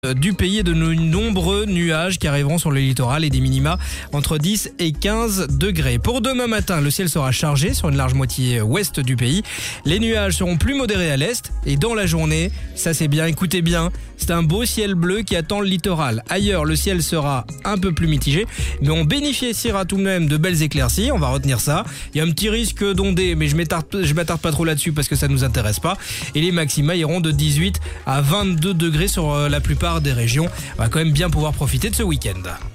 Du pays et de nombreux nuages qui arriveront sur le littoral et des minima entre 10 et 15 degrés. Pour demain matin, le ciel sera chargé sur une large moitié ouest du pays. Les nuages seront plus modérés à l'est et dans la journée, ça c'est bien, écoutez bien, c'est un beau ciel bleu qui attend le littoral. Ailleurs, le ciel sera un peu plus mitigé, mais on bénéficiera tout de même de belles éclaircies, on va retenir ça. Il y a un petit risque d'ondées, mais je m'attarde pas trop là-dessus parce que ça nous intéresse pas. Et les maxima iront de 18 à 22 degrés sur la plupart des régions. On va quand même bien pouvoir profiter de ce week-end.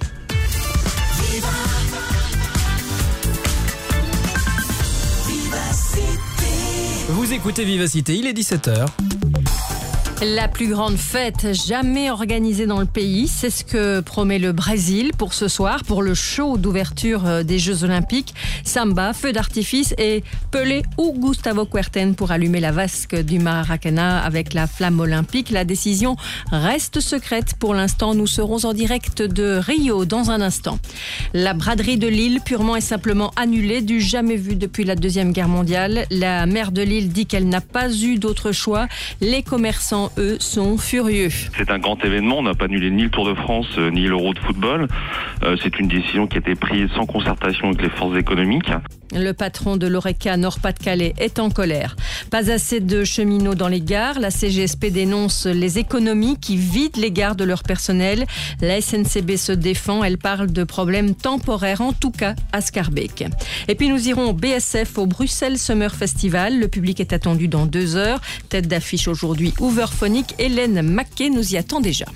Vous écoutez Vivacité, il est 17h. La plus grande fête jamais organisée dans le pays, c'est ce que promet le Brésil pour ce soir, pour le show d'ouverture des Jeux Olympiques. Samba, feux d'artifice et Pelé ou Gustavo Kuerten pour allumer la vasque du Maracanã avec la flamme olympique. La décision reste secrète pour l'instant. Nous serons en direct de Rio dans un instant. La braderie de Lille, purement et simplement annulée, du jamais vu depuis la Deuxième Guerre mondiale. La maire de Lille dit qu'elle n'a pas eu d'autre choix. Les commerçants, eux, sont furieux. C'est un grand événement, on n'a pas annulé ni le Tour de France ni l'Euro de football. C'est une décision qui a été prise sans concertation avec les forces économiques. Le patron de l'Oreca Nord-Pas-de-Calais est en colère. Pas assez de cheminots dans les gares. La CGSP dénonce les économies qui vident les gares de leur personnel. La SNCB se défend. Elle parle de problèmes temporaires, en tout cas à Scarbeck. Et puis nous irons au BSF, au Bruxelles Summer Festival. Le public est attendu dans 2 heures. Tête d'affiche aujourd'hui, Hooverphonic. Hélène Maquet nous y attend déjà.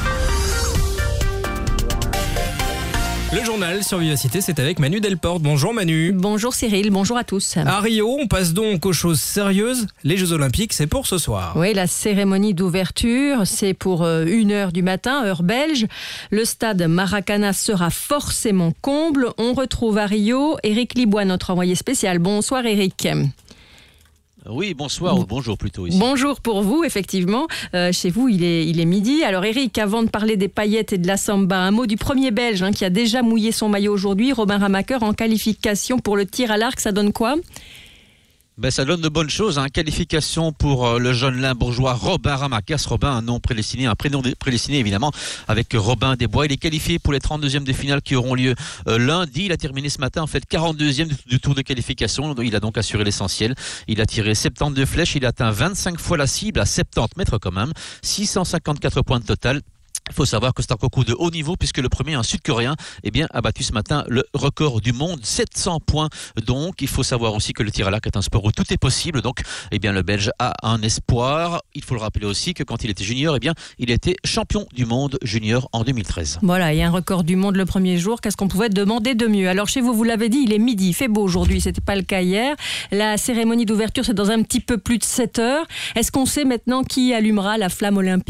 Le journal sur Vivacité, c'est avec Manu Delporte. Bonjour Manu. Bonjour Cyril, bonjour à tous. À Rio, on passe donc aux choses sérieuses. Les Jeux Olympiques, c'est pour ce soir. Oui, la cérémonie d'ouverture, c'est pour 1h du matin, heure belge. Le stade Maracanã sera forcément comble. On retrouve à Rio Éric Libois, notre envoyé spécial. Bonsoir Éric. Oui, bonsoir, ou bonjour plutôt ici. Bonjour pour vous, effectivement. Chez vous, il est midi. Alors Eric, avant de parler des paillettes et de la samba, un mot du premier Belge qui a déjà mouillé son maillot aujourd'hui, Robin Ramaker, en qualification pour le tir à l'arc, ça donne quoi ? Ça donne de bonnes choses. Qualification pour le jeune limbourgeois Robin Ramaker. Robin, un nom prédestiné, un prénom prédestiné évidemment, avec Robin Desbois. Il est qualifié pour les 32e de finale qui auront lieu lundi. Il a terminé ce matin en fait 42e du tour de qualification. Il a donc assuré l'essentiel. Il a tiré 72 flèches. Il a atteint 25 fois la cible à 70 mètres quand même. 654 points de total. Il faut savoir que c'est un concours de haut niveau puisque le premier, un Sud-Coréen, a battu ce matin le record du monde, 700 points. Donc, il faut savoir aussi que le tir à l'arc est un sport où tout est possible. Donc, le Belge a un espoir. Il faut le rappeler aussi que quand il était junior, il était champion du monde junior en 2013. Voilà, il y a un record du monde le premier jour. Qu'est-ce qu'on pouvait demander de mieux ? Alors, chez vous, vous l'avez dit, il est midi, il fait beau aujourd'hui. C'était pas le cas hier. La cérémonie d'ouverture, c'est dans un petit peu plus de 7 heures. Est-ce qu'on sait maintenant qui allumera la flamme olympique ?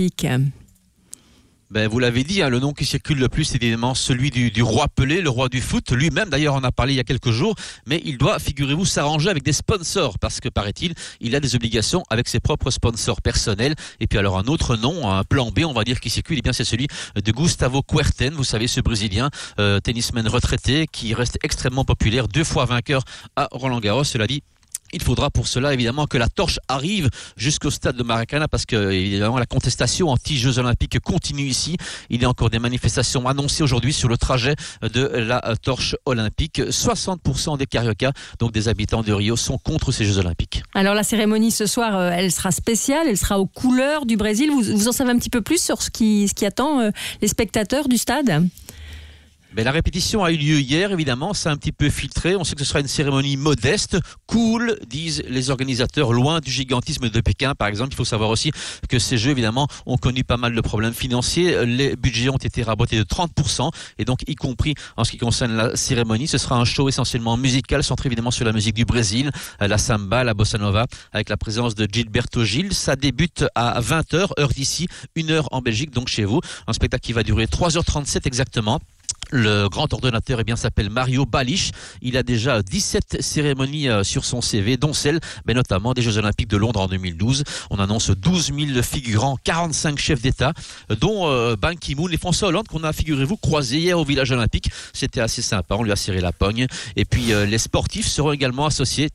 Vous l'avez dit, le nom qui circule le plus, c'est évidemment celui du roi Pelé, le roi du foot. Lui-même, d'ailleurs, en a parlé il y a quelques jours. Mais il doit, figurez-vous, s'arranger avec des sponsors. Parce que, paraît-il, il a des obligations avec ses propres sponsors personnels. Et puis alors, un autre nom, un plan B, on va dire, qui circule, c'est celui de Gustavo Kuerten. Vous savez, ce Brésilien, tennisman retraité, qui reste extrêmement populaire, 2 fois vainqueur à Roland-Garros. Cela dit, il faudra pour cela évidemment que la torche arrive jusqu'au stade de Maracanã parce que évidemment la contestation anti-Jeux Olympiques continue ici. Il y a encore des manifestations annoncées aujourd'hui sur le trajet de la torche olympique. 60% des cariocas, donc des habitants de Rio, sont contre ces Jeux Olympiques. Alors la cérémonie ce soir, elle sera spéciale, elle sera aux couleurs du Brésil. Vous en savez un petit peu plus sur ce qui attend les spectateurs du stade ? La répétition a eu lieu hier, évidemment, c'est un petit peu filtré. On sait que ce sera une cérémonie modeste, cool, disent les organisateurs, loin du gigantisme de Pékin, par exemple. Il faut savoir aussi que ces Jeux, évidemment, ont connu pas mal de problèmes financiers. Les budgets ont été rabotés de 30%, et donc, y compris en ce qui concerne la cérémonie, ce sera un show essentiellement musical, centré évidemment sur la musique du Brésil, la samba, la bossa nova, avec la présence de Gilberto Gil. Ça débute à 20h, heure d'ici, 1h en Belgique, donc chez vous. Un spectacle qui va durer 3h37 exactement. Le grand ordonnateur s'appelle Mario Balich. Il a déjà 17 cérémonies sur son CV, dont celle notamment des Jeux Olympiques de Londres en 2012. On annonce 12 000 figurants, 45 chefs d'État, dont Ban Ki-moon et François Hollande qu'on a, figurez-vous, croisé hier au village olympique. C'était assez sympa, on lui a serré la pogne. Et puis les sportifs seront également associés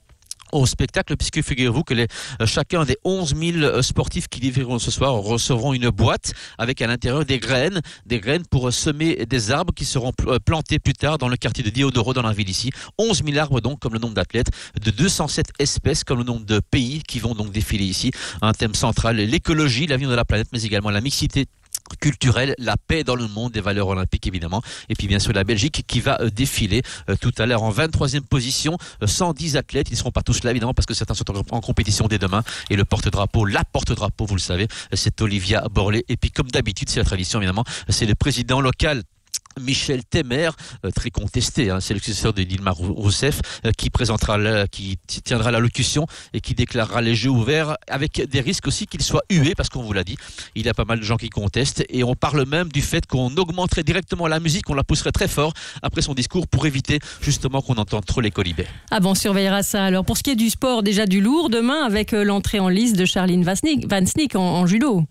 au spectacle, puisque figurez-vous que chacun des 11 000 sportifs qui vivront ce soir recevront une boîte avec à l'intérieur des graines pour semer des arbres qui seront plantés plus tard dans le quartier de Diodoro dans la ville ici. 11 000 arbres donc comme le nombre d'athlètes, de 207 espèces comme le nombre de pays qui vont donc défiler ici. Un thème central, l'écologie, l'avenir de la planète, mais également la mixité culturelle, la paix dans le monde, des valeurs olympiques évidemment, et puis bien sûr la Belgique qui va défiler tout à l'heure en 23e position, 110 athlètes, ils ne seront pas tous là évidemment parce que certains sont en compétition dès demain, et la porte-drapeau vous le savez, c'est Olivia Borlée, et puis comme d'habitude c'est la tradition évidemment, c'est le président local Michel Temer, très contesté, c'est le successeur de Dilma Rousseff, qui tiendra l'allocution et qui déclarera les jeux ouverts avec des risques aussi qu'il soit hué, parce qu'on vous l'a dit, il y a pas mal de gens qui contestent, et on parle même du fait qu'on augmenterait directement la musique, on la pousserait très fort après son discours pour éviter justement qu'on entende trop les colibés. Ah bon, on surveillera ça. Alors pour ce qui est du sport, déjà du lourd demain avec l'entrée en lice de Charline Vansnik en judo.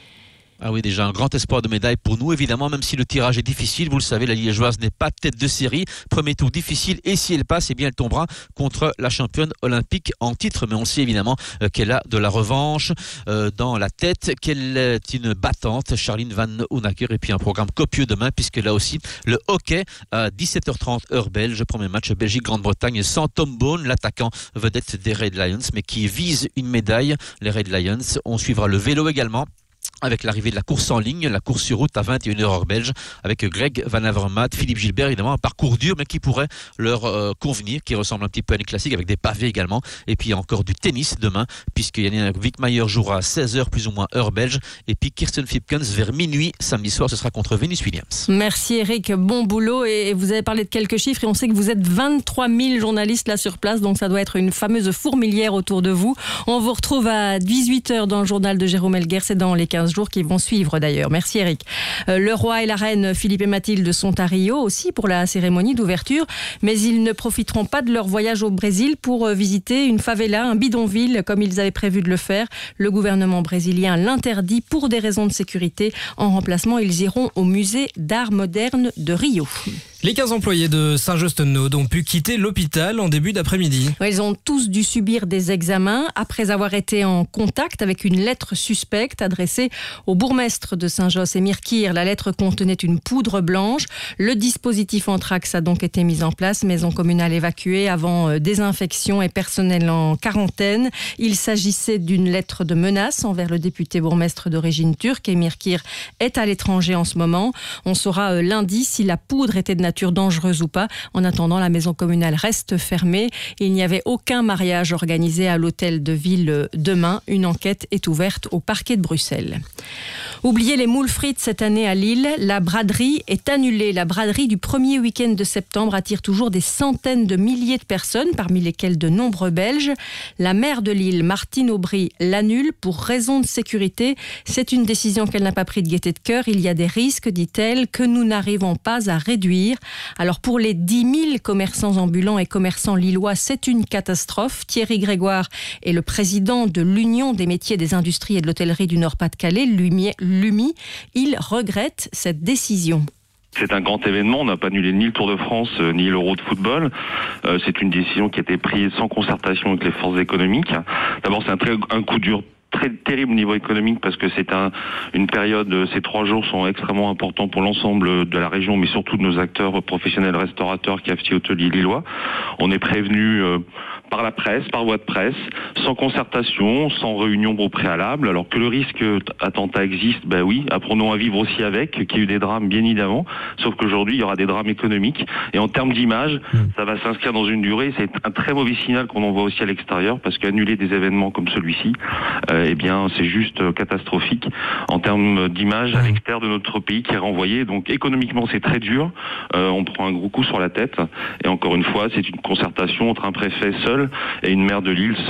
Ah oui, déjà un grand espoir de médaille pour nous, évidemment, même si le tirage est difficile. Vous le savez, la Liégeoise n'est pas tête de série. Premier tour difficile, et si elle passe, eh bien, elle tombera contre la championne olympique en titre. Mais on sait évidemment qu'elle a de la revanche dans la tête, qu'elle est une battante, Charline Van Hoonacker, et puis un programme copieux demain, puisque là aussi, le hockey à 17h30 heure belge, premier match Belgique-Grande-Bretagne, sans Tom Bone, l'attaquant vedette des Red Lions, mais qui vise une médaille, les Red Lions. On suivra le vélo également, avec l'arrivée de la course en ligne, la course sur route à 21h heure belge, avec Greg Van Avermaet, Philippe Gilbert, évidemment, un parcours dur, mais qui pourrait leur convenir, qui ressemble un petit peu à une classique, avec des pavés également, et puis encore du tennis demain, puisque Yannick Wickmayer jouera à 16h plus ou moins heure belge, et puis Kirsten Flipkens vers minuit, samedi soir, ce sera contre Venus Williams. Merci Eric, bon boulot, et vous avez parlé de quelques chiffres, et on sait que vous êtes 23 000 journalistes là sur place, donc ça doit être une fameuse fourmilière autour de vous. On vous retrouve à 18h dans le journal de Jérôme Elguers, c'est dans les 15 jours qui vont suivre d'ailleurs. Merci Eric. Le roi et la reine Philippe et Mathilde sont à Rio aussi pour la cérémonie d'ouverture, mais ils ne profiteront pas de leur voyage au Brésil pour visiter une favela, un bidonville comme ils avaient prévu de le faire. Le gouvernement brésilien l'interdit pour des raisons de sécurité. En remplacement, ils iront au musée d'art moderne de Rio. Les 15 employés de Saint-Just-Node ont pu quitter l'hôpital en début d'après-midi. Ils ont tous dû subir des examens après avoir été en contact avec une lettre suspecte adressée au bourgmestre de Saint-Josse et Mirkir. La lettre contenait une poudre blanche. Le dispositif anthrax a donc été mis en place. Maison communale évacuée avant désinfection et personnel en quarantaine. Il s'agissait d'une lettre de menace envers le député bourgmestre d'origine turque. Et Mirkir est à l'étranger en ce moment. On saura lundi si la poudre était de nature dangereuse ou pas. En attendant, la maison communale reste fermée. Il n'y avait aucun mariage organisé à l'hôtel de ville demain. Une enquête est ouverte au parquet de Bruxelles. Oubliez les moules frites cette année à Lille. La braderie est annulée. La braderie du premier week-end de septembre attire toujours des centaines de milliers de personnes, parmi lesquelles de nombreux Belges. La maire de Lille, Martine Aubry, l'annule pour raison de sécurité. C'est une décision qu'elle n'a pas prise de gaieté de cœur. Il y a des risques, dit-elle, que nous n'arrivons pas à réduire. Alors pour les 10 000 commerçants ambulants et commerçants lillois, c'est une catastrophe. Thierry Grégoire est le président de l'Union des métiers des industries et de l'hôtellerie du Nord-Pas-de-Calais, l'UMI. Il regrette cette décision. C'est un grand événement, on n'a pas annulé ni le Tour de France, ni l'Euro de football. C'est une décision qui a été prise sans concertation avec les forces économiques. D'abord, c'est un coup dur très terrible au niveau économique parce que c'est une période, ces 3 jours sont extrêmement importants pour l'ensemble de la région, mais surtout de nos acteurs professionnels, restaurateurs, cafetiers, hôteliers lillois. On est prévenu par la presse, par voie de presse, sans concertation, sans réunion au préalable, alors que le risque attentat existe, ben oui, apprenons à vivre aussi avec, qu'il y a eu des drames bien évidemment, sauf qu'aujourd'hui il y aura des drames économiques, et en termes d'image, ça va s'inscrire dans une durée, c'est un très mauvais signal qu'on envoie aussi à l'extérieur, parce qu'annuler des événements comme celui-ci, eh bien c'est juste catastrophique en termes d'image à l'extérieur de notre pays qui est renvoyé, donc économiquement c'est très dur, on prend un gros coup sur la tête, et encore une fois c'est une concertation entre un préfet seul et une maire de Lille seule.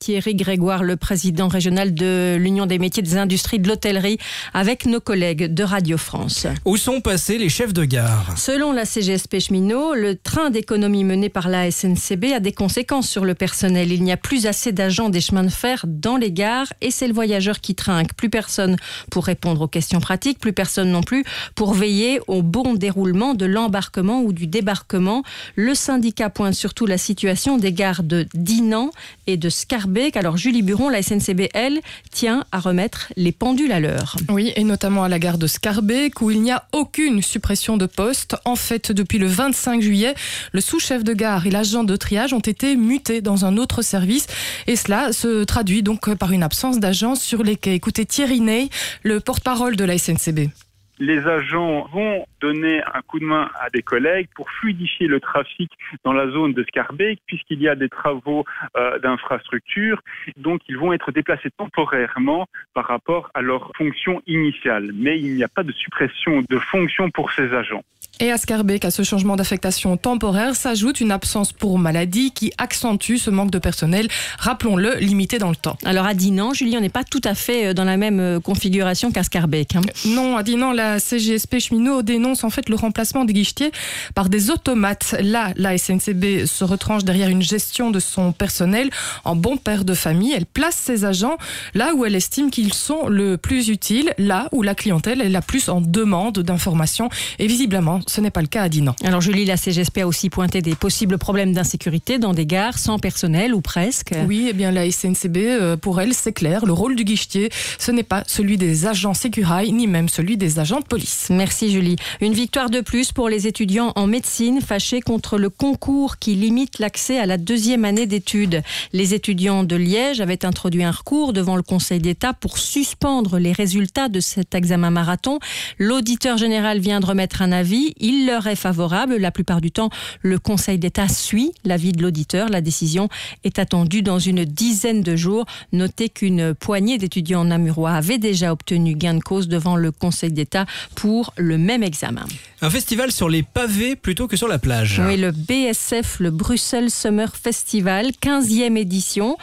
Thierry Grégoire, le président régional de l'Union des métiers des industries de l'hôtellerie, avec nos collègues de Radio France. Où sont passés les chefs de gare ? Selon la CGSP Cheminot, le train d'économie mené par la SNCB a des conséquences sur le personnel. Il n'y a plus assez d'agents des chemins de fer dans les gares et c'est le voyageur qui trinque. Plus personne pour répondre aux questions pratiques, plus personne non plus pour veiller au bon déroulement de l'embarquement ou du débarquement. Le syndicat pointe surtout la situation des gares de Dinan et de Scarbeck. Alors Julie Buron, la SNCB, elle, tient à remettre les pendules à l'heure. Oui, et notamment à la gare de Scarbeck où il n'y a aucune suppression de poste. En fait, depuis le 25 juillet, le sous-chef de gare et l'agent de triage ont été mutés dans un autre service et cela se traduit donc par une absence d'agents sur les quais. Écoutez Thierry Ney, le porte-parole de la SNCB. Les agents vont donner un coup de main à des collègues pour fluidifier le trafic dans la zone de Scarbeck puisqu'il y a des travaux d'infrastructure. Donc ils vont être déplacés temporairement par rapport à leur fonction initiale. Mais il n'y a pas de suppression de fonction pour ces agents. Et à Scarbeck, à ce changement d'affectation temporaire, s'ajoute une absence pour maladie qui accentue ce manque de personnel, rappelons-le, limité dans le temps. Alors à Dinan, Julie, on n'est pas tout à fait dans la même configuration qu'à Scarbeck. Non, à Dinan, la CGSP Cheminot dénonce en fait le remplacement des guichetiers par des automates. Là, la SNCB se retranche derrière une gestion de son personnel en bon père de famille. Elle place ses agents là où elle estime qu'ils sont le plus utiles, là où la clientèle est la plus en demande d'informations. Et visiblement, ce n'est pas le cas à Dinan. Alors Julie, la CGSP a aussi pointé des possibles problèmes d'insécurité dans des gares sans personnel ou presque. Oui, eh bien la SNCB, pour elle, c'est clair. Le rôle du guichetier, ce n'est pas celui des agents sécurail, ni même celui des agents de police. Merci Julie. Une victoire de plus pour les étudiants en médecine fâchés contre le concours qui limite l'accès à la deuxième année d'études. Les étudiants de Liège avaient introduit un recours devant le Conseil d'État pour suspendre les résultats de cet examen marathon. L'auditeur général vient de remettre un avis. Il leur est favorable. La plupart du temps, le Conseil d'État suit l'avis de l'auditeur. La décision est attendue dans une dizaine de jours. Notez qu'une poignée d'étudiants namurois avaient déjà obtenu gain de cause devant le Conseil d'État pour le même examen. Un festival sur les pavés plutôt que sur la plage. Oui, le BSF, le Bruxelles Summer Festival, 15e édition,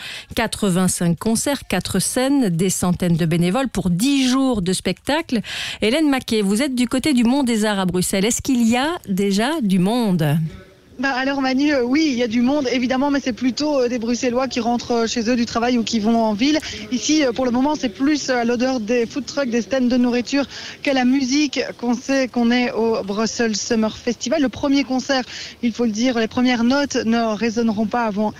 85 concerts, 4 scènes, des centaines de bénévoles pour 10 jours de spectacle. Hélène Maquet, vous êtes du côté du Mont des Arts à Bruxelles. Est-ce qu'il y a déjà du monde ? Alors Manu, oui, il y a du monde évidemment, mais c'est plutôt des Bruxellois qui rentrent chez eux du travail ou qui vont en ville. Ici, pour le moment, c'est plus à l'odeur des food trucks, des stands de nourriture qu'à la musique qu'on sait qu'on est au Brussels Summer Festival. Le premier concert, il faut le dire, les premières notes ne résonneront pas avant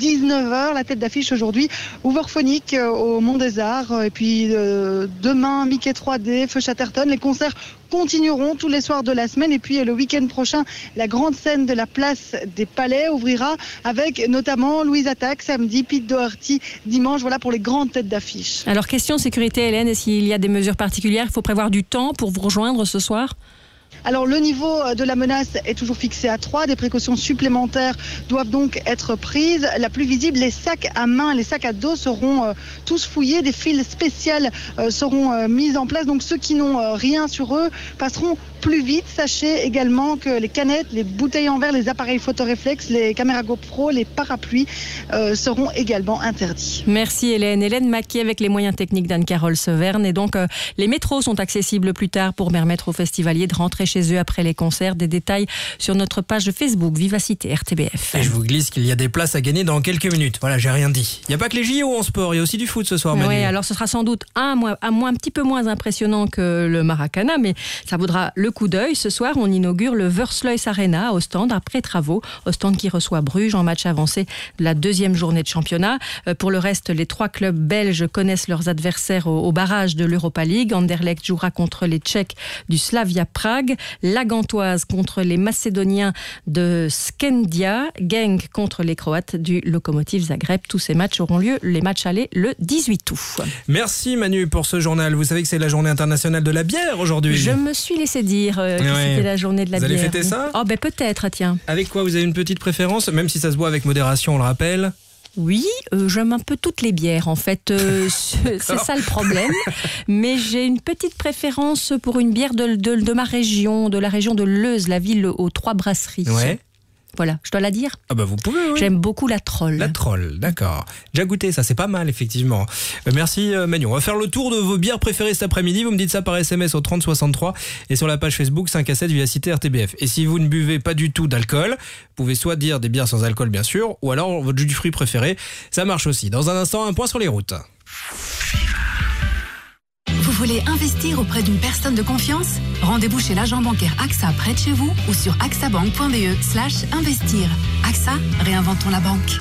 19h, la tête d'affiche aujourd'hui, Overphonic au Mont des Arts, et puis demain Mickey 3D, Feu Chatterton. Les concerts continueront tous les soirs de la semaine, et puis le week-end prochain, la grande scène de la place des Palais ouvrira avec notamment Louise Attaque samedi, Pete Doherty dimanche. Voilà pour les grandes têtes d'affiche. Alors question sécurité, Hélène, est-ce qu'il y a des mesures particulières ? Il faut prévoir du temps pour vous rejoindre ce soir ? Alors le niveau de la menace est toujours fixé à 3. Des précautions supplémentaires doivent donc être prises. La plus visible, les sacs à main, les sacs à dos seront tous fouillés. Des files spéciales seront mises en place. Donc ceux qui n'ont rien sur eux passeront plus vite. Sachez également que les canettes, les bouteilles en verre, les appareils photoréflexes, les caméras GoPro, les parapluies seront également interdits. Merci Hélène. Hélène Maquet avec les moyens techniques d'Anne-Carole Severne. Et donc les métros sont accessibles plus tard pour permettre aux festivaliers de rentrer chez eux après les concerts. Des détails sur notre page Facebook Vivacité RTBF. Et je vous glisse qu'il y a des places à gagner dans quelques minutes. Voilà, j'ai rien dit. Il n'y a pas que les JO en sport, il y a aussi du foot ce soir, Manu. Oui, alors ce sera sans doute un petit peu moins impressionnant que le Maracana, mais ça vaudra le coup d'œil. Ce soir, on inaugure le Versluis Arena à Ostende après travaux. Ostende qui reçoit Bruges en match avancé de la deuxième journée de championnat. Pour le reste, les 3 clubs belges connaissent leurs adversaires au barrage de l'Europa League. Anderlecht jouera contre les Tchèques du Slavia Prague. La Gantoise contre les Macédoniens de Skendia. Genk contre les Croates du Lokomotiv Zagreb. Tous ces matchs auront lieu, les matchs allés, le 18 août. Merci Manu pour ce journal. Vous savez que c'est la journée internationale de la bière aujourd'hui. Je me suis laissé dire que c'était la journée de la bière. Vous allez fêter ça ? Oh ben peut-être, tiens. Avec quoi vous avez une petite préférence ? Même si ça se boit avec modération, on le rappelle. Oui, j'aime un peu toutes les bières en fait, c'est ça le problème. Mais j'ai une petite préférence pour une bière de ma région, de la région de Leuze, la ville aux 3 brasseries. Ouais. Voilà, je dois la dire. Ah bah vous pouvez, oui. J'aime beaucoup la troll. La troll, d'accord. Déjà goûté, ça c'est pas mal effectivement. Merci Manu. On va faire le tour de vos bières préférées cet après-midi. Vous me dites ça par SMS au 3063 et sur la page Facebook 5 à 7 Vivacité RTBF. Et si vous ne buvez pas du tout d'alcool, vous pouvez soit dire des bières sans alcool bien sûr, ou alors votre jus de fruits préféré. Ça marche aussi. Dans un instant, un point sur les routes. Vous voulez investir auprès d'une personne de confiance? Rendez-vous chez l'agent bancaire AXA près de chez vous ou sur axabank.be/investir. AXA, réinventons la banque.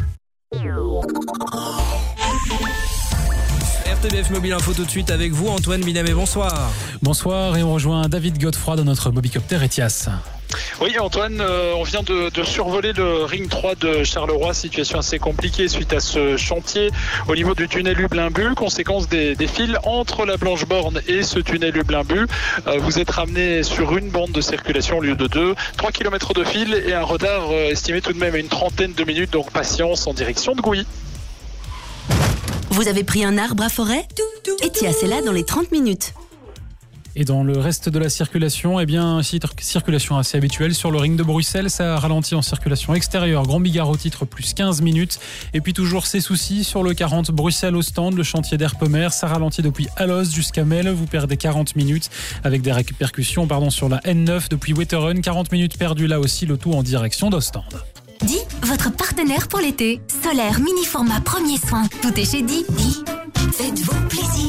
RTBF Mobile Info tout de suite avec vous, Antoine Binamé, bonsoir. Bonsoir et on rejoint David Godefroy dans notre Mobicoptère Etias. Oui Antoine, on vient de survoler le Ring 3 de Charleroi, situation assez compliquée suite à ce chantier au niveau du tunnel Hublin-Bu, conséquence des fils entre la Blanche-Borne et ce tunnel Hublin-Bu. Vous êtes ramené sur une bande de circulation au lieu de 2, 3 km de fil et un retard estimé tout de même à une trentaine de minutes, donc patience en direction de Gouy. Vous avez pris un arbre à forêt? Etias est là dans les 30 minutes. Et dans le reste de la circulation, eh bien, circulation assez habituelle sur le ring de Bruxelles. Ça ralentit en circulation extérieure. Grand Bigard au titre, plus 15 minutes. Et puis toujours ces soucis sur le 40 Bruxelles-Ostende, le chantier d'Erpemer. Ça ralentit depuis Alost jusqu'à Melle. Vous perdez 40 minutes avec des répercussions sur la N9 depuis Wetteren. 40 minutes perdues là aussi, le tout en direction d'Ostende. Di, votre partenaire pour l'été. Solaire, mini format, premier soin. Tout est chez Di. Di, faites-vous plaisir.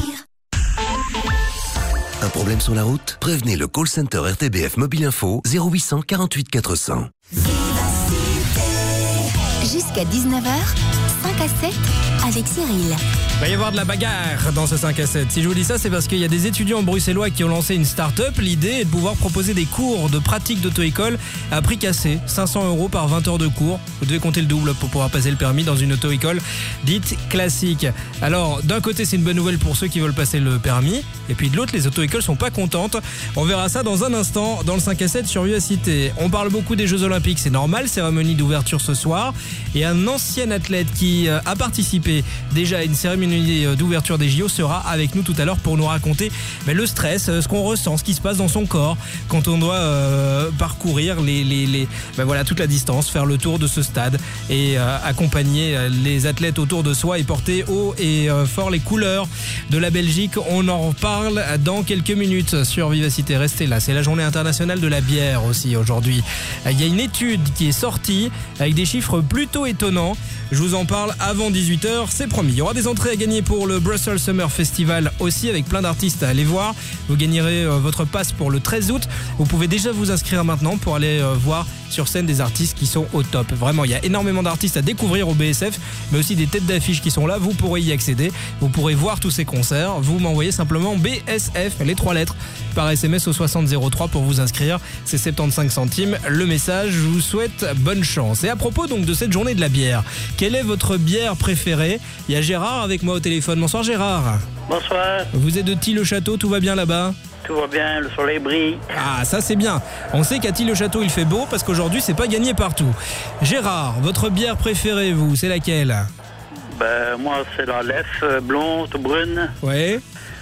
Un problème sur la route? Prévenez le call center RTBF Mobile Info 0800 48 400. Jusqu'à 19h, 5 à 7 avec Cyril. Il va y avoir de la bagarre dans ce 5 à 7. Si je vous dis ça, c'est parce qu'il y a des étudiants bruxellois qui ont lancé une start-up. L'idée est de pouvoir proposer des cours de pratique d'auto-école à prix cassé. 500 € par 20 heures de cours. Vous devez compter le double pour pouvoir passer le permis dans une auto-école dite classique. Alors, d'un côté, c'est une bonne nouvelle pour ceux qui veulent passer le permis. Et puis de l'autre, les auto-écoles sont pas contentes. On verra ça dans un instant dans le 5 à 7 sur Vivacité. On parle beaucoup des Jeux Olympiques, c'est normal. Cérémonie d'ouverture ce soir. Et un ancien athlète qui a participé déjà à une cérémonie d'ouverture des JO sera avec nous tout à l'heure pour nous raconter le stress, ce qu'on ressent, ce qui se passe dans son corps quand on doit parcourir toute la distance, faire le tour de ce stade et accompagner les athlètes autour de soi et porter haut et fort les couleurs de la Belgique. On en reparle dans quelques minutes sur Vivacité. Restez là, c'est la journée internationale de la bière aussi aujourd'hui. Il y a une étude qui est sortie avec des chiffres plutôt étonnants. Je vous en parle avant 18h, c'est promis. Il y aura des entrées à gagner pour le Brussels Summer Festival aussi avec plein d'artistes à aller voir. Vous gagnerez votre passe pour le 13 août. Vous pouvez déjà vous inscrire maintenant pour aller voir sur scène des artistes qui sont au top. Vraiment, il y a énormément d'artistes à découvrir au BSF, mais aussi des têtes d'affiche qui sont là. Vous pourrez y accéder. Vous pourrez voir tous ces concerts. Vous m'envoyez simplement BSF, les 3 lettres, par SMS au 6003 pour vous inscrire. C'est 75 centimes. Le message, je vous souhaite bonne chance. Et à propos donc de cette journée de la bière, quelle est votre bière préférée? Il y a Gérard avec moi au téléphone. Bonsoir Gérard. Bonsoir. Vous êtes de Tille-le-Château, tout va bien là-bas? Tout va bien, le soleil brille. Ah, ça c'est bien. On sait qu'à Tille-le-Château il fait beau parce qu'aujourd'hui c'est pas gagné partout. Gérard, votre bière préférée vous, c'est laquelle? Moi c'est la Lef, blonde, brune. Ouais.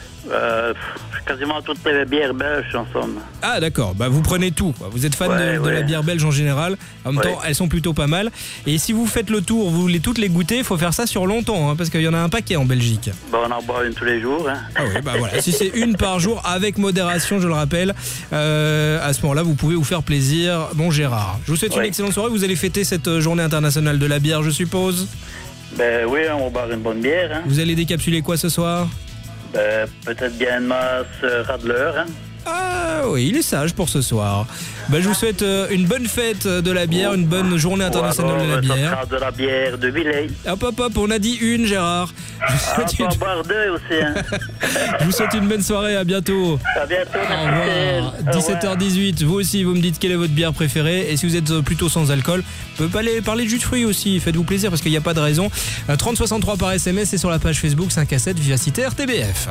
Quasiment toutes les bières belges en somme. Ah d'accord, vous prenez tout. Vous êtes fan de la bière belge en général. En même temps, elles sont plutôt pas mal. Et si vous faites le tour, vous voulez toutes les goûter, il faut faire ça sur longtemps, parce qu'il y en a un paquet en Belgique. On en boit une tous les jours. Ah oui, voilà. Si c'est une par jour, avec modération, je le rappelle, à ce moment-là, vous pouvez vous faire plaisir. Bon Gérard, je vous souhaite une excellente soirée. Vous allez fêter cette journée internationale de la bière, je suppose? Oui, on va boire une bonne bière. Vous allez décapsuler quoi ce soir? Peut-être bien une masse Radler. Ah oui, il est sage pour ce soir. Je vous souhaite une bonne fête de la bière, une bonne journée internationale de la bière. Ça sera de la bière de Villers. Hop, on a dit une, Gérard. On va boire 2 aussi. Je vous souhaite une bonne soirée, à bientôt. À bientôt, merci. 17h18, vous aussi, vous me dites quelle est votre bière préférée. Et si vous êtes plutôt sans alcool, on peut parler de jus de fruits aussi. Faites-vous plaisir parce qu'il n'y a pas de raison. 3063 par SMS et sur la page Facebook 5 à 7 Vivacité RTBF.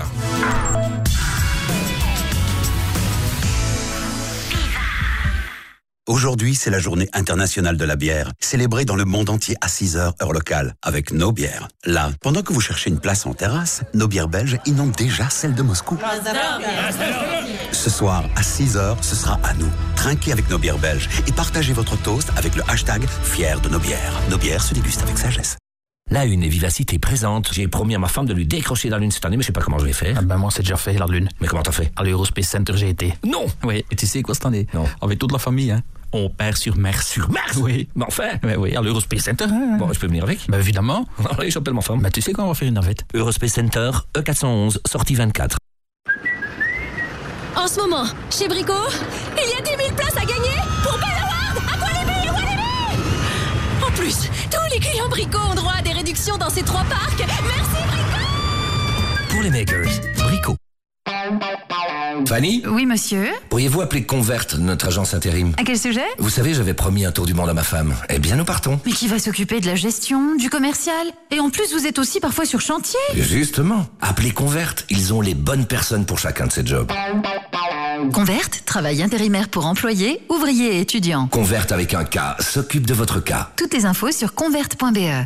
Aujourd'hui, c'est la journée internationale de la bière, célébrée dans le monde entier à 6h, heure locale, avec nos bières. Là, pendant que vous cherchez une place en terrasse, nos bières belges inondent déjà celle de Moscou. Ce soir, à 6h, ce sera à nous. Trinquez avec nos bières belges et partagez votre toast avec le hashtag Fier de nos bières. Nos bières se dégustent avec sagesse. La Une et Vivacité présente. J'ai promis à ma femme de lui décrocher la Lune cette année, mais je sais pas comment je vais faire. Ah ben moi, c'est déjà fait, la Lune. Mais comment t'as fait? À l'Eurospace Center, j'ai été. Non! Oui, et tu sais quoi cette année? Non. Avec toute la famille, hein. On perd sur Mars. Sur Mars? Oui. Mais enfin! Mais oui, à l'Eurospace Center. Hein. Bon, je peux venir avec? Ben évidemment. Allez, j'appelle ma femme. Ben tu sais quand on va faire une navette? Eurospace Center, E411, sortie 24. En ce moment, chez Brico, il y a 10 000 places à gagner pour Bellaward à Walibi. En plus, tous les clients Brico ont droit à des réductions dans ces 3 parcs. Merci Brico. Pour les makers, Brico. Fanny? Oui, monsieur? Pourriez-vous appeler Convert, notre agence intérim? À quel sujet? Vous savez, j'avais promis un tour du monde à ma femme. Eh bien, nous partons. Mais qui va s'occuper de la gestion, du commercial? Et en plus, vous êtes aussi parfois sur chantier? Justement. Appelez Convert. Ils ont les bonnes personnes pour chacun de ces jobs. Convert, travail intérimaire pour employés, ouvriers et étudiants. Convert avec un K, s'occupe de votre cas. Toutes les infos sur convert.be.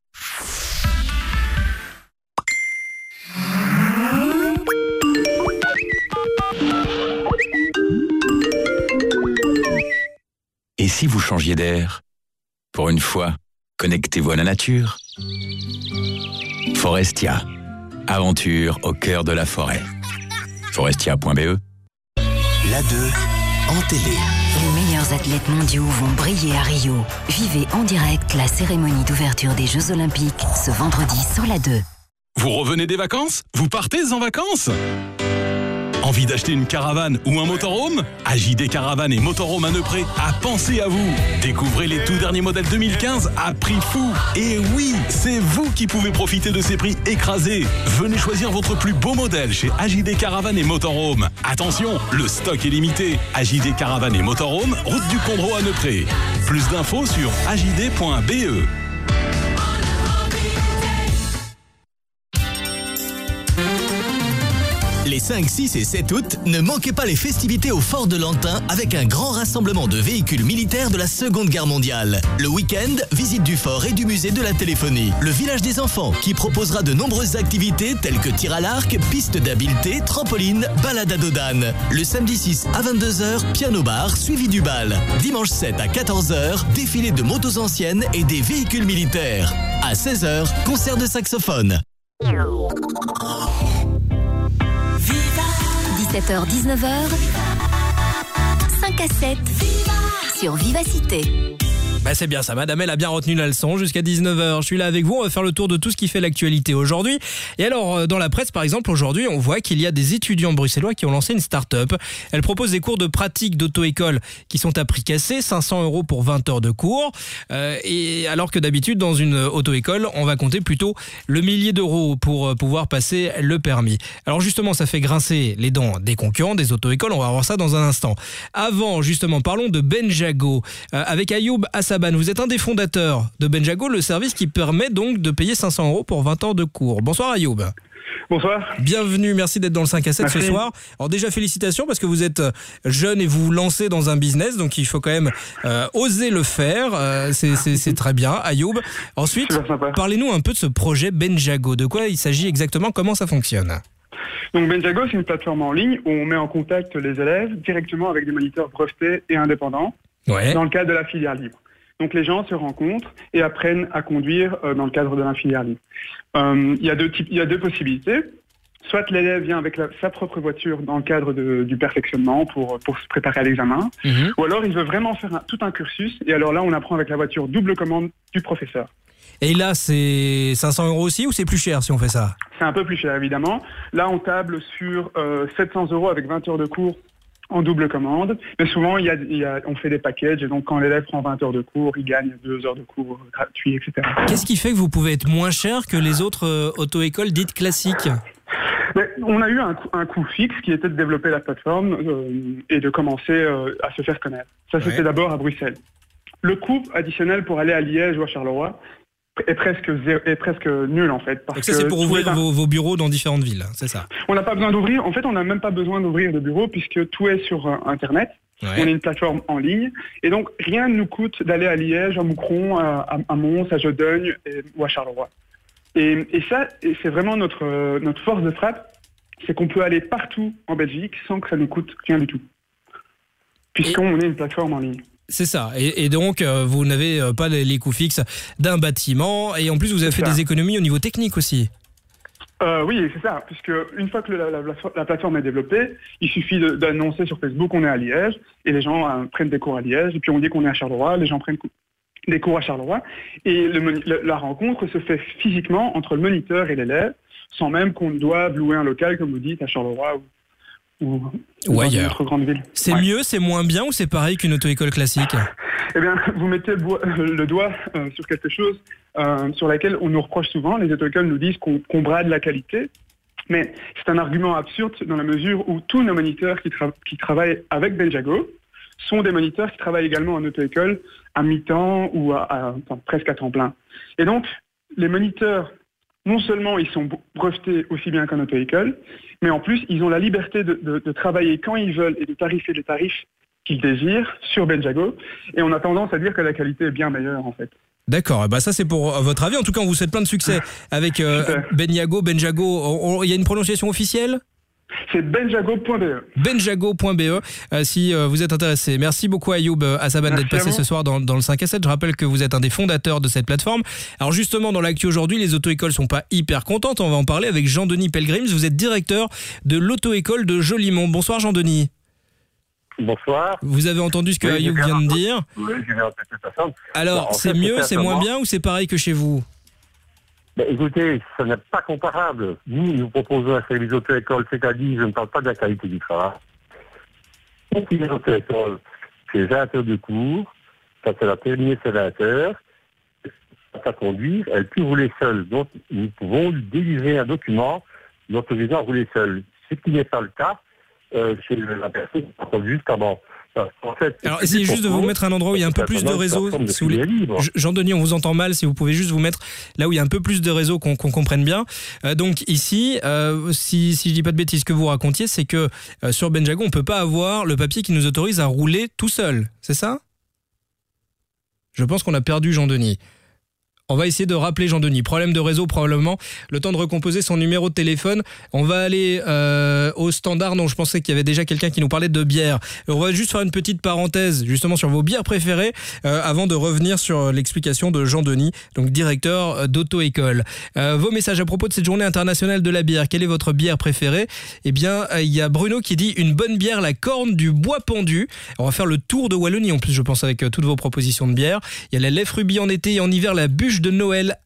Et si vous changiez d'air? Pour une fois, connectez-vous à la nature. Forestia. Aventure au cœur de la forêt. Forestia.be. La 2 en télé. Les meilleurs athlètes mondiaux vont briller à Rio. Vivez en direct la cérémonie d'ouverture des Jeux Olympiques ce vendredi sur la 2. Vous revenez des vacances? Vous partez en vacances? Envie d'acheter une caravane ou un motorhome? AJD Caravane et Motorhome à Neupré a pensé à vous. Découvrez les tout derniers modèles 2015 à prix fou. Et oui, c'est vous qui pouvez profiter de ces prix écrasés. Venez choisir votre plus beau modèle chez AJD Caravane et Motorhome. Attention, le stock est limité. AJD Caravane et Motorhome, route du Condro à Neupré. Plus d'infos sur ajd.be. Les 5, 6 et 7 août, ne manquez pas les festivités au Fort de Lantin avec un grand rassemblement de véhicules militaires de la Seconde Guerre mondiale. Le week-end, visite du fort et du musée de la téléphonie. Le village des enfants qui proposera de nombreuses activités telles que tir à l'arc, piste d'habileté, trampoline, balade à dos d'âne. Le samedi 6 à 22h, piano bar suivi du bal. Dimanche 7 à 14h, défilé de motos anciennes et des véhicules militaires. À 16h, concert de saxophone. 17h-19h, 5 à 7, sur Vivacité. Bah c'est bien ça, madame elle a bien retenu la leçon jusqu'à 19h. Je suis là avec vous, on va faire le tour de tout ce qui fait l'actualité aujourd'hui. Et alors dans la presse par exemple aujourd'hui on voit qu'il y a des étudiants bruxellois qui ont lancé une start-up. Elle propose des cours de pratique d'auto-école qui sont à prix cassé, 500 € pour 20 heures de cours. Et alors que d'habitude dans une auto-école on va compter plutôt le millier d'euros pour pouvoir passer le permis. Alors justement ça fait grincer les dents des concurrents des auto-écoles, on va voir ça dans un instant. Avant justement parlons de Benjago avec Ayoub Assaban. Vous êtes un des fondateurs de Benjago, le service qui permet donc de payer 500 € pour 20 heures de cours. Bonsoir Ayoub. Bonsoir. Bienvenue, merci d'être dans le 5 à 7 merci. Ce soir. Alors déjà félicitations parce que vous êtes jeune et vous vous lancez dans un business, donc il faut quand même oser le faire, c'est très bien Ayoub. Ensuite, parlez-nous un peu de ce projet Benjago, de quoi il s'agit exactement, comment ça fonctionne? Donc Benjago, c'est une plateforme en ligne où on met en contact les élèves directement avec des moniteurs brevetés et indépendants dans le cadre de la filière libre. Donc les gens se rencontrent et apprennent à conduire dans le cadre de la filière libre. Il y a deux possibilités. Soit l'élève vient avec sa propre voiture dans le cadre du perfectionnement pour se préparer à l'examen, ou alors il veut vraiment faire tout un cursus, et alors là on apprend avec la voiture double commande du professeur. Et là c'est 500 € aussi ou c'est plus cher si on fait ça? C'est un peu plus cher évidemment. Là on table sur 700 € avec 20 heures de cours en double commande, mais souvent on fait des packages et donc quand l'élève prend 20 heures de cours, il gagne 2 heures de cours gratuits, etc. Qu'est-ce qui fait que vous pouvez être moins cher que les autres auto-écoles dites classiques? Mais on a eu un coût fixe qui était de développer la plateforme et de commencer à se faire connaître. Ça c'était d'abord à Bruxelles. Le coût additionnel pour aller à Liège ou à Charleroi est presque nul en fait. Donc ça c'est pour ouvrir vos bureaux dans différentes villes, c'est ça? On n'a pas besoin d'ouvrir, en fait on n'a même pas besoin d'ouvrir de bureau puisque tout est sur Internet. On est une plateforme en ligne. Et donc, rien ne nous coûte d'aller à Liège, à Moucron, à Mons, à Jodogne ou à Charleroi. Et ça, c'est vraiment notre force de frappe, c'est qu'on peut aller partout en Belgique sans que ça nous coûte rien du tout. Puisqu'on est une plateforme en ligne. C'est ça. Et donc, vous n'avez pas les coûts fixes d'un bâtiment. Et en plus, vous avez fait des économies au niveau technique aussi. Oui, c'est ça. Puisque une fois que la plateforme est développée, il suffit d'annoncer sur Facebook qu'on est à Liège. Et les gens prennent des cours à Liège. Et puis on dit qu'on est à Charleroi. Les gens prennent des cours à Charleroi. Et la rencontre se fait physiquement entre le moniteur et l'élève, sans même qu'on doive louer un local, comme vous dites, à Charleroi ou dans une autre grande ville. C'est mieux, c'est moins bien ou c'est pareil qu'une auto-école classique ? Eh bien, vous mettez le doigt sur quelque chose sur laquelle on nous reproche souvent. Les auto-écoles nous disent qu'on brade la qualité. Mais c'est un argument absurde dans la mesure où tous nos moniteurs qui travaillent avec Benjago sont des moniteurs qui travaillent également en auto-école à mi-temps ou presque à temps plein. Et donc, les moniteurs, non seulement ils sont brevetés aussi bien qu'en auto-école, mais en plus, ils ont la liberté de travailler quand ils veulent et de tarifer les tarifs qu'ils désirent sur Benjago. Et on a tendance à dire que la qualité est bien meilleure, en fait. D'accord, ça c'est pour votre avis. En tout cas, on vous souhaite plein de succès avec Benjago. Il y a une prononciation officielle ? C'est benjago.be. Benjago.be si vous êtes intéressé. Merci beaucoup Ayoub Assaban d'être passé ce soir dans le 5 à 7. Je rappelle que vous êtes un des fondateurs de cette plateforme. Alors justement, dans l'actu aujourd'hui, les auto-écoles sont pas hyper contentes. On va en parler avec Jean-Denis Pelgrims. Vous êtes directeur de l'auto-école de Jolimont. Bonsoir Jean-Denis. Bonsoir. Vous avez entendu ce que Ayoub vient de dire ? Oui, je viens de toute façon. Alors, c'est mieux, c'est moins bien ou c'est pareil que chez vous ? Écoutez, ce n'est pas comparable. Nous proposons un service auto-école, c'est-à-dire, je ne parle pas de la qualité du travail. Donc, une auto-école, c'est 20 heures de cours, quand elle a terminé ses 20 heures, à conduire, elle peut rouler seule. Donc, nous pouvons lui délivrer un document l'autorisant à rouler seule. Ce qui n'est pas le cas chez la personne qui conduit juste avant. En fait, alors essayez juste de vous mettre à un endroit où il y a un peu plus de réseau. Si vous voulez. Jean-Denis, on vous entend mal. Si vous pouvez juste vous mettre là où il y a un peu plus de réseau, qu'on comprenne bien. Donc ici, si je dis pas de bêtises, ce que vous racontiez, c'est que sur Benjago, on peut pas avoir le papier qui nous autorise à rouler tout seul. C'est ça ? Je pense qu'on a perdu Jean-Denis. On va essayer de rappeler Jean-Denis. Problème de réseau probablement. Le temps de recomposer son numéro de téléphone. On va aller au standard. Non, je pensais qu'il y avait déjà quelqu'un qui nous parlait de bière. On va juste faire une petite parenthèse justement sur vos bières préférées avant de revenir sur l'explication de Jean-Denis, donc directeur d'auto-école. Vos messages à propos de cette journée internationale de la bière. Quelle est votre bière préférée ? Eh bien, il y a Bruno qui dit une bonne bière, la Corne du Bois Pendu. On va faire le tour de Wallonie en plus, je pense, avec toutes vos propositions de bière. Il y a la Lèvre Rubis en été et en hiver, la Bûche de Noël.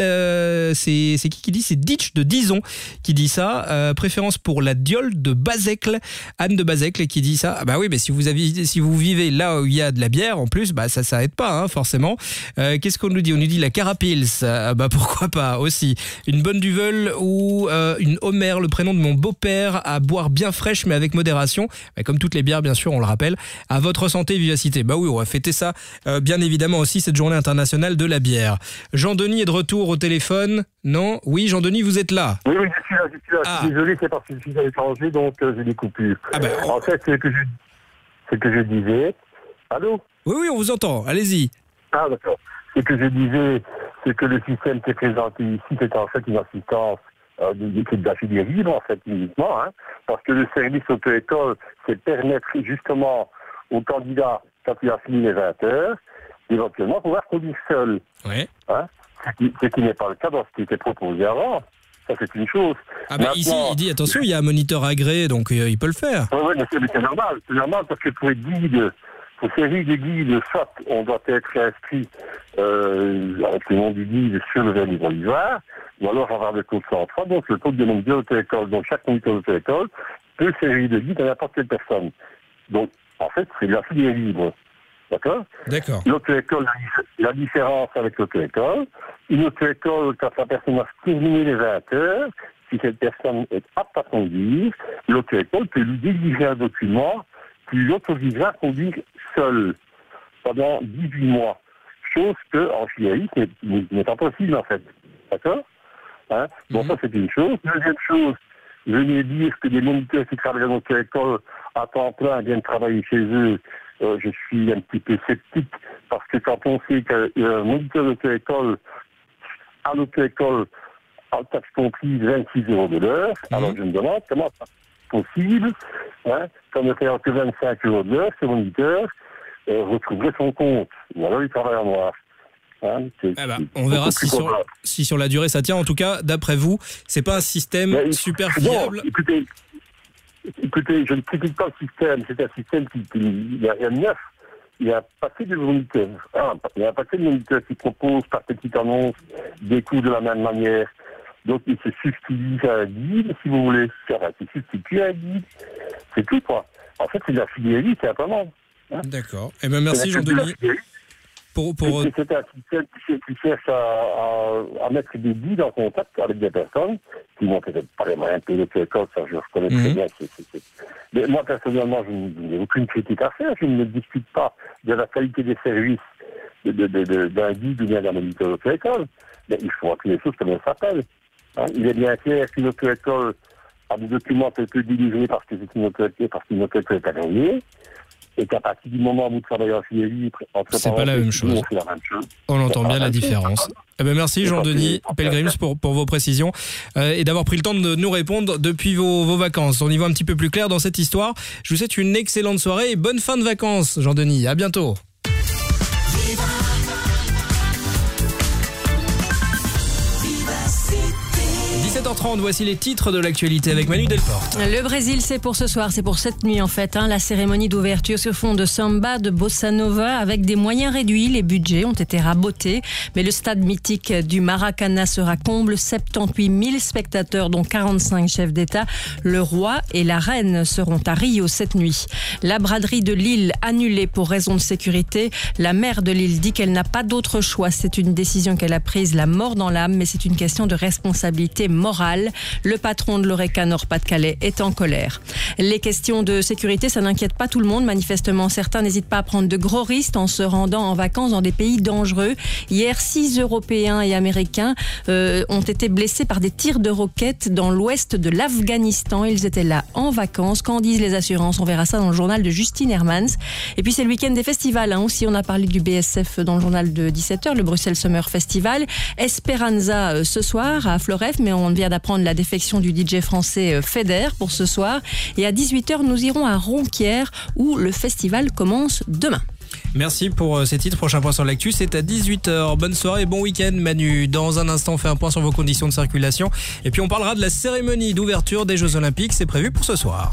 C'est qui dit ? C'est Ditch de Dison qui dit ça. Préférence pour la Diole de Bazecle. Anne de Bazecle qui dit ça. Ah bah oui, mais si vous vivez là où il y a de la bière, en plus, bah ça aide pas, hein, forcément. Qu'est-ce qu'on nous dit ? On nous dit la Carapils. Bah pourquoi pas aussi. Une bonne Duvel ou une Homer, le prénom de mon beau-père, à boire bien fraîche mais avec modération. Bah, comme toutes les bières, bien sûr, on le rappelle. À votre santé, vivacité. Bah oui, on va fêter ça, bien évidemment aussi, cette journée internationale de la bière. Jean-Denis est de retour au téléphone. Non ? Oui, Jean-Denis, vous êtes là. Oui, je suis là. Ah. Je suis désolé, c'est parce que je suis à l'étranger, donc j'ai des coupures. En fait, c'est que je disais... Allô ? Oui, on vous entend. Allez-y. Ah, d'accord. Ce que je disais, c'est que le système qui est présenté ici, c'est en fait une assistance d'équipe d'affiliés libre, en fait, uniquement, hein, parce que le service auto-école, c'est permettre justement aux candidats, quand il a fini les 20 heures, éventuellement pouvoir conduire seul. Oui. Hein, ce qui n'est pas le cas dans ce qui était proposé avant. Ça, c'est une chose. Ah bah ici, il dit, attention, il y a un moniteur agréé, donc il peut le faire. Oui, mais c'est normal. C'est normal parce que pour les guides, pour servir des guides, soit on doit être inscrit avec le nom du guide sur le vernis bolivar, ou alors avoir le code 103, donc le code de nom de l'auto-école. Donc chaque moniteur d'auto-école peut servir de guide à n'importe quelle personne. Donc, en fait, c'est de la filière libre. D'accord ? L'auto-école, la différence avec l'auto-école, une auto-école, quand la personne a terminé les 20 heures, si cette personne est apte à conduire, l'auto-école peut lui délivrer un document qui l'autorisera à conduire seul pendant 18 mois. Chose qu'en FIAI, n'est pas possible, en fait. D'accord ? Hein ? Bon, ça, c'est une chose. Deuxième chose, venir dire que des moniteurs qui travaillent dans notre école à temps plein viennent travailler chez eux, je suis un petit peu sceptique, parce que quand on sait qu'un moniteur d'auto-école, à l'auto-école, en taxe comprise, 26 € de l'heure, alors je me demande comment c'est possible, qu'on ne fait que 25 € de l'heure, ce moniteur retrouverait son compte, ou alors il travaille en noir. On verra si sur la durée ça tient. En tout cas, d'après vous, c'est pas un système super fiable. Non, écoutez, je ne critique pas le système. C'est un système il y a neuf. Il y a un paquet de moniteurs. Il y a un paquet de moniteurs qui proposent par petite annonce des cours de la même manière. Donc, il se substitue à un guide, si vous voulez. Il se substitue à un guide. C'est tout, quoi. En fait, c'est de la fidélité, simplement. D'accord. Eh bien, merci, Jean-Denis. C'est un système qui cherche à mettre des guides en contact avec des personnes qui n'ont peut-être pas les moyens de payer l'école, ça je reconnais très bien. Mais moi, personnellement, je n'ai aucune critique à faire. Je ne discute pas de la qualité des services d'un guide ou bien d'un moniteur d'auto-école. Mais il faut appeler les choses comme elles s'appellent. Il est bien clair qu'une auto-école a des documents qu'elle peut délivrer parce que c'est une auto-école est agréée. Et qu'à partir du moment où vous travaillez en filet libre, c'est pas la même chose. On entend bien la différence. Merci Jean-Denis Pelgrims pour vos précisions et d'avoir pris le temps de nous répondre depuis vos vacances. On y voit un petit peu plus clair dans cette histoire. Je vous souhaite une excellente soirée et bonne fin de vacances, Jean-Denis. À bientôt. 17h30, voici les titres de l'actualité avec Manu Delporte. Le Brésil, c'est pour ce soir, c'est pour cette nuit en fait. La cérémonie d'ouverture se fond de samba, de bossa nova avec des moyens réduits. Les budgets ont été rabotés, mais le stade mythique du Maracanã sera comble. 78 000 spectateurs, dont 45 chefs d'État. Le roi et la reine seront à Rio cette nuit. La braderie de Lille annulée pour raison de sécurité. La maire de Lille dit qu'elle n'a pas d'autre choix. C'est une décision qu'elle a prise la mort dans l'âme, mais c'est une question de responsabilité morale. Le patron de l'Horeca Nord-Pas-de-Calais est en colère. Les questions de sécurité, ça n'inquiète pas tout le monde. Manifestement, certains n'hésitent pas à prendre de gros risques en se rendant en vacances dans des pays dangereux. Hier, 6 Européens et Américains ont été blessés par des tirs de roquettes dans l'ouest de l'Afghanistan. Ils étaient là en vacances. Qu'en disent les assurances? On verra ça dans le journal de Justine Hermans. Et puis, c'est le week-end des festivals. Aussi, on a parlé du BSF dans le journal de 17h, le Bruxelles Summer Festival. Esperanza ce soir à Floref, mais on vient d'apprendre la défection du DJ français Feder pour ce soir. Et à 18h, nous irons à Ronquière où le festival commence demain. Merci pour ces titres. Prochain point sur l'actu, c'est à 18h. Bonne soirée et bon week-end Manu. Dans un instant, on fait un point sur vos conditions de circulation. Et puis on parlera de la cérémonie d'ouverture des Jeux Olympiques. C'est prévu pour ce soir.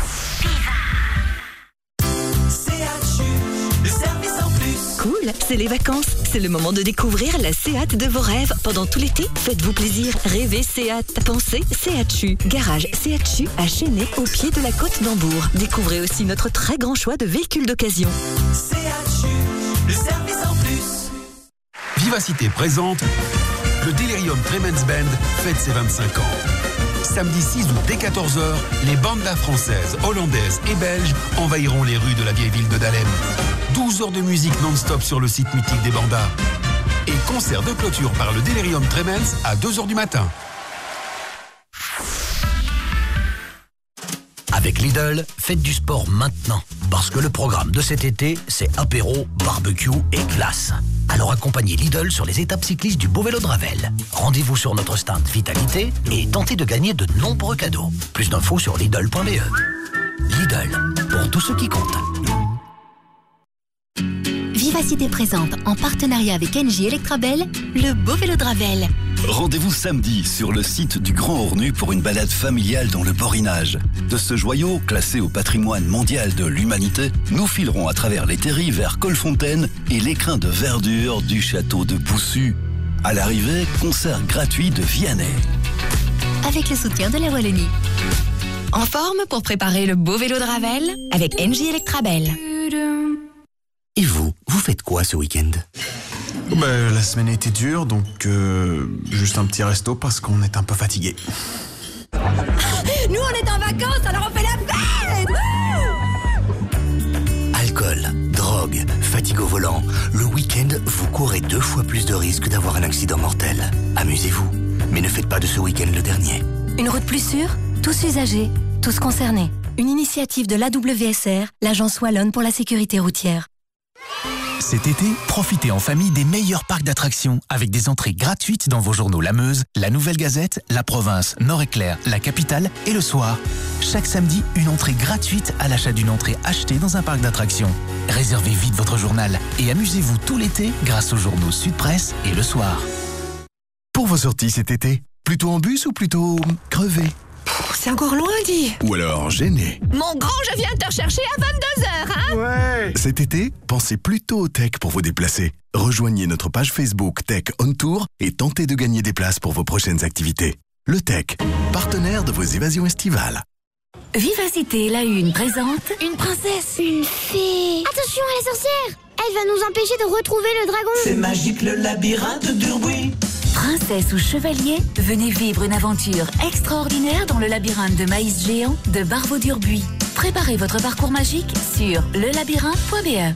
Cool, c'est les vacances. C'est le moment de découvrir la Seat de vos rêves. Pendant tout l'été, faites-vous plaisir. Rêvez Seat. Pensez Seat-Chu. Garage Seat-Chu à Chénet, au pied de la côte d'Hambourg. Découvrez aussi notre très grand choix de véhicules d'occasion. Seat-Chu, le service en plus. Vivacité présente le Delirium Tremens Band fête ses 25 ans. Samedi 6 août dès 14h, les bandas françaises, hollandaises et belges envahiront les rues de la vieille ville de Dahlem. 12 heures de musique non-stop sur le site mythique des bandas. Et concert de clôture par le Delirium Tremens à 2h du matin. Avec Lidl, faites du sport maintenant. Parce que le programme de cet été, c'est apéro, barbecue et glace. Alors accompagnez Lidl sur les étapes cyclistes du Beau Vélo de Ravel. Rendez-vous sur notre stand Vitalité et tentez de gagner de nombreux cadeaux. Plus d'infos sur Lidl.be. Lidl, pour tous ceux qui comptent. Vivacité présente, en partenariat avec Engie Electrabel, le Beau Vélo de Ravel. Rendez-vous samedi sur le site du Grand Ornu pour une balade familiale dans le Borinage. De ce joyau, classé au patrimoine mondial de l'humanité, nous filerons à travers les terris vers Colfontaine et l'écrin de verdure du château de Boussu. À l'arrivée, concert gratuit de Vianney. Avec le soutien de la Wallonie. En forme pour préparer le Beau Vélo de Ravel avec Engie Electrabel. Et vous faites quoi ce week-end? La semaine a été dure, donc juste un petit resto parce qu'on est un peu fatigué. Nous, on est en vacances, alors on fait la fête. Alcool, drogue, fatigue au volant. Le week-end, vous courez 2 fois plus de risques d'avoir un accident mortel. Amusez-vous, mais ne faites pas de ce week-end le dernier. Une route plus sûre? Tous usagers, tous concernés. Une initiative de l'AWSR, l'Agence Wallonne pour la sécurité routière. Cet été, profitez en famille des meilleurs parcs d'attractions avec des entrées gratuites dans vos journaux La Meuse, La Nouvelle Gazette, La Province, Nord-Éclair, La Capitale et Le Soir. Chaque samedi, une entrée gratuite à l'achat d'une entrée achetée dans un parc d'attractions. Réservez vite votre journal et amusez-vous tout l'été grâce aux journaux Sud Presse et Le Soir. Pour vos sorties cet été, plutôt en bus ou plutôt crevé? C'est encore loin, dis. Ou alors gêné? Mon grand, je viens te rechercher à 22h, hein? Ouais. Cet été, pensez plutôt au tech pour vous déplacer. Rejoignez notre page Facebook Tech On Tour et tentez de gagner des places pour vos prochaines activités. Le Tech, partenaire de vos évasions estivales. Vivacité, la une présente. Une princesse. Une fée. Attention à la sorcière. Elle va nous empêcher de retrouver le dragon. C'est magique le labyrinthe d'Urbuis. Princesse ou chevalier, venez vivre une aventure extraordinaire dans le labyrinthe de maïs géant de Barbeau d'Urbuis. Préparez votre parcours magique sur lelabyrinthe.be.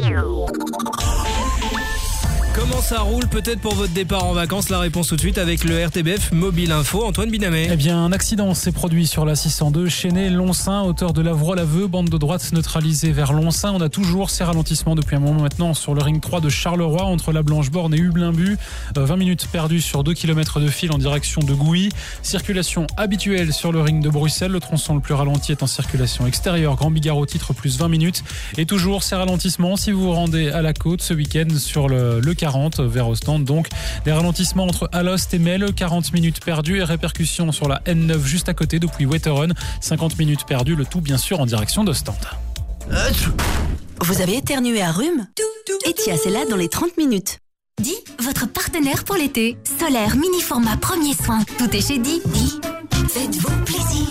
Comment ça roule peut-être pour votre départ en vacances? La réponse tout de suite avec le RTBF Mobile Info. Antoine Binamé. Eh bien, un accident s'est produit sur la 602 Chênay-Lonsin, hauteur de Lavroix-l'Aveu, bande de droite neutralisée vers Lonsin. On a toujours ces ralentissements depuis un moment maintenant sur le ring 3 de Charleroi entre la Blanche-Borne et Hublin-Bu. 20 minutes perdues sur 2 km de fil en direction de Gouy. Circulation habituelle sur le ring de Bruxelles. Le tronçon le plus ralenti est en circulation extérieure. Grand Bigard au titre plus 20 minutes. Et toujours ces ralentissements si vous vous rendez à la côte ce week-end sur le 40 vers Ostende. Donc des ralentissements entre Alost et Melle, 40 minutes perdues et répercussions sur la N9 juste à côté depuis Wetteren, 50 minutes perdues, le tout bien sûr en direction d'Ostende. Vous avez éternué à rhume? Etia, c'est là dans les 30 minutes. Di, votre partenaire pour l'été. Solaire, mini format, premier soin. Tout est chez Di. Di, faites-vous plaisir.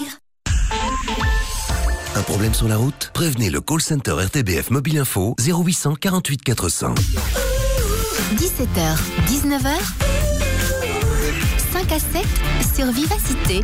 Un problème sur la route? Prévenez le call center RTBF Mobile Info 0800 48 400. 17h, 19h, 5 à 7 sur Vivacité.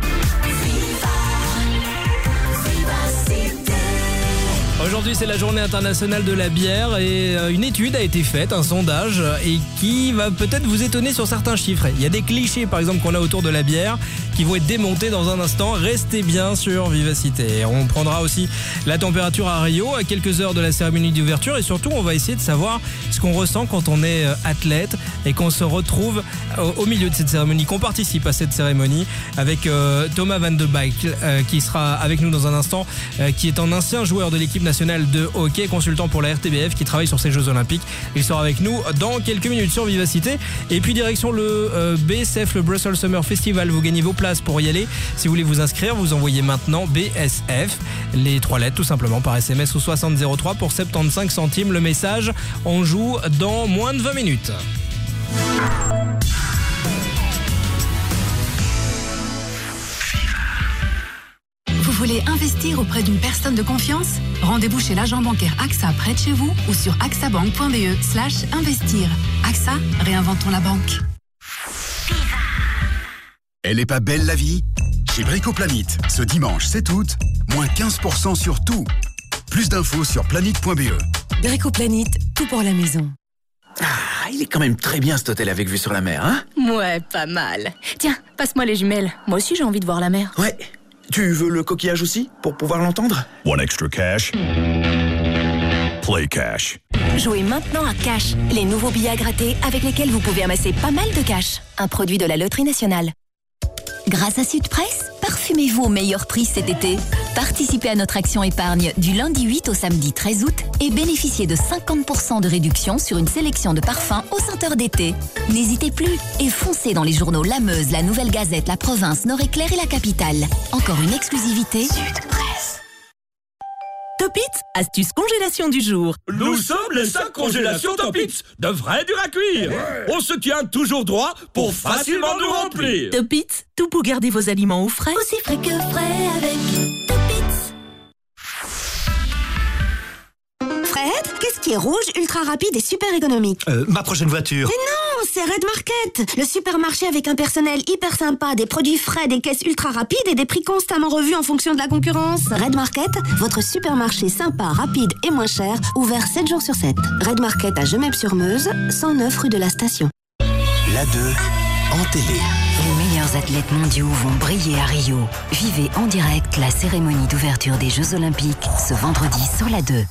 Aujourd'hui, c'est la journée internationale de la bière et une étude a été faite, un sondage, et qui va peut-être vous étonner sur certains chiffres. Il y a des clichés, par exemple, qu'on a autour de la bière qui vont être démontés dans un instant. Restez bien sur Vivacité. On prendra aussi la température à Rio à quelques heures de la cérémonie d'ouverture et surtout, on va essayer de savoir ce qu'on ressent quand on est athlète et qu'on se retrouve au milieu de cette cérémonie, qu'on participe à cette cérémonie avec Thomas Van de Beek qui sera avec nous dans un instant, qui est un ancien joueur de l'équipe nationale de hockey, consultant pour la RTBF qui travaille sur ces Jeux Olympiques. Il sera avec nous dans quelques minutes sur Vivacité. Et puis direction le BSF, le Brussels Summer Festival. Vous gagnez vos places pour y aller. Si vous voulez vous inscrire, vous envoyez maintenant BSF, les 3 lettres tout simplement par SMS au 6003 pour 75 centimes le message. On joue dans moins de 20 minutes. Vous voulez investir auprès d'une personne de confiance? Rendez-vous chez l'agent bancaire AXA près de chez vous ou sur axabank.be/investir. AXA, réinventons la banque. Elle est pas belle la vie? Chez Bricoplanite, ce dimanche 7 août, moins 15% sur tout. Plus d'infos sur planite.be. Bricoplanite, tout pour la maison. Ah, il est quand même très bien cet hôtel avec vue sur la mer, hein? Ouais, pas mal. Tiens, passe-moi les jumelles. Moi aussi j'ai envie de voir la mer. Ouais. Tu veux le coquillage aussi, pour pouvoir l'entendre? One extra cash. Play cash. Jouez maintenant à Cash, les nouveaux billets à gratter avec lesquels vous pouvez amasser pas mal de cash. Un produit de la Loterie Nationale. Grâce à Sud Presse, parfumez-vous au meilleur prix cet été. Participez à notre action épargne du lundi 8 au samedi 13 août et bénéficiez de 50% de réduction sur une sélection de parfums aux senteurs d'été. N'hésitez plus et foncez dans les journaux La Meuse, La Nouvelle Gazette, La Province, Nord-Éclair et La Capitale. Encore une exclusivité Sud Presse. Topitz, astuce congélation du jour. Nous sommes les 5 congélations Topitz, de vrai dur à cuire. Ouais. On se tient toujours droit pour facilement nous remplir. Topitz, tout pour garder vos aliments au frais. Aussi frais que frais avec Topitz. Fred, qu'est-ce qui est rouge, ultra rapide et super économique? Ma prochaine voiture. Mais non, c'est Red Market, le supermarché avec un personnel hyper sympa, des produits frais, des caisses ultra rapides et des prix constamment revus en fonction de la concurrence. Red Market, votre supermarché sympa, rapide et moins cher, ouvert 7 jours sur 7. Red Market à Gemep-sur-Meuse, 109 rue de la Station. La 2 en télé. Les meilleurs athlètes mondiaux vont briller à Rio. Vivez en direct la cérémonie d'ouverture des Jeux Olympiques ce vendredi sur la 2.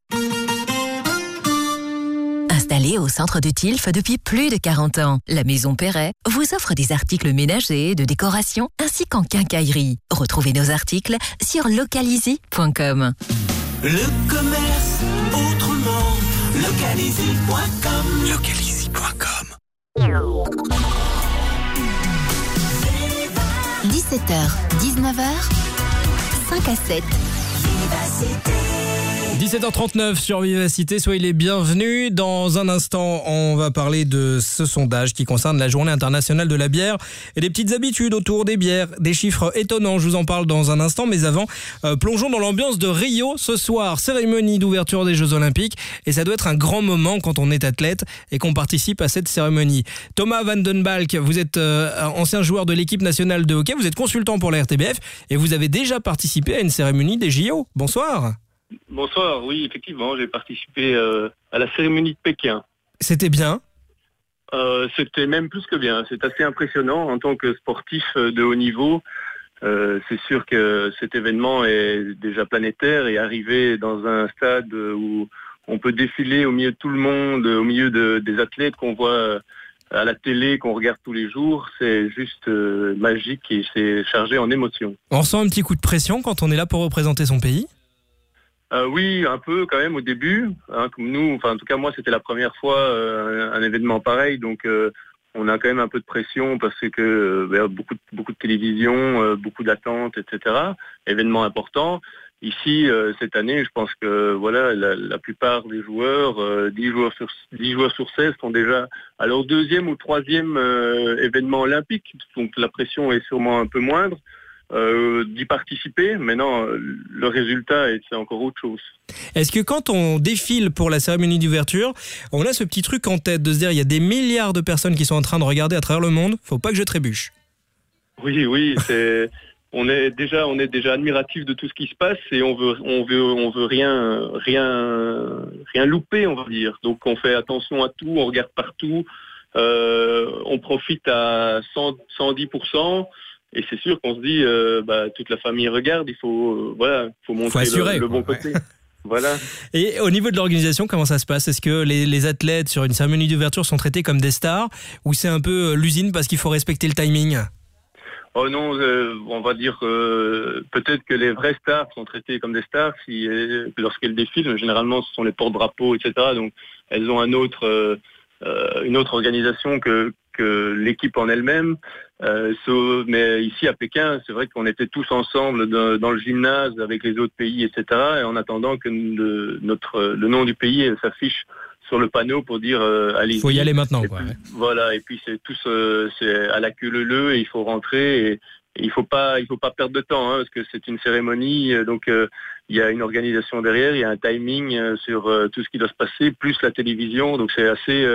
Installée au centre de Tilf depuis plus de 40 ans, la Maison Perret vous offre des articles ménagers, de décoration ainsi qu'en quincaillerie. Retrouvez nos articles sur localizy.com. Le commerce autrement, localizy.com. Localizy.com. 17h, 19h, 5 à 7. 17h39 sur Vivacité, soyez les bienvenus. Dans un instant, on va parler de ce sondage qui concerne la journée internationale de la bière et des petites habitudes autour des bières, des chiffres étonnants, je vous en parle dans un instant. Mais avant, plongeons dans l'ambiance de Rio ce soir, cérémonie d'ouverture des Jeux Olympiques. Et ça doit être un grand moment quand on est athlète et qu'on participe à cette cérémonie. Thomas Van Den Balk, vous êtes ancien joueur de l'équipe nationale de hockey, vous êtes consultant pour la RTBF et vous avez déjà participé à une cérémonie des JO. Bonsoir. Bonsoir, oui, effectivement, j'ai participé à la cérémonie de Pékin. C'était bien ? C'était même plus que bien, c'est assez impressionnant en tant que sportif de haut niveau. C'est sûr que cet événement est déjà planétaire et arriver dans un stade où on peut défiler au milieu de tout le monde, au milieu des athlètes qu'on voit à la télé, qu'on regarde tous les jours, c'est juste magique et c'est chargé en émotions. On ressent un petit coup de pression quand on est là pour représenter son pays ? Oui, un peu quand même au début. Comme nous, enfin en tout cas moi c'était la première fois un événement pareil, donc on a quand même un peu de pression parce que beaucoup de télévision, beaucoup d'attentes, etc. Événement important. Ici cette année, je pense que voilà la plupart des joueurs, 10 joueurs sur 16 sont déjà à leur deuxième ou troisième événement olympique, donc la pression est sûrement un peu moindre. D'y participer, mais non, le résultat, c'est encore autre chose. Est-ce que quand on défile pour la cérémonie d'ouverture, on a ce petit truc en tête de se dire il y a des milliards de personnes qui sont en train de regarder à travers le monde, faut pas que je trébuche? Oui, on est déjà admiratif de tout ce qui se passe et on veut rien louper, on va dire. Donc on fait attention à tout, on regarde partout, on profite à 110%. Et c'est sûr qu'on se dit, toute la famille regarde, il faut montrer le bon côté. Voilà. Et au niveau de l'organisation, comment ça se passe? Est-ce que les athlètes sur une cérémonie d'ouverture sont traités comme des stars ou c'est un peu l'usine parce qu'il faut respecter le timing? Oh non, on va dire peut-être que les vraies stars sont traitées comme des stars lorsqu'elles défilent. Généralement, ce sont les porte-drapeaux, etc. Donc, elles ont une autre organisation que l'équipe en elle-même. Mais ici à Pékin, c'est vrai qu'on était tous ensemble dans le gymnase avec les autres pays, etc. Et en attendant que le nom du pays s'affiche sur le panneau pour dire allez-y. Il faut y aller maintenant, quoi. Puis, voilà, et puis c'est tous c'est à la queue leu et il faut rentrer et il faut pas perdre de temps parce que c'est une cérémonie, donc il y a une organisation derrière, il y a un timing sur tout ce qui doit se passer, plus la télévision, donc c'est assez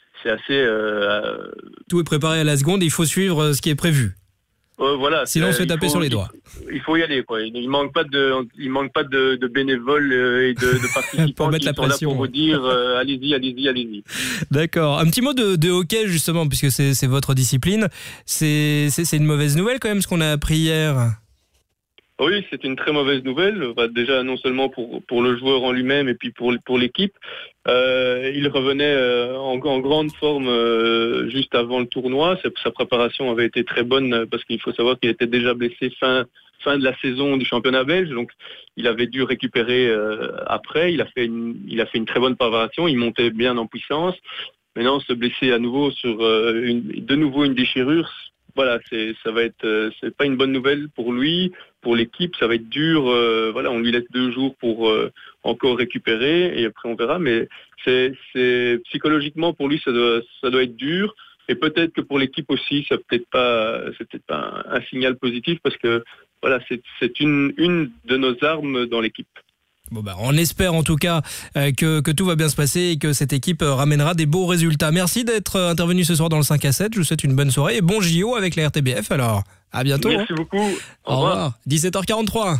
tout est préparé à la seconde, il faut suivre ce qui est prévu. Voilà. Sinon on se fait taper sur les doigts. Il faut y aller, quoi. Il manque pas de bénévoles et de participants pour mettre la pression, sont là pour vous dire allez-y. D'accord. Un petit mot de hockey justement, puisque c'est votre discipline. C'est une mauvaise nouvelle quand même ce qu'on a appris hier. Oui, c'est une très mauvaise nouvelle. Déjà, non seulement pour le joueur en lui-même et puis pour l'équipe. Il revenait en grande forme juste avant le tournoi. Sa préparation avait été très bonne parce qu'il faut savoir qu'il était déjà blessé fin de la saison du championnat belge. Donc, il avait dû récupérer après. Il a fait une très bonne préparation. Il montait bien en puissance. Maintenant, se blesser à nouveau sur de nouveau une déchirure. Voilà, c'est pas une bonne nouvelle pour lui, pour l'équipe, ça va être dur. On lui laisse 2 jours pour encore récupérer et après on verra. Mais c'est psychologiquement pour lui ça doit être dur et peut-être que pour l'équipe aussi c'est peut-être pas un signal positif parce que voilà c'est une de nos armes dans l'équipe. Bon on espère en tout cas que tout va bien se passer et que cette équipe ramènera des beaux résultats. Merci d'être intervenu ce soir dans le 5 à 7. Je vous souhaite une bonne soirée et bon JO avec la RTBF alors. À bientôt. Merci beaucoup. Au revoir. 17h43.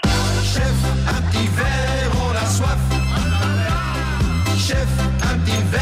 Chef, un petit verre, on a soif. Chef, un petit verre.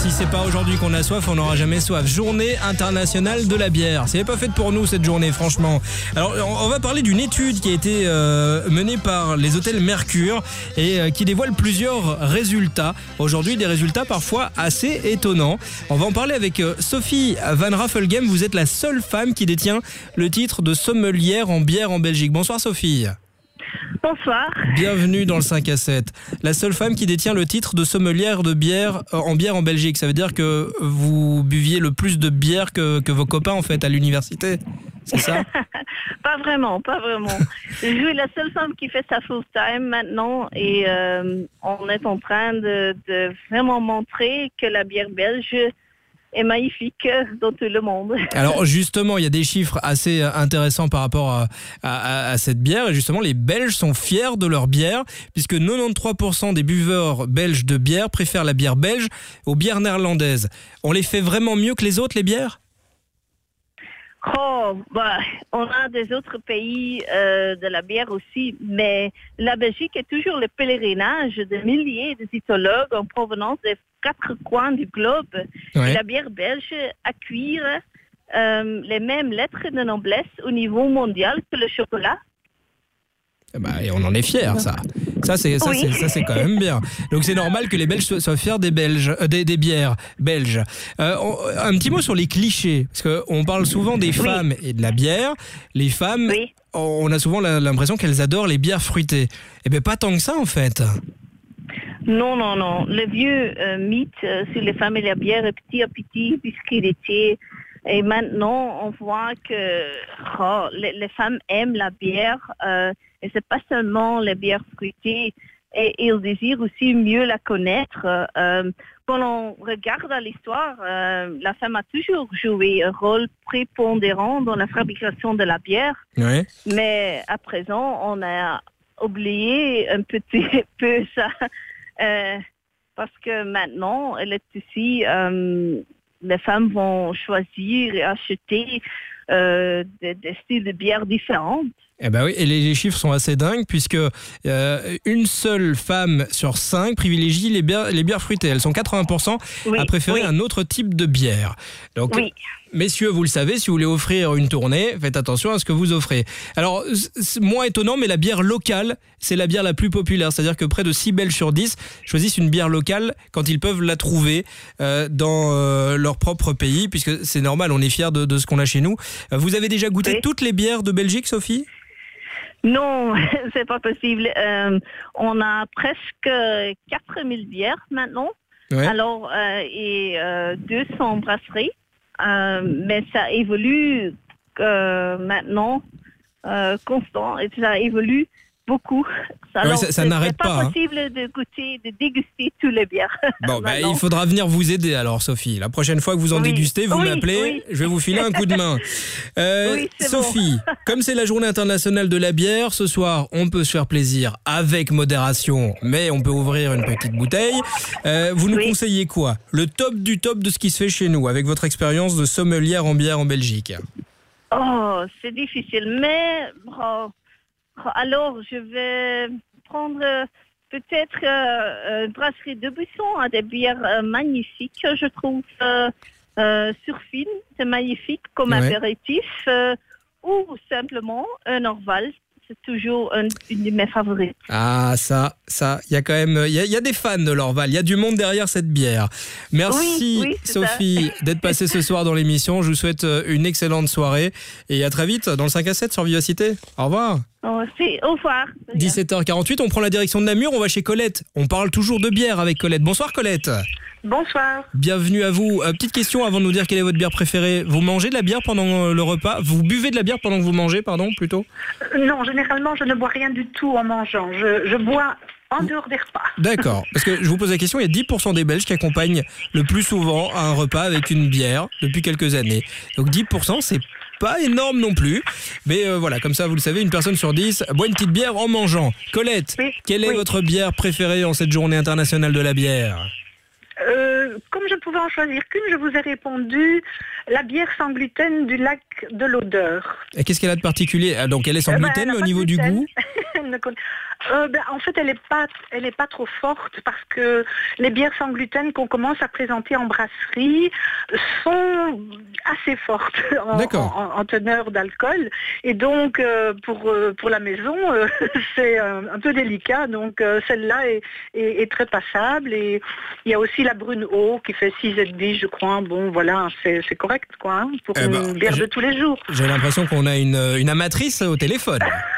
si c'est pas aujourd'hui qu'on a soif, on n'aura jamais soif. Journée internationale de la bière. C'est pas faite pour nous cette journée, franchement. Alors, on va parler d'une étude qui a été menée par les hôtels Mercure et qui dévoile plusieurs résultats. Aujourd'hui, des résultats parfois assez étonnants. On va en parler avec Sophie Van Raffelgem. Vous êtes la seule femme qui détient le titre de sommelière en bière en Belgique. Bonsoir Sophie. Bonsoir. Bienvenue dans le 5 à 7. La seule femme qui détient le titre de sommelière de bière en Belgique. Ça veut dire que vous buviez le plus de bière que vos copains en fait à l'université. C'est ça? Pas vraiment. Je suis la seule femme qui fait ça full time maintenant et on est en train de vraiment montrer que la bière belge est magnifique dans tout le monde. Alors justement, il y a des chiffres assez intéressants par rapport à cette bière. Et justement, les Belges sont fiers de leur bière, puisque 93% des buveurs belges de bière préfèrent la bière belge aux bières néerlandaises. On les fait vraiment mieux que les autres, les bières ? On a des autres pays de la bière aussi, mais la Belgique est toujours le pèlerinage de milliers d'éthologues en provenance des 4 coins du globe. Ouais. Et la bière belge acquiert les mêmes lettres de noblesse au niveau mondial que le chocolat. Et on en est fiers, ça. Ça, c'est quand même bien. Donc, c'est normal que les Belges soient fiers des bières belges. Un petit mot sur les clichés. Parce qu'on parle souvent des femmes et de la bière. Les femmes, on a souvent l'impression qu'elles adorent les bières fruitées. Eh bien, pas tant que ça, en fait. Non. Le vieux mythe sur les femmes et la bière est petit à petit, puisqu'il était... Et maintenant, on voit que les femmes aiment la bière et c'est pas seulement les bières fruitées. Et ils désirent aussi mieux la connaître. Quand on regarde à l'histoire, la femme a toujours joué un rôle prépondérant dans la fabrication de la bière. Ouais. Mais à présent, on a oublié un petit peu ça parce que maintenant, elle est aussi... les femmes vont choisir et acheter des styles de bière différents. Eh ben oui, et les chiffres sont assez dingues puisque une seule femme sur 5 privilégie les bières fruitées. Elles sont 80% à préférer un autre type de bière. Donc, messieurs, vous le savez, si vous voulez offrir une tournée, faites attention à ce que vous offrez. Alors, c'est moins étonnant, mais la bière locale, c'est la bière la plus populaire. C'est-à-dire que près de 6 Belges sur 10 choisissent une bière locale quand ils peuvent la trouver dans leur propre pays, puisque c'est normal, on est fiers de ce qu'on a chez nous. Vous avez déjà goûté toutes les bières de Belgique, Sophie ? Non, c'est pas possible. On a presque 4000 bières maintenant. Ouais. Alors, et 200 brasseries. Mais ça évolue maintenant constant et ça évolue beaucoup. Alors, ça n'arrête pas. C'est pas possible de goûter, de déguster toutes les bières. Bon, il faudra venir vous aider alors, Sophie. La prochaine fois que vous en dégustez, vous m'appelez, je vais vous filer un coup de main. Sophie, comme c'est la journée internationale de la bière, ce soir, on peut se faire plaisir avec modération, mais on peut ouvrir une petite bouteille. Vous nous conseillez quoi ? Le top du top de ce qui se fait chez nous, avec votre expérience de sommelière en bière en Belgique. C'est difficile, mais... Alors, je vais prendre peut-être une brasserie de Buisson à des bières magnifiques, je trouve, sur fine, c'est magnifique comme apéritif, ou simplement un Orval. C'est toujours une de mes favorites. Ah, ça, il y a quand même, il y a des fans de l'Orval, il y a du monde derrière cette bière. Merci Sophie d'être passée ce soir dans l'émission. Je vous souhaite une excellente soirée et à très vite dans le 5 à 7 sur Vivacité. Au revoir. Au revoir. 17h48, on prend la direction de Namur, on va chez Colette. On parle toujours de bière avec Colette. Bonsoir Colette. Bonsoir. Bienvenue à vous. Petite question avant de nous dire quelle est votre bière préférée. Vous mangez de la bière pendant le repas ? Vous buvez de la bière pendant que vous mangez, plutôt ? Non, généralement, je ne bois rien du tout en mangeant. Je bois en dehors des repas. D'accord. Parce que je vous pose la question, il y a 10% des Belges qui accompagnent le plus souvent à un repas avec une bière depuis quelques années. Donc 10%, c'est pas énorme non plus. Mais voilà, comme ça, vous le savez, une personne sur 10 boit une petite bière en mangeant. Colette, quelle est votre bière préférée en cette journée internationale de la bière ? Comme je ne pouvais en choisir qu'une, je vous ai répondu la bière sans gluten du lac de l'Odeur. Et qu'est-ce qu'elle a de particulier ? Donc elle est sans gluten, mais au niveau du goût ? En fait, elle est pas trop forte parce que les bières sans gluten qu'on commence à présenter en brasserie sont assez fortes en teneur d'alcool. Et donc, pour la maison, c'est un peu délicat. Donc, celle-là est très passable. Et il y a aussi la Brune Haut qui fait 6,5, je crois. Bon, voilà, c'est correct, quoi, pour une bière de tous les jours. J'ai l'impression qu'on a une amatrice au téléphone.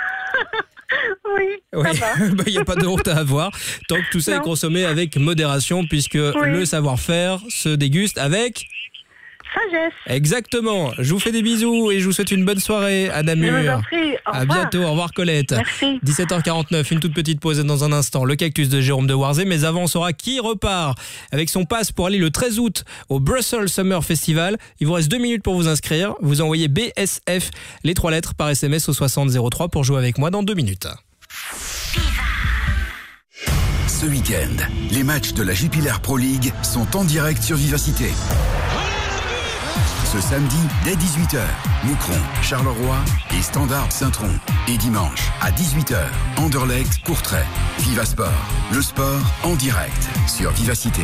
Oui, ça va. Il n'y a pas de honte à avoir tant que tout ça est consommé avec modération puisque le savoir-faire se déguste avec sagesse. Exactement. Je vous fais des bisous et je vous souhaite une bonne soirée à Namur. Je vous en prie. À bientôt. Au revoir Colette. Merci. 17h49, une toute petite pause dans un instant. Le cactus de Jérôme de Warzé, mais avant on saura qui repart avec son pass pour aller le 13 août au Brussels Summer Festival. Il vous reste 2 minutes pour vous inscrire. Vous envoyez BSF, les 3 lettres par SMS au 6003 pour jouer avec moi dans 2 minutes. Ce week-end, les matchs de la Jupiler Pro League sont en direct sur Vivacité. Ce samedi, dès 18h, Moucron, Charleroi et Standard Saint-Tron. Et dimanche, à 18h, Anderlecht, Courtrai. Vivasport, le sport en direct sur Vivacité.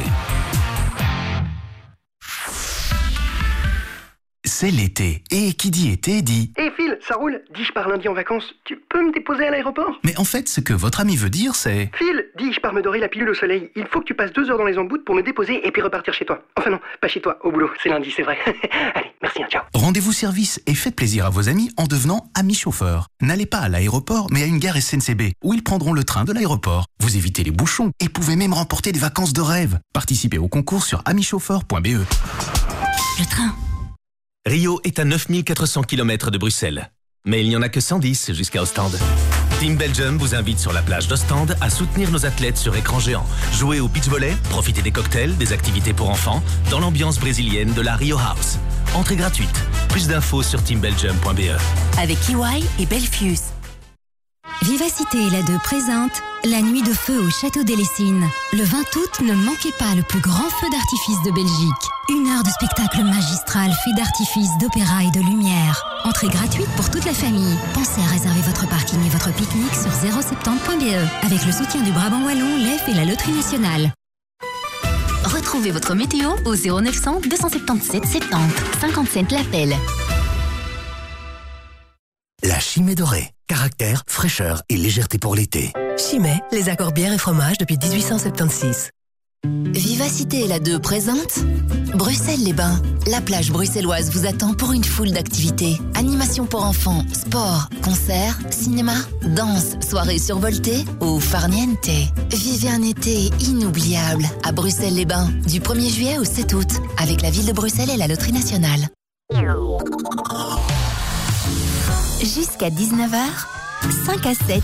C'est l'été. Et qui dit été dit... Hé Phil, ça roule. Dis, je pars lundi en vacances. Tu peux me déposer à l'aéroport ? Mais en fait, ce que votre ami veut dire, c'est... Phil, dis, je pars me dorer la pilule au soleil. Il faut que tu passes 2 heures dans les emboutes pour me déposer et puis repartir chez toi. Enfin non, pas chez toi, au boulot. C'est lundi, c'est vrai. Allez, merci, ciao. Rendez-vous service et faites plaisir à vos amis en devenant amis chauffeurs. N'allez pas à l'aéroport, mais à une gare SNCB, où ils prendront le train de l'aéroport. Vous évitez les bouchons et pouvez même remporter des vacances de rêve. Participez au concours sur amichauffeur.be. Le train. Rio est à 9400 km de Bruxelles. Mais il n'y en a que 110 jusqu'à Ostende. Team Belgium vous invite sur la plage d'Ostende à soutenir nos athlètes sur écran géant. Jouez au beach volley, profitez des cocktails, des activités pour enfants, dans l'ambiance brésilienne de la Rio House. Entrée gratuite. Plus d'infos sur teambelgium.be. Avec EY et Belfius. Vivacité et la 2 présente la nuit de feu au Château des Lessines. Le 20 août, ne manquez pas le plus grand feu d'artifice de Belgique. 1 heure de spectacle magistral fait d'artifice, d'opéra et de lumière. Entrée gratuite pour toute la famille. Pensez à réserver votre parking et votre pique-nique sur 070.be avec le soutien du Brabant Wallon, l'EF et la Loterie Nationale. Retrouvez votre météo au 0900 277 70 50 cents l'appel. La Chimay dorée. Caractère, fraîcheur et légèreté pour l'été. Chimay, les accords bière et fromage depuis 1876. Vivacité et la 2 présente Bruxelles-les-Bains. La plage bruxelloise vous attend pour une foule d'activités. Animations pour enfants, sport, concerts, cinéma, danse, soirées survoltées ou farniente. Vivez un été inoubliable à Bruxelles-les-Bains du 1er juillet au 7 août avec la ville de Bruxelles et la Loterie Nationale. Jusqu'à 19h, 5 à 7.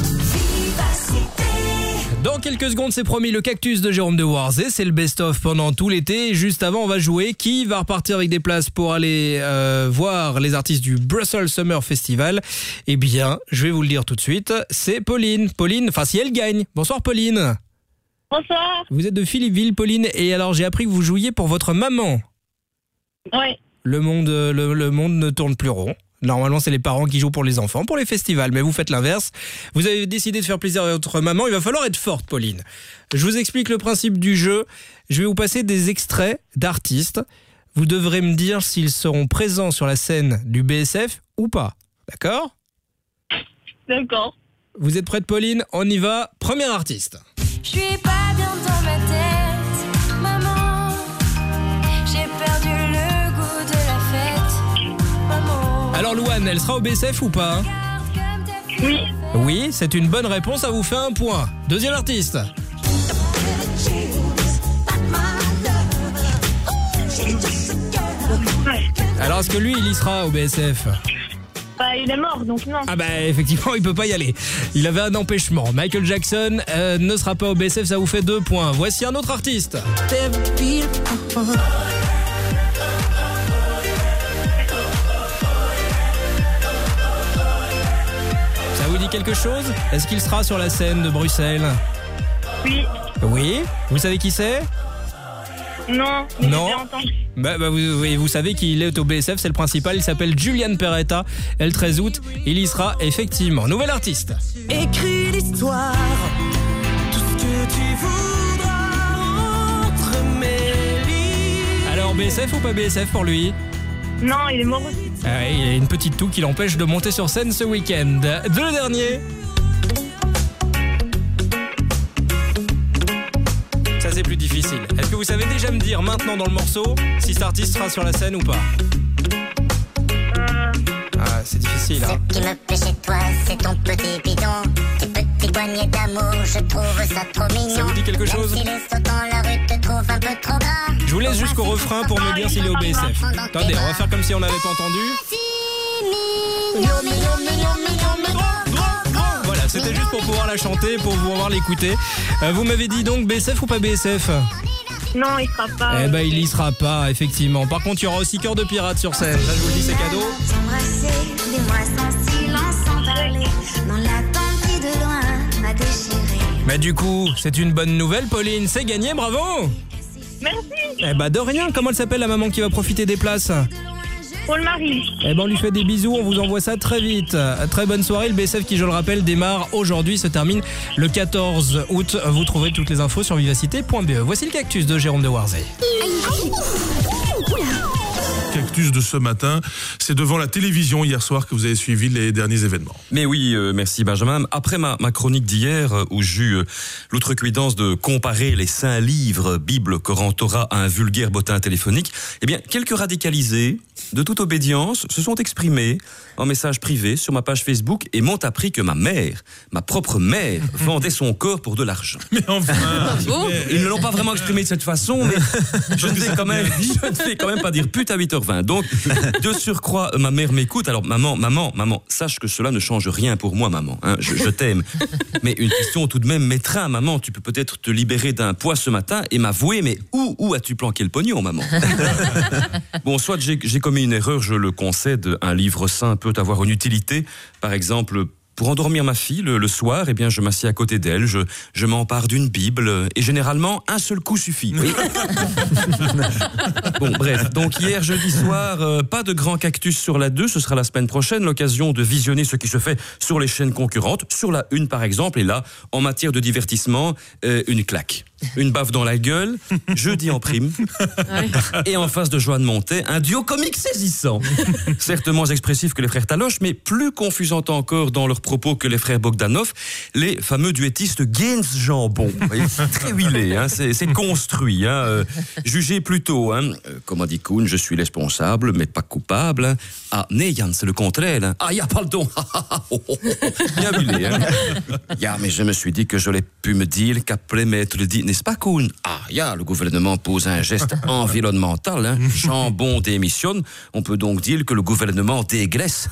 Dans quelques secondes, c'est promis, le cactus de Jérôme de Warzé, c'est le best-of pendant tout l'été. Et juste avant, on va jouer. Qui va repartir avec des places pour aller voir les artistes du Brussels Summer Festival? Eh bien, je vais vous le dire tout de suite, c'est Pauline. Pauline, enfin si elle gagne. Bonsoir Pauline. Bonsoir. Vous êtes de Philippeville, Pauline, et alors j'ai appris que vous jouiez pour votre maman. Oui. Le monde ne tourne plus rond. Normalement, c'est les parents qui jouent pour les enfants, pour les festivals, mais vous faites l'inverse. Vous avez décidé de faire plaisir à votre maman, il va falloir être forte, Pauline. Je vous explique le principe du jeu. Je vais vous passer des extraits d'artistes. Vous devrez me dire s'ils seront présents sur la scène du BSF ou pas. D'accord ? D'accord. Vous êtes prête, Pauline ? On y va. Premier artiste. Je suis pas bien dans ma tête, maman. J'ai perdu le goût de la fête, maman. Alors Louane, elle sera au BSF ou pas ? Oui. Oui, c'est une bonne réponse, ça vous fait 1 point. Deuxième artiste. Alors est-ce que lui, il y sera au BSF ? Bah, il est mort, donc non. Ah bah effectivement, il peut pas y aller. Il avait un empêchement. Michael Jackson ne sera pas au BSF, ça vous fait 2 points. Voici un autre artiste. Ça vous dit quelque chose ? Est-ce qu'il sera sur la scène de Bruxelles ? Oui. Oui ? Vous savez qui c'est ? Non, mais Non. j'ai entendu. Vous savez qu'il est au BSF, c'est le principal. Il s'appelle Julian Peretta. Et le 13 août, il y sera effectivement. Nouvel artiste. Écris l'histoire, tout ce que tu voudras entre mes lignes. Alors, BSF ou pas BSF pour lui? Non, il est mort aussi. Il a une petite toux qui l'empêche de monter sur scène ce week-end. Le dernier. Ça, c'est plus difficile. Est-ce que vous savez déjà me dire maintenant dans le morceau si cet artiste sera sur la scène ou pas? Ah, c'est difficile, hein. Ce qui me plaît chez toi, c'est ton petit bidon. Tes petits poignets d'amour, je trouve ça trop mignon. Ça vous dit quelque chose? Même si les sauts dans la rue te trouvent un peu trop gras. Je vous laisse jusqu'au refrain pour me dire s'il est au BSF. Attendez, on va faire comme si on n'avait pas entendu. Voilà, c'était juste pour pouvoir la chanter, pour pouvoir l'écouter. Vous m'avez dit donc BSF ou pas BSF? Non, il sera pas. Eh ben, il y sera pas, effectivement. Par contre, il y aura aussi Cœur de Pirate sur scène. Là, je vous le dis, c'est cadeau. S'embrasser, des mois sans silence, sans parler. Dans l'attente qui de loin m'a déchiré. Mais du coup, c'est une bonne nouvelle, Pauline. C'est gagné, bravo. Merci. Eh ben, de rien. Comment elle s'appelle, la maman qui va profiter des places? Paul-Marie. Eh ben, on lui fait des bisous, on vous envoie ça très vite. Très bonne soirée. Le BSF qui, je le rappelle, démarre aujourd'hui, se termine le 14 août. Vous trouverez toutes les infos sur vivacité.be. Voici le cactus de Jérôme de Warzay. Cactus de ce matin, c'est devant la télévision hier soir que vous avez suivi les derniers événements. Mais oui, merci Benjamin. Après ma chronique d'hier, où j'eus l'outrecuidance de comparer les saints livres, Bible, Coran, Torah, à un vulgaire bottin téléphonique, eh bien, quelques radicalisés, de toute obédience, se sont exprimés en message privé sur ma page Facebook et m'ont appris que ma mère, ma propre mère, vendait son corps pour de l'argent. Mais enfin Ils ne l'ont pas vraiment exprimé de cette façon, mais je ne vais quand même pas dire pute à 8h20. Donc, de surcroît, ma mère m'écoute. Alors, maman, sache que cela ne change rien pour moi, maman. Hein, je t'aime. Mais une question tout de même m'étreint, maman. Tu peux peut-être te libérer d'un poids ce matin et m'avouer, mais où as-tu planqué le pognon, maman? Bon, soit j'ai commis une erreur, je le concède. Un livre saint peut avoir une utilité. Par exemple, pour endormir ma fille le soir, eh bien, je m'assieds à côté d'elle, je m'empare d'une Bible, et généralement, un seul coup suffit. Oui. Bon, bref. Donc, hier, jeudi soir, pas de grand cactus sur la 2, ce sera la semaine prochaine, l'occasion de visionner ce qui se fait sur les chaînes concurrentes, sur la 1 par exemple, et là, en matière de divertissement, une claque. Une baffe dans la gueule, jeudi en prime, et en face de Joanne Montet, un duo comique saisissant. Certes moins expressif que les frères Taloche, mais plus confusant encore dans leurs propos que les frères Bogdanov, les fameux duettistes Gaines-Jambon. Très huilé, hein, c'est construit. Hein, jugez plutôt, hein, comme a dit Kuhn, je suis responsable, mais pas coupable. Hein. Ah, Neyan, c'est le contraire. Hein. Ah, pardon. Bien huilé. Hein. Mais je me suis dit que j'aurais pu me dire qu'après m'être dit, n'est-ce pas, Kuhn? Le gouvernement pose un geste environnemental. Hein. Jambon démissionne. On peut donc dire que le gouvernement dégraisse.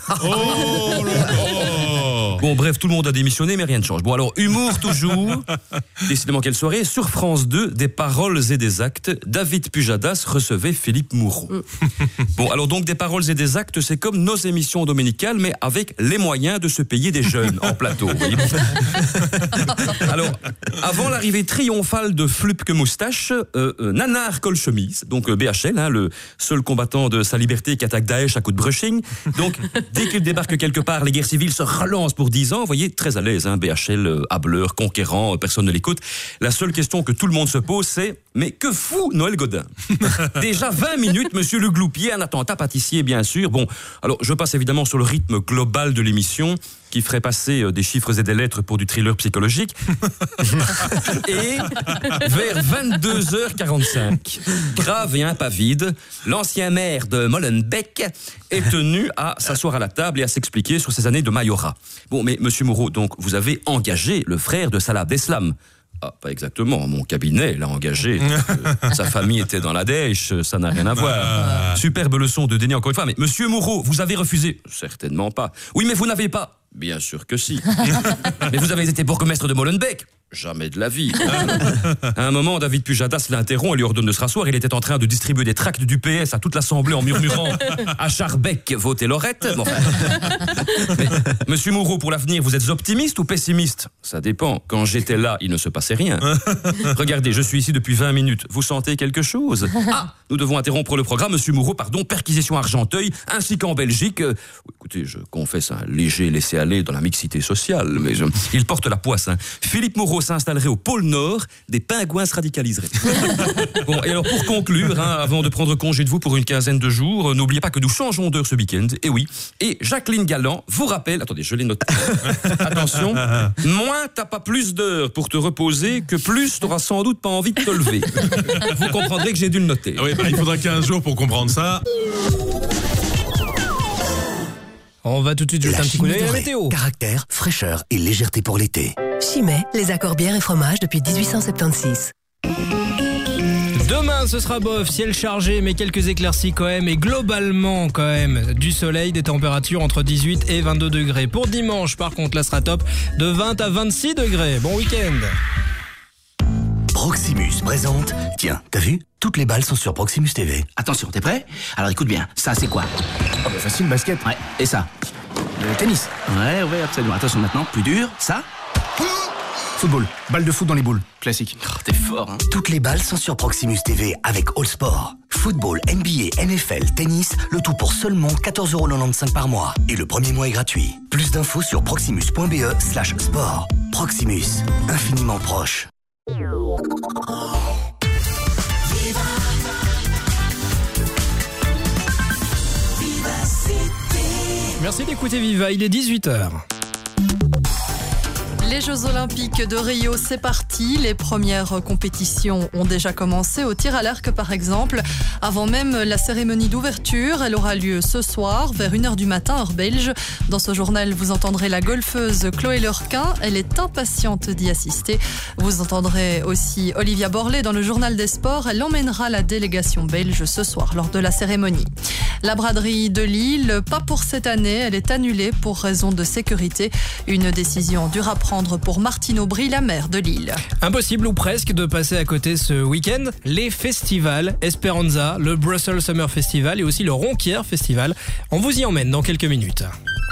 Bon, bref, tout le monde a démissionné, mais rien ne change. Bon, alors, humour toujours. Décidément, quelle soirée. Sur France 2, des paroles et des actes. David Pujadas recevait Philippe Moreau. Bon, alors donc, des paroles et des actes, c'est comme nos émissions dominicales, mais avec les moyens de se payer des jeunes en plateau. Alors, avant l'arrivée triomphale de Flupke Moustache, Nanar Colchemise, donc BHL, hein, le seul combattant de sa liberté qui attaque Daesh à coup de brushing. Donc, dès qu'il débarque quelque part, les guerres civiles se relancent pour 10 ans. Vous voyez, très à l'aise, hein, BHL, hableur, conquérant, personne ne l'écoute. La seule question que tout le monde se pose, c'est mais que fout Noël Godin? Déjà 20 minutes, monsieur Le Gloupier, un attentat pâtissier, bien sûr. Bon, alors je passe évidemment sur le rythme global de l'émission, qui ferait passer des chiffres et des lettres pour du thriller psychologique. Et vers 22h45, grave et impavide, l'ancien maire de Molenbeek est tenu à s'asseoir à la table et à s'expliquer sur ses années de majorat. Bon, mais monsieur Moreau, donc vous avez engagé le frère de Salah Abdeslam. Ah, pas exactement, mon cabinet l'a engagé. Sa famille était dans la Daesh, ça n'a rien à voir. Superbe leçon de déni encore une fois, mais monsieur Moreau, vous avez refusé? Certainement pas. Oui, mais vous n'avez pas? Bien sûr que si. Mais vous avez été bourgmestre de Molenbeek? Jamais de la vie. À un moment, David Pujadas l'interrompt et lui ordonne de se rasseoir. Il était en train de distribuer des tracts du PS à toute l'Assemblée en murmurant « À Charbec, votez Lorette ». Bon, mais, Monsieur Moreau, pour l'avenir, vous êtes optimiste ou pessimiste ? Ça dépend. Quand j'étais là, il ne se passait rien. Regardez, je suis ici depuis 20 minutes. Vous sentez quelque chose ? Ah, nous devons interrompre le programme. Monsieur Moreau, pardon, perquisition Argenteuil, ainsi qu'en Belgique. Écoutez, je confesse un léger laisser-aller dans la mixité sociale, mais il porte la poisse. Philippe Moreau s'installerait au pôle Nord, des pingouins se radicaliseraient. Bon, et alors pour conclure, avant de prendre congé de vous pour une quinzaine de jours, n'oubliez pas que nous changeons d'heure ce week-end, et oui. Et Jacqueline Galland vous rappelle, attendez, je l'ai noté. Attention, moins t'as pas plus d'heures pour te reposer, que plus t'auras sans doute pas envie de te lever. Vous comprendrez que j'ai dû le noter. Oui, il faudra 15 jours pour comprendre ça. On va tout de suite jeter un petit coup d'œil à la météo. Caractère, fraîcheur et légèreté pour l'été. Chimay, les accords bière et fromage depuis 1876. Demain, ce sera bof, ciel chargé, mais quelques éclaircies quand même, et globalement quand même, du soleil, des températures entre 18 et 22 degrés. Pour dimanche, par contre, là sera top, de 20 à 26 degrés. Bon week-end. Proximus présente. Tiens, t'as vu ? Toutes les balles sont sur Proximus TV. Attention, t'es prêt ? Alors écoute bien, ça c'est quoi ? Oh bah facile, basket. Ouais, et ça ? Le tennis. Ouais, absolument. Attention maintenant, plus dur, ça ? Football. Balle de foot dans les boules. Classique. Oh, t'es fort, hein ? Toutes les balles sont sur Proximus TV avec All Sport. Football, NBA, NFL, tennis, le tout pour seulement 14,95€ par mois. Et le premier mois est gratuit. Plus d'infos sur proximus.be/sport. Proximus, infiniment proche. Merci d'écouter Viva, il est 18h. Les Jeux Olympiques de Rio, c'est parti. Les premières compétitions ont déjà commencé au tir à l'arc par exemple. Avant même la cérémonie d'ouverture, elle aura lieu ce soir vers 1h du matin heure belge. Dans ce journal, vous entendrez la golfeuse Chloé Lurquin. Elle est impatiente d'y assister. Vous entendrez aussi Olivia Borlée dans le journal des sports. Elle emmènera la délégation belge ce soir lors de la cérémonie. La braderie de Lille, pas pour cette année. Elle est annulée pour raison de sécurité. Une décision dure à prendre pour Martine Aubry, la maire de Lille. Impossible ou presque de passer à côté ce week-end. Les festivals, Esperanza, le Brussels Summer Festival et aussi le Ronquière Festival. On vous y emmène dans quelques minutes.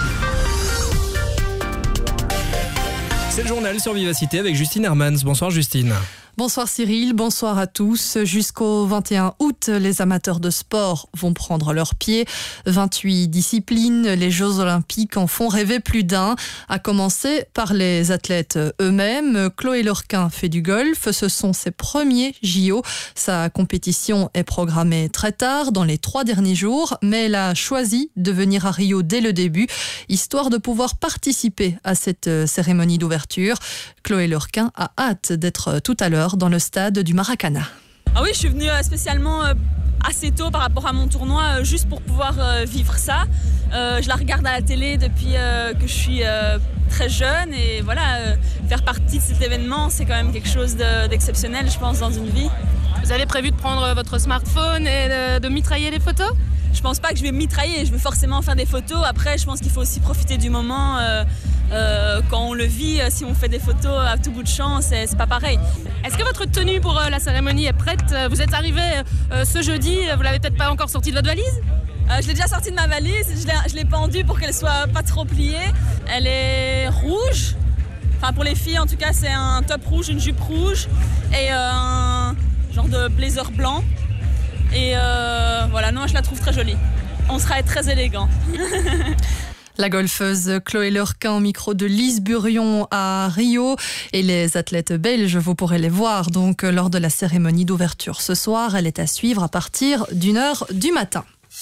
C'est le journal sur Vivacité avec Justine Hermans. Bonsoir Justine. Bonsoir Cyril, bonsoir à tous. Jusqu'au 21 août, les amateurs de sport vont prendre leur pied. 28 disciplines, les Jeux Olympiques en font rêver plus d'un. À commencer par les athlètes eux-mêmes. Chloé Lurquin fait du golf. Ce sont ses premiers JO. Sa compétition est programmée très tard, dans les 3 derniers jours. Mais elle a choisi de venir à Rio dès le début, histoire de pouvoir participer à cette cérémonie d'ouverture. Chloé Lurquin a hâte d'être tout à l'heure dans le stade du Maracana. Ah oui, je suis venue spécialement assez tôt par rapport à mon tournoi, juste pour pouvoir vivre ça. Je la regarde à la télé depuis que je suis très jeune et voilà, faire partie de cet événement, c'est quand même quelque chose d'exceptionnel, je pense, dans une vie. Vous avez prévu de prendre votre smartphone et de mitrailler les photos ? Je pense pas que je vais mitrailler, je vais forcément faire des photos. Après, je pense qu'il faut aussi profiter du moment. Quand on le vit, si on fait des photos à tout bout de champ, c'est pas pareil. Est-ce que votre tenue pour la cérémonie est prête ? Vous êtes arrivé ce jeudi, vous l'avez peut-être pas encore sortie de votre valise ? Je l'ai déjà sortie de ma valise, je l'ai pendue pour qu'elle soit pas trop pliée. Elle est rouge. Enfin, pour les filles, en tout cas, c'est un top rouge, une jupe rouge et un genre de blazer blanc. Et voilà, non, je la trouve très jolie. On sera très élégant. La golfeuse Chloé Lurquin au micro de Lise Burion à Rio. Et les athlètes belges, vous pourrez les voir donc lors de la cérémonie d'ouverture ce soir. Elle est à suivre à partir d'1h du matin.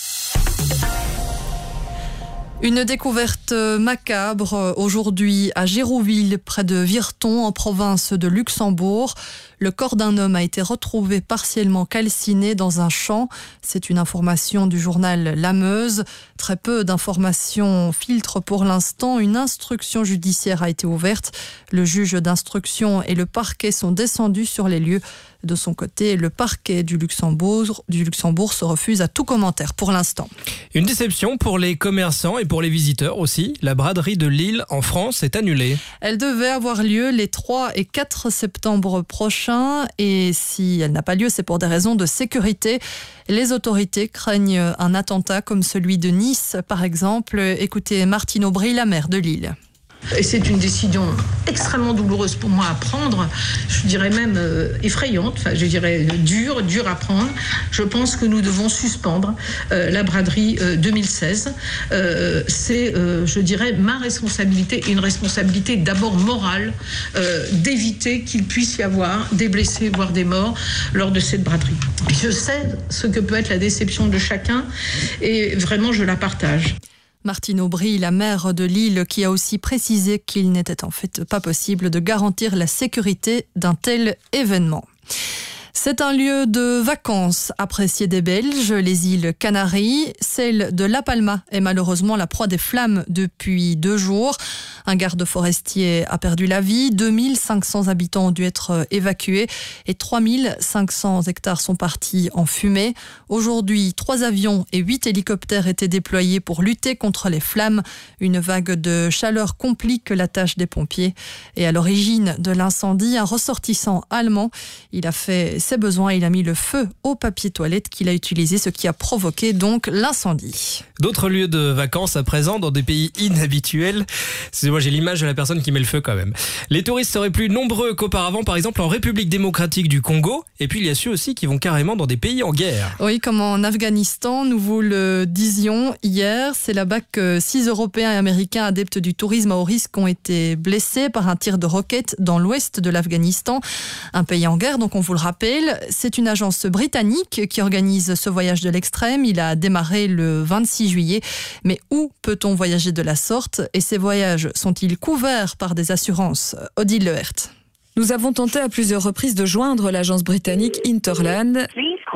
Une découverte macabre aujourd'hui à Gérouville, près de Virton, en province de Luxembourg. Le corps d'un homme a été retrouvé partiellement calciné dans un champ. C'est une information du journal La Meuse. Très peu d'informations filtrent pour l'instant. Une instruction judiciaire a été ouverte. Le juge d'instruction et le parquet sont descendus sur les lieux. De son côté, le parquet du Luxembourg se refuse à tout commentaire pour l'instant. Une déception pour les commerçants et pour les visiteurs aussi. La braderie de Lille en France est annulée. Elle devait avoir lieu les 3 et 4 septembre prochains et si elle n'a pas lieu, c'est pour des raisons de sécurité. Les autorités craignent un attentat comme celui de Nice, par exemple. Écoutez Martine Aubry, la maire de Lille. Et c'est une décision extrêmement douloureuse pour moi à prendre, je dirais même effrayante, enfin je dirais dure à prendre. Je pense que nous devons suspendre la braderie 2016. C'est, je dirais, ma responsabilité, et une responsabilité d'abord morale, d'éviter qu'il puisse y avoir des blessés, voire des morts lors de cette braderie. Je sais ce que peut être la déception de chacun et vraiment je la partage. Martine Aubry, la maire de Lille, qui a aussi précisé qu'il n'était en fait pas possible de garantir la sécurité d'un tel événement. C'est un lieu de vacances apprécié des Belges, les îles Canaries. Celle de La Palma est malheureusement la proie des flammes depuis 2 jours. Un garde forestier a perdu la vie, 2500 habitants ont dû être évacués et 3500 hectares sont partis en fumée. Aujourd'hui, 3 avions et 8 hélicoptères étaient déployés pour lutter contre les flammes. Une vague de chaleur complique la tâche des pompiers. Et à l'origine de l'incendie, un ressortissant allemand. Il a fait ses besoins, il a mis le feu au papier toilette qu'il a utilisé, ce qui a provoqué donc l'incendie. D'autres lieux de vacances à présent dans des pays inhabituels. Excusez-moi, j'ai l'image de la personne qui met le feu quand même. Les touristes seraient plus nombreux qu'auparavant, par exemple en République démocratique du Congo. Et puis il y a ceux aussi qui vont carrément dans des pays en guerre. Oui, comme en Afghanistan, nous vous le disions hier. C'est là-bas que 6 Européens et Américains adeptes du tourisme à haut risque ont été blessés par un tir de roquette dans l'ouest de l'Afghanistan. Un pays en guerre, donc on vous le rappelle. C'est une agence britannique qui organise ce voyage de l'extrême. Il a démarré le 26 juillet. Mais où peut-on voyager de la sorte? Et ces voyages sont-ils couverts par des assurances? Odile Lehert. Nous avons tenté à plusieurs reprises de joindre l'agence britannique Interland,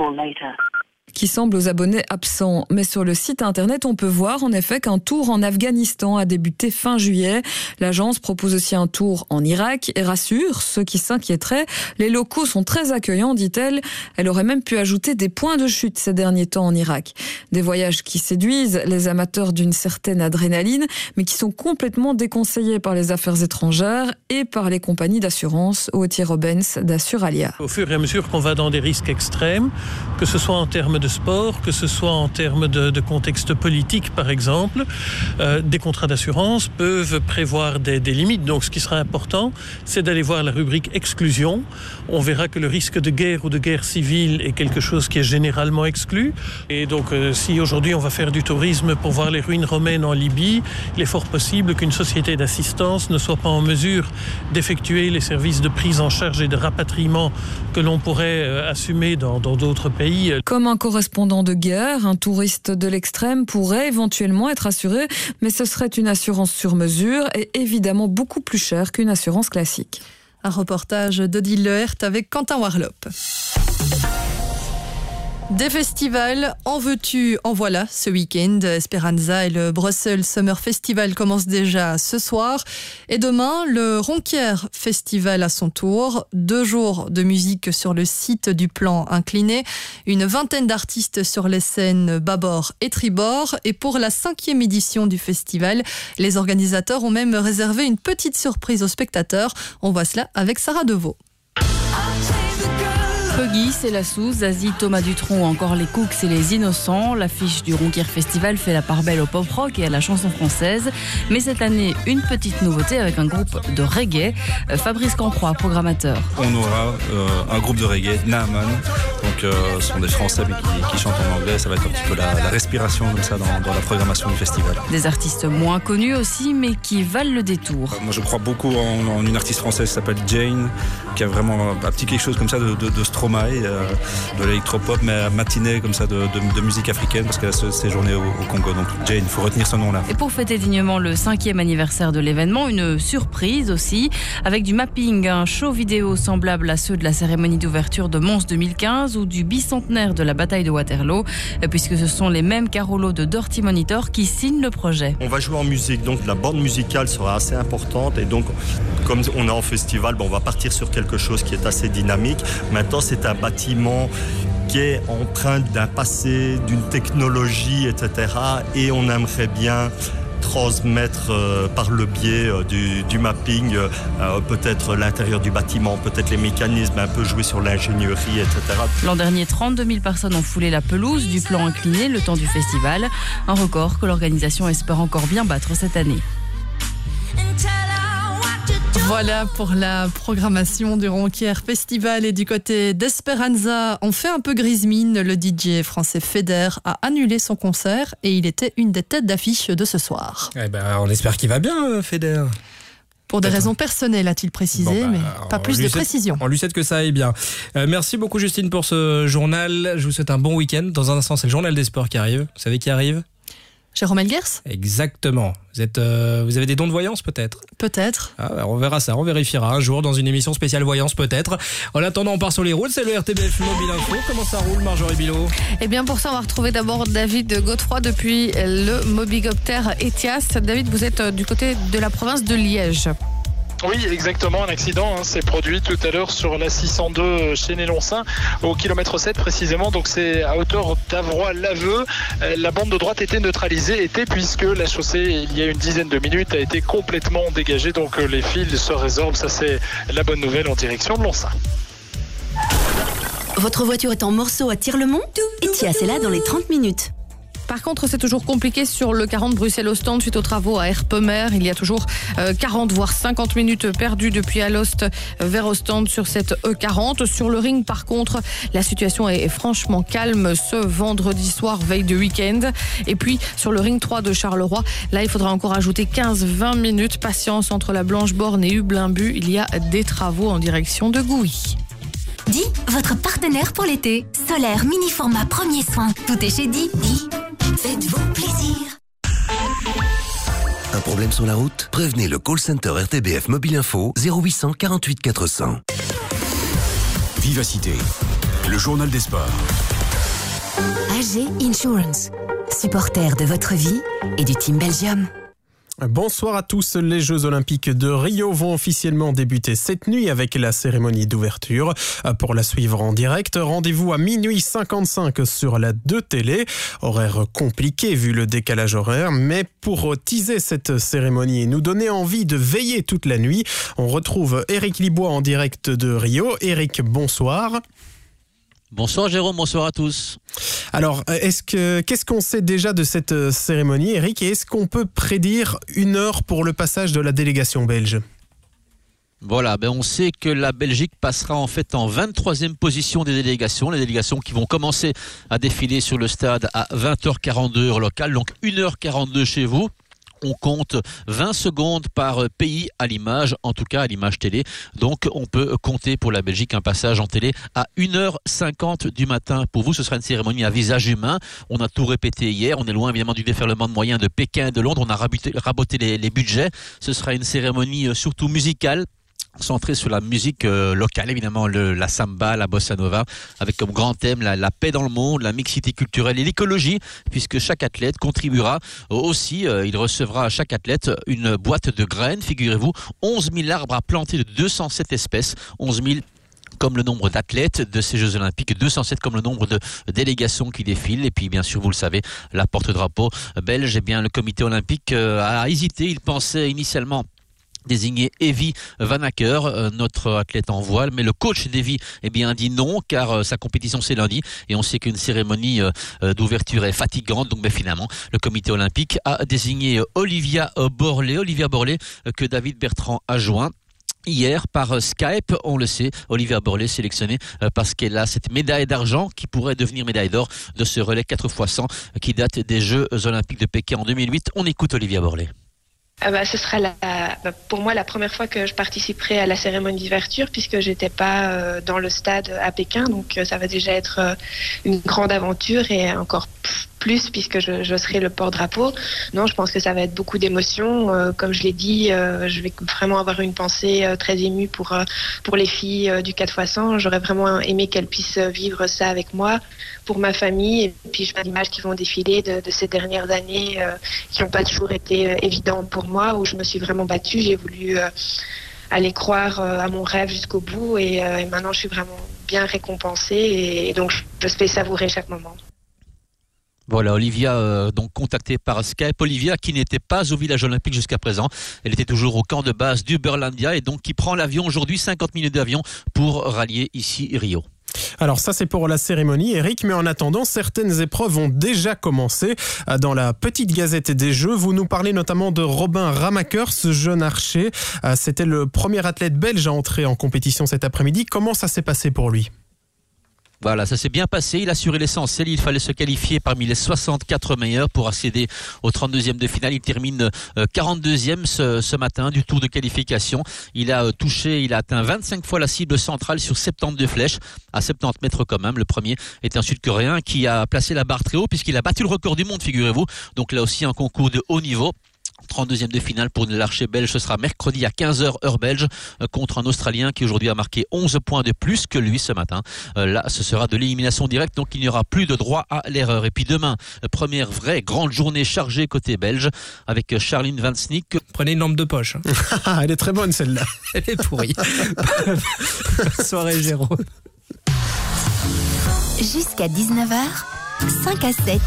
qui semble aux abonnés absents. Mais sur le site internet, on peut voir en effet qu'un tour en Afghanistan a débuté fin juillet. L'agence propose aussi un tour en Irak et rassure ceux qui s'inquiéteraient. Les locaux sont très accueillants, dit-elle. Elle aurait même pu ajouter des points de chute ces derniers temps en Irak. Des voyages qui séduisent les amateurs d'une certaine adrénaline, mais qui sont complètement déconseillés par les affaires étrangères et par les compagnies d'assurance. Othie Robens d'Assuralia. Au fur et à mesure qu'on va dans des risques extrêmes, que ce soit en termes de sport, que ce soit en termes de contexte politique par exemple, des contrats d'assurance peuvent prévoir des limites. Donc ce qui sera important, c'est d'aller voir la rubrique exclusion. On verra que le risque de guerre ou de guerre civile est quelque chose qui est généralement exclu. Et donc si aujourd'hui on va faire du tourisme pour voir les ruines romaines en Libye, il est fort possible qu'une société d'assistance ne soit pas en mesure d'effectuer les services de prise en charge et de rapatriement que l'on pourrait assumer dans d'autres pays. Comme un correspondant de guerre, un touriste de l'extrême pourrait éventuellement être assuré, mais ce serait une assurance sur mesure et évidemment beaucoup plus chère qu'une assurance classique. Un reportage d'Odile Lehert avec Quentin Warlop. Des festivals, en veux-tu, en voilà, ce week-end. Esperanza et le Brussels Summer Festival commencent déjà ce soir. Et demain, le Ronquière Festival à son tour. 2 jours de musique sur le site du plan incliné. Une vingtaine d'artistes sur les scènes bâbord et tribord. Et pour la 5e édition du festival, les organisateurs ont même réservé une petite surprise aux spectateurs. On voit cela avec Sarah Deveau. Puggy, c'est la Souze, Zazie, Thomas Dutronc ou encore les Cooks et les Innocents. L'affiche du Ronquière Festival fait la part belle au pop rock et à la chanson française. Mais cette année, une petite nouveauté avec un groupe de reggae. Fabrice Camproy, programmateur. On aura un groupe de reggae, Naaman. Donc ce sont des Français mais qui chantent en anglais. Ça va être un petit peu la respiration comme ça dans la programmation du festival. Des artistes moins connus aussi, mais qui valent le détour. Moi je crois beaucoup en une artiste française qui s'appelle Jane, qui a vraiment un petit quelque chose comme ça de Stromae, de l'électropop, mais matinée comme ça de musique africaine, parce qu'elle a séjourné au Congo. Donc Jane, il faut retenir ce nom-là. Et pour fêter dignement le 5e anniversaire de l'événement, une surprise aussi, avec du mapping, un show vidéo semblable à ceux de la cérémonie d'ouverture de Mons 2015 ou du bicentenaire de la bataille de Waterloo, puisque ce sont les mêmes Carolos de Dirty Monitor qui signent le projet. On va jouer en musique, donc la bande musicale sera assez importante, et donc comme on est en festival, on va partir sur quelque chose qui est assez dynamique. Maintenant, c'est c'est un bâtiment qui est empreint d'un passé, d'une technologie, etc. Et on aimerait bien transmettre par le biais du mapping peut-être l'intérieur du bâtiment, peut-être les mécanismes, un peu jouer sur l'ingénierie, etc. L'an dernier, 32 000 personnes ont foulé la pelouse du plan incliné le temps du festival, un record que l'organisation espère encore bien battre cette année. Voilà pour la programmation du Ronquier Festival. Et du côté d'Esperanza, on fait un peu grise mine. Le DJ français Feder a annulé son concert et il était une des têtes d'affiche de ce soir. Eh ben, on espère qu'il va bien, Feder. Pour des raisons personnelles, a-t-il précisé, mais pas plus de précision. On lui souhaite que ça aille bien. Merci beaucoup, Justine, pour ce journal. Je vous souhaite un bon week-end. Dans un instant, c'est le journal des sports qui arrive. Vous savez qui arrive ? Jérôme Elguers ? Exactement. Vous avez des dons de voyance peut-être ? Peut-être. On verra ça, on vérifiera un jour dans une émission spéciale voyance peut-être. En attendant, on part sur les routes, c'est le RTBF Mobile Info. Comment ça roule, Marjorie Bilot ? Eh bien pour ça, on va retrouver d'abord David Godefroy depuis le Mobigoptère Etias. David, vous êtes du côté de la province de Liège. Oui, exactement. Un accident s'est produit tout à l'heure sur la 602 chez Nélonsin, au kilomètre 7 précisément. Donc c'est à hauteur d'Avroy-Laveux. La bande de droite était neutralisée, puisque la chaussée, il y a une dizaine de minutes, a été complètement dégagée. Donc les fils se résorbent. Ça, c'est la bonne nouvelle en direction de Lonsin. Votre voiture est en morceaux à Tir-le-Mont ? Etias est là dans les 30 minutes. Par contre, c'est toujours compliqué sur le 40 Bruxelles-Ostende suite aux travaux à Erpemer. Il y a toujours 40 voire 50 minutes perdues depuis Alost vers Ostende sur cette E40. Sur le ring, par contre, la situation est franchement calme ce vendredi soir, veille de week-end. Et puis, sur le ring 3 de Charleroi, là, il faudra encore ajouter 15-20 minutes. Patience entre la Blanche-Borne et Hublin-Bu. Il y a des travaux en direction de Gouy. Di, votre partenaire pour l'été. Solaire, mini-format, premier soin. Tout est chez Di. Di, faites-vous plaisir. Un problème sur la route ? Prévenez le call center RTBF Mobile Info 0800 48 400. Vivacité, le journal des sports. AG Insurance, supporter de votre vie et du Team Belgium. Bonsoir à tous. Les Jeux Olympiques de Rio vont officiellement débuter cette nuit avec la cérémonie d'ouverture. Pour la suivre en direct, rendez-vous à minuit 55 sur la 2 télé. Horaire compliqué vu le décalage horaire, mais pour teaser cette cérémonie et nous donner envie de veiller toute la nuit, on retrouve Éric Libois en direct de Rio. Éric, bonsoir. Bonsoir Jérôme, bonsoir à tous. Alors, qu'est-ce qu'on sait déjà de cette cérémonie, Eric, et est-ce qu'on peut prédire une heure pour le passage de la délégation belge ? Voilà, on sait que la Belgique passera en fait en 23e position des délégations. Les délégations qui vont commencer à défiler sur le stade à 20h42 heure locale, donc 1h42 chez vous. On compte 20 secondes par pays à l'image, en tout cas à l'image télé. Donc on peut compter pour la Belgique un passage en télé à 1h50 du matin. Pour vous, ce sera une cérémonie à visage humain. On a tout répété hier. On est loin évidemment du déferlement de moyens de Pékin et de Londres. On a raboté les budgets. Ce sera une cérémonie surtout musicale, centré sur la musique locale, évidemment la samba, la bossa nova, avec comme grand thème la paix dans le monde, la mixité culturelle et l'écologie, puisque chaque athlète contribuera aussi, il recevra à chaque athlète une boîte de graines, figurez-vous, 11 000 arbres à planter de 207 espèces, 11 000 comme le nombre d'athlètes de ces Jeux Olympiques, 207 comme le nombre de délégations qui défilent. Et puis bien sûr, vous le savez, la porte-drapeau belge, le comité olympique a hésité, il pensait initialement désigné Evie Van Acker, notre athlète en voile, mais le coach d'Evie dit non, car sa compétition c'est lundi et on sait qu'une cérémonie d'ouverture est fatigante, donc finalement le comité olympique a désigné Olivia Borlée que David Bertrand a joint hier par Skype. On le sait, Olivia Borlée sélectionnée parce qu'elle a cette médaille d'argent qui pourrait devenir médaille d'or de ce relais 4x100 qui date des Jeux Olympiques de Pékin en 2008. On écoute Olivia Borlée. Ce sera pour moi la première fois que je participerai à la cérémonie d'ouverture puisque j'étais pas dans le stade à Pékin, donc ça va déjà être une grande aventure et encore plus puisque je serai le porte-drapeau. Non, je pense que ça va être beaucoup d'émotions. Comme je l'ai dit, je vais vraiment avoir une pensée très émue pour les filles du 4x100. J'aurais vraiment aimé qu'elles puissent vivre ça avec moi, pour ma famille. Et puis je vois l'image qui vont défiler de ces dernières années qui n'ont pas toujours été évidentes pour moi, où je me suis vraiment battue. J'ai voulu aller croire à mon rêve jusqu'au bout et maintenant je suis vraiment bien récompensée et donc je vais savourer chaque moment. Voilà, Olivia, donc contactée par Skype. Olivia qui n'était pas au village olympique jusqu'à présent. Elle était toujours au camp de base d'Uberlandia et donc qui prend l'avion aujourd'hui, 50 minutes d'avion pour rallier ici Rio. Alors ça c'est pour la cérémonie, Eric, mais en attendant, certaines épreuves ont déjà commencé. Dans la petite gazette des Jeux, vous nous parlez notamment de Robin Ramaker, ce jeune archer. C'était le premier athlète belge à entrer en compétition cet après-midi. Comment ça s'est passé pour lui ? Voilà, ça s'est bien passé, il a assuré l'essentiel, il fallait se qualifier parmi les 64 meilleurs pour accéder au 32e de finale. Il termine 42e ce matin du tour de qualification. Il a atteint 25 fois la cible centrale sur 72 flèches, à 70 mètres quand même. Le premier est un Sud-Coréen qui a placé la barre très haut puisqu'il a battu le record du monde, figurez-vous. Donc là aussi un concours de haut niveau. 32e de finale pour l'archer belge, ce sera mercredi à 15h heure belge contre un Australien qui aujourd'hui a marqué 11 points de plus que lui ce matin. Là, ce sera de l'élimination directe, donc il n'y aura plus de droit à l'erreur. Et puis demain, première vraie grande journée chargée côté belge avec Charline Van Snick. Prenez une lampe de poche. Elle est très bonne celle-là. Elle est pourrie. Soirée Jérôme. Jusqu'à 19h, 5 à 7.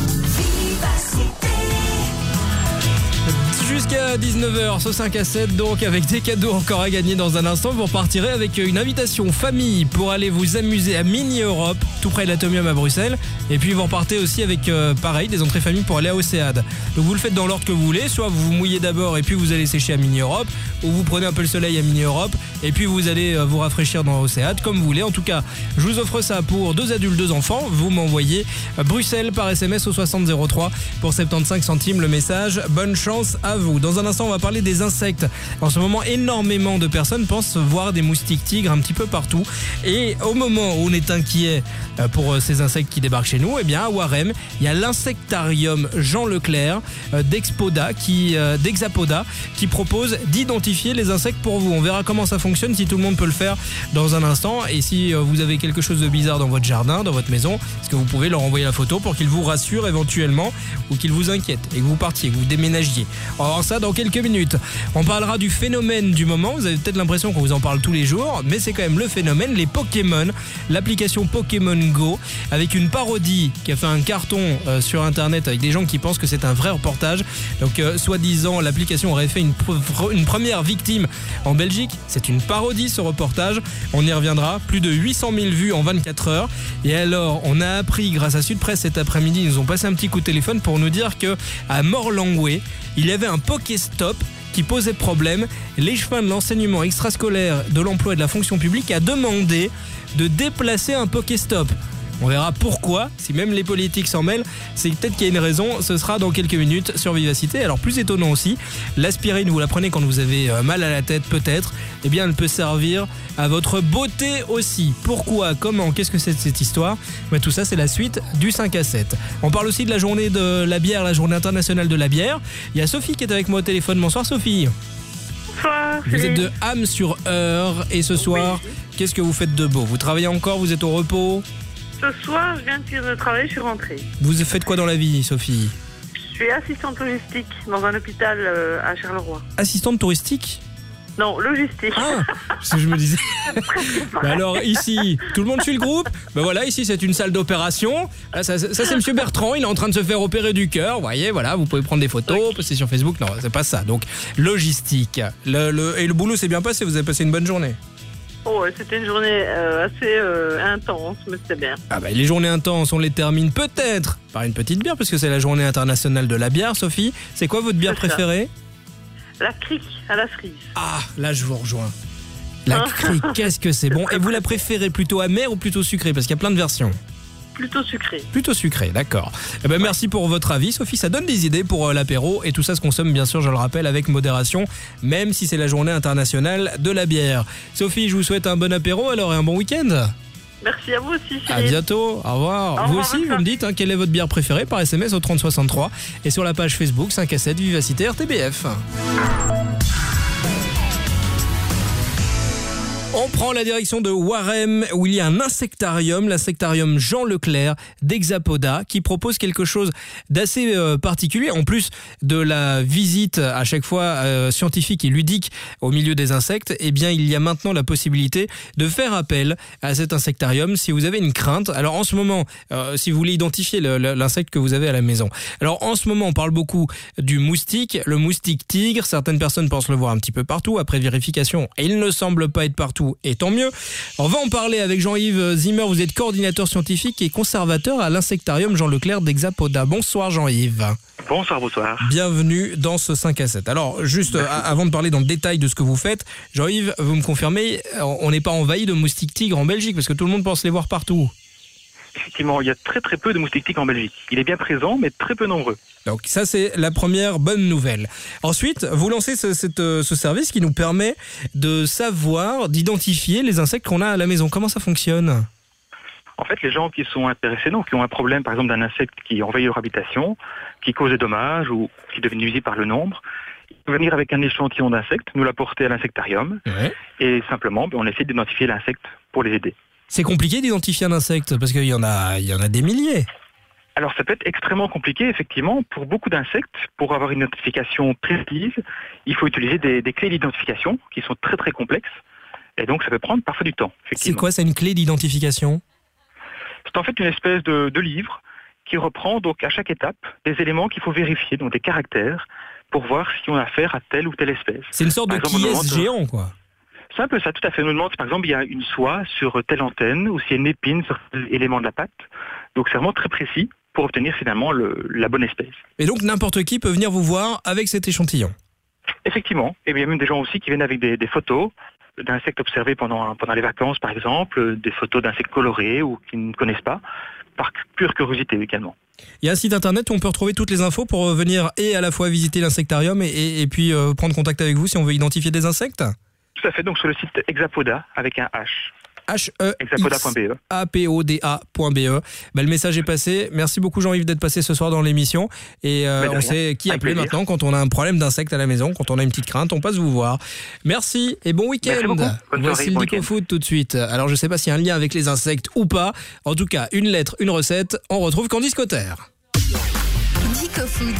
Jusqu'à 19h, ce 5 à 7, donc avec des cadeaux encore à gagner dans un instant. Vous repartirez avec une invitation famille pour aller vous amuser à Mini Europe, tout près de l'Atomium à Bruxelles. Et puis vous repartez aussi avec, pareil, des entrées famille pour aller à Océade. Donc vous le faites dans l'ordre que vous voulez, soit vous vous mouillez d'abord et puis vous allez sécher à Mini Europe, ou vous prenez un peu le soleil à Mini Europe et puis vous allez vous rafraîchir dans Océade, comme vous voulez. En tout cas, je vous offre ça pour 2 adultes, 2 enfants. Vous m'envoyez Bruxelles par SMS au 6003 pour 75 centimes le message. Bonne chance à vous. Dans un instant, on va parler des insectes. En ce moment, énormément de personnes pensent voir des moustiques tigres un petit peu partout. Et au moment où on est inquiet pour ces insectes qui débarquent chez nous, eh bien à Warem, il y a l'insectarium Jean Leclerc d'Exapoda qui propose d'identifier les insectes pour vous. On verra comment ça fonctionne, si tout le monde peut le faire dans un instant. Et si vous avez quelque chose de bizarre dans votre jardin, dans votre maison, est-ce que vous pouvez leur envoyer la photo pour qu'ils vous rassurent éventuellement ou qu'ils vous inquiètent et que vous partiez, que vous déménagiez. On va voir ça dans quelques minutes. On parlera du phénomène du moment. Vous avez peut-être l'impression qu'on vous en parle tous les jours, mais c'est quand même le phénomène, les Pokémon, l'application Pokémon Go, avec une parodie qui a fait un carton sur internet avec des gens qui pensent que c'est un vrai reportage. Donc soi-disant l'application aurait fait une première victime en Belgique. C'est une parodie ce reportage, on y reviendra. Plus de 800 000 vues en 24 heures. Et alors on a appris grâce à Sud Presse cet après-midi, ils nous ont passé un petit coup de téléphone pour nous dire que à Morlangway, il y avait un Pokéstop qui posait problème. L'échevin de l'enseignement extrascolaire, de l'emploi et de la fonction publique a demandé de déplacer un Pokéstop. On verra pourquoi, si même les politiques s'en mêlent, c'est peut-être qu'il y a une raison, ce sera dans quelques minutes sur Vivacité. Alors plus étonnant aussi, l'aspirine, vous la prenez quand vous avez mal à la tête peut-être, eh bien elle peut servir à votre beauté aussi. Pourquoi, comment, qu'est-ce que c'est cette histoire ? Mais tout ça c'est la suite du 5 à 7. On parle aussi de la journée de la bière, la journée internationale de la bière. Il y a Sophie qui est avec moi au téléphone. Bonsoir Sophie. Bonsoir. Vous êtes de Ham-sur-Eure et ce soir, qu'est-ce que vous faites de beau ? Vous travaillez encore, vous êtes au repos ? Ce soir, je viens de travailler, je suis rentrée. Vous faites quoi dans la vie, Sophie ? Je suis assistante touristique dans un hôpital à Charleroi. Assistante touristique ? Non, logistique. Ah, c'est ce que je me disais. Bah alors ici, tout le monde suit le groupe. Ben voilà, ici c'est une salle d'opération. Là, ça c'est Monsieur Bertrand, il est en train de se faire opérer du cœur. Vous voyez, voilà, vous pouvez prendre des photos, poster sur Facebook. Non, c'est pas ça. Donc logistique. Et le boulot s'est bien passé. Vous avez passé une bonne journée. Oh, c'était une journée assez intense, mais c'était bien. Ah bah, les journées intenses, on les termine peut-être par une petite bière, parce que c'est la journée internationale de la bière, Sophie. C'est quoi votre bière préférée ? La crique à la cerise. Ah, là je vous rejoins. La crique, qu'est-ce que c'est bon. Et vous la préférez plutôt amère ou plutôt sucrée ? Parce qu'il y a plein de versions. Plutôt sucré. Plutôt sucré, d'accord. Eh ben, merci pour votre avis, Sophie. Ça donne des idées pour l'apéro et tout ça se consomme, bien sûr, je le rappelle, avec modération, même si c'est la journée internationale de la bière. Sophie, je vous souhaite un bon apéro alors et un bon week-end. Merci à vous aussi, Philippe. À bientôt, au revoir. Vous aussi, vous me dites quelle est votre bière préférée par SMS au 3063 et sur la page Facebook 5 à 7 Vivacité RTBF. On prend la direction de Warem où il y a un insectarium, l'insectarium Jean Leclerc d'Hexapoda qui propose quelque chose d'assez particulier. En plus de la visite à chaque fois scientifique et ludique au milieu des insectes, eh bien il y a maintenant la possibilité de faire appel à cet insectarium si vous avez une crainte. Alors en ce moment, si vous voulez identifier l'insecte que vous avez à la maison. Alors en ce moment, on parle beaucoup du moustique, le moustique tigre. Certaines personnes pensent le voir un petit peu partout. Après vérification, il ne semble pas être partout. Et tant mieux. On va en parler avec Jean-Yves Zimmer. Vous êtes coordinateur scientifique et conservateur à l'insectarium Jean Leclerc d'Hexapoda. Bonsoir Jean-Yves. Bonsoir. Bienvenue dans ce 5 à 7. Alors juste avant de parler dans le détail de ce que vous faites, Jean-Yves, vous me confirmez, on n'est pas envahi de moustiques tigres en Belgique parce que tout le monde pense les voir partout. Effectivement, il y a très peu de moustiques tigres en Belgique. Il est bien présent, mais très peu nombreux. Donc ça, c'est la première bonne nouvelle. Ensuite, vous lancez ce service qui nous permet de savoir, d'identifier les insectes qu'on a à la maison. Comment ça fonctionne ? En fait, les gens qui sont intéressés, donc qui ont un problème, par exemple, d'un insecte qui envahit leur habitation, qui cause des dommages ou qui devient nuisible par le nombre, ils peuvent venir avec un échantillon d'insectes, nous l'apporter à l'insectarium, et simplement, on essaie d'identifier l'insecte pour les aider. C'est compliqué d'identifier un insecte parce qu'il y en a des milliers. Alors ça peut être extrêmement compliqué, effectivement. Pour beaucoup d'insectes, pour avoir une identification précise, il faut utiliser des clés d'identification qui sont très complexes. Et donc ça peut prendre parfois du temps. C'est quoi, c'est une clé d'identification ? C'est en fait une espèce de livre qui reprend donc à chaque étape des éléments qu'il faut vérifier, donc des caractères, pour voir si on a affaire à telle ou telle espèce. C'est une sorte de qui-est géant, quoi. C'est un peu ça, tout à fait. On nous demande si par exemple il y a une soie sur telle antenne ou s'il y a une épine sur tel élément de la patte. Donc c'est vraiment très précis pour obtenir finalement la bonne espèce. Et donc n'importe qui peut venir vous voir avec cet échantillon ? Effectivement. Et bien il y a même des gens aussi qui viennent avec des photos d'insectes observés pendant les vacances par exemple, des photos d'insectes colorés ou qui ne connaissent pas, par pure curiosité également. Il y a un site internet où on peut retrouver toutes les infos pour venir et à la fois visiter l'insectarium et puis prendre contact avec vous si on veut identifier des insectes ? Tout à fait, donc sur le site Hexapoda avec un H. Hexapoda.be. Apoda.be. Le message est passé. Merci beaucoup Jean-Yves d'être passé ce soir dans l'émission. Et on sait qui appeler maintenant quand on a un problème d'insectes à la maison, quand on a une petite crainte, on passe vous voir. Merci et bon week-end. Merci beaucoup. Voici le Dico Food tout de suite. Alors je ne sais pas s'il y a un lien avec les insectes ou pas. En tout cas, une lettre, une recette. On retrouve Candice Cotter. Dico Food.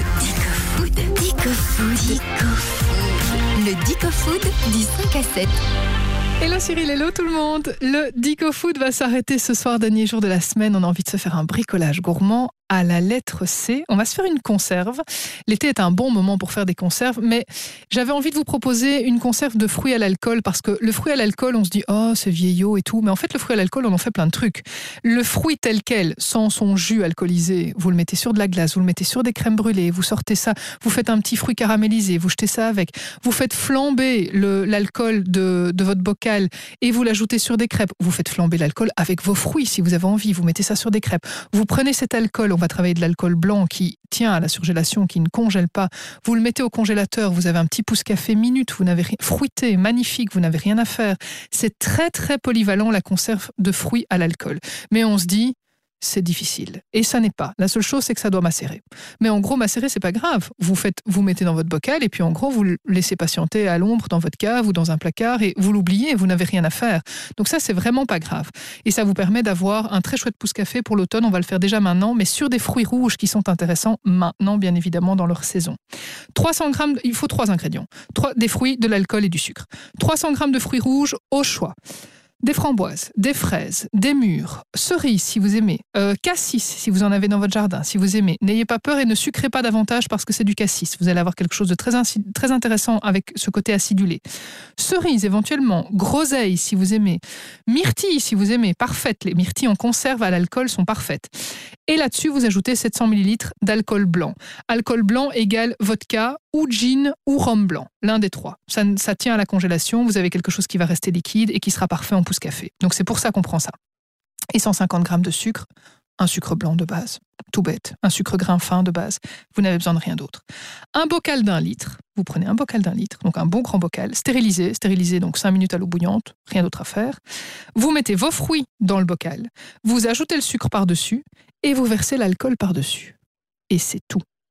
Le Dico Food du 5 à 7. Hello Cyril, hello tout le monde. Le Dico Food va s'arrêter ce soir, dernier jour de la semaine. On a envie de se faire un bricolage gourmand à la lettre C. On va se faire une conserve. L'été est un bon moment pour faire des conserves, mais j'avais envie de vous proposer une conserve de fruits à l'alcool parce que le fruit à l'alcool, on se dit « Oh, c'est vieillot et tout », mais en fait, le fruit à l'alcool, on en fait plein de trucs. Le fruit tel quel, sans son jus alcoolisé, vous le mettez sur de la glace, vous le mettez sur des crèmes brûlées, vous sortez ça, vous faites un petit fruit caramélisé, vous jetez ça avec, vous faites flamber l'alcool de votre bocal et vous l'ajoutez sur des crêpes. Vous faites flamber l'alcool avec vos fruits si vous avez envie, vous mettez ça sur des crêpes. Vous prenez cet alcool, on va travailler de l'alcool blanc qui tient à la surgélation, qui ne congèle pas. Vous le mettez au congélateur, vous avez un petit pouce café minute, vous n'avez rien, fruité, magnifique, vous n'avez rien à faire. C'est très polyvalent la conserve de fruits à l'alcool. Mais on se dit, c'est difficile. Et ça n'est pas. La seule chose, c'est que ça doit macérer. Mais en gros, macérer, c'est pas grave. Vous mettez dans votre bocal et puis en gros, vous le laissez patienter à l'ombre dans votre cave ou dans un placard et vous l'oubliez, vous n'avez rien à faire. Donc ça, c'est vraiment pas grave. Et ça vous permet d'avoir un très chouette pouce café pour l'automne. On va le faire déjà maintenant, mais sur des fruits rouges qui sont intéressants maintenant, bien évidemment, dans leur saison. 300 grammes, il faut 3 ingrédients. Des fruits, de l'alcool et du sucre. 300 grammes de fruits rouges au choix. Des framboises, des fraises, des mûres, cerises si vous aimez, cassis si vous en avez dans votre jardin, si vous aimez. N'ayez pas peur et ne sucrez pas davantage parce que c'est du cassis. Vous allez avoir quelque chose de très intéressant avec ce côté acidulé. Cerises éventuellement, groseilles si vous aimez, myrtilles si vous aimez, parfaites. Les myrtilles en conserve à l'alcool sont parfaites. Et là-dessus, vous ajoutez 700 ml d'alcool blanc. Alcool blanc égale vodka ou gin ou rhum blanc, l'un des trois. Ça tient à la congélation, vous avez quelque chose qui va rester liquide et qui sera parfait en pouce café. Donc c'est pour ça qu'on prend ça. Et 150 grammes de sucre, un sucre blanc de base, tout bête, un sucre grain fin de base. Vous n'avez besoin de rien d'autre. Un bocal d'1 litre, vous prenez un bocal d'1 litre, donc un bon grand bocal, stérilisé donc 5 minutes à l'eau bouillante, rien d'autre à faire. Vous mettez vos fruits dans le bocal, vous ajoutez le sucre par-dessus et vous versez l'alcool par-dessus. Et c'est tout.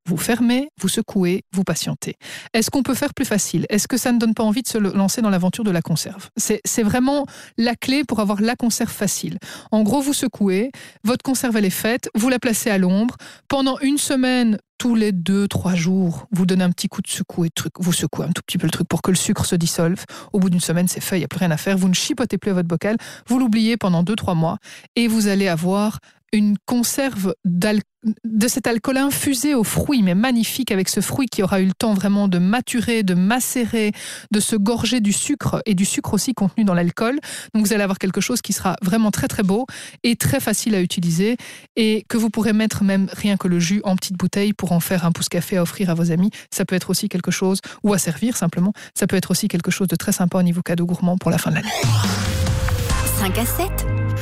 Vous fermez, vous secouez, vous patientez. Est-ce qu'on peut faire plus facile ? Est-ce que ça ne donne pas envie de se lancer dans l'aventure de la conserve ? C'est vraiment la clé pour avoir la conserve facile. En gros, vous secouez, votre conserve elle est faite, vous la placez à l'ombre. Pendant une semaine, tous les 2-3 jours, vous donnez un petit coup de secouer, vous secouez un tout petit peu le truc pour que le sucre se dissolve. Au bout d'une semaine, c'est fait, il n'y a plus rien à faire. Vous ne chipotez plus à votre bocal, vous l'oubliez pendant 2-3 mois et vous allez avoir une conserve de cet alcool infusé aux fruits, mais magnifique, avec ce fruit qui aura eu le temps vraiment de maturer, de macérer, de se gorger du sucre et du sucre aussi contenu dans l'alcool. Donc vous allez avoir quelque chose qui sera vraiment très très beau et très facile à utiliser et que vous pourrez mettre même rien que le jus en petite bouteille pour en faire un pouce-café à offrir à vos amis. Ça peut être aussi quelque chose, ou à servir simplement, ça peut être aussi quelque chose de très sympa au niveau cadeau gourmand pour la fin de l'année. 5 à 7.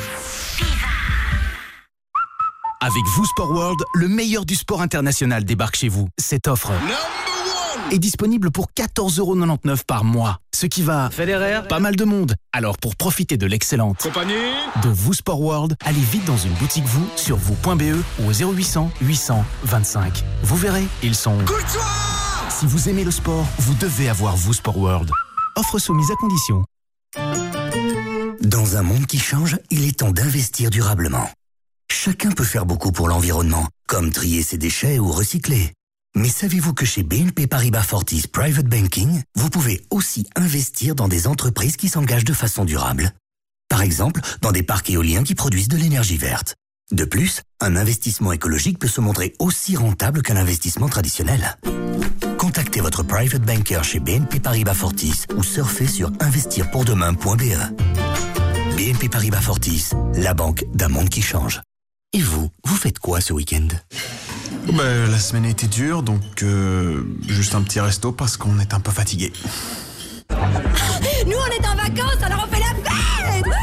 Avec vous Sport World, le meilleur du sport international débarque chez vous. Cette offre est disponible pour 14,99€ par mois. Ce qui va Federer, pas mal de monde. Alors pour profiter de l'excellente compagnie de vous Sport World, allez vite dans une boutique vous sur vous.be ou au 0800 800 25. Vous verrez, ils sont... Si vous aimez le sport, vous devez avoir vous Sport World. Offre soumise à condition. Dans un monde qui change, il est temps d'investir durablement. Chacun peut faire beaucoup pour l'environnement, comme trier ses déchets ou recycler. Mais savez-vous que chez BNP Paribas Fortis Private Banking, vous pouvez aussi investir dans des entreprises qui s'engagent de façon durable. Par exemple, dans des parcs éoliens qui produisent de l'énergie verte. De plus, un investissement écologique peut se montrer aussi rentable qu'un investissement traditionnel. Contactez votre private banker chez BNP Paribas Fortis ou surfez sur investirpourdemain.be. BNP Paribas Fortis, la banque d'un monde qui change. Et vous faites quoi ce week-end ? La semaine a été dure, donc juste un petit resto parce qu'on est un peu fatigué. Nous, on est en vacances, alors on fait la fête.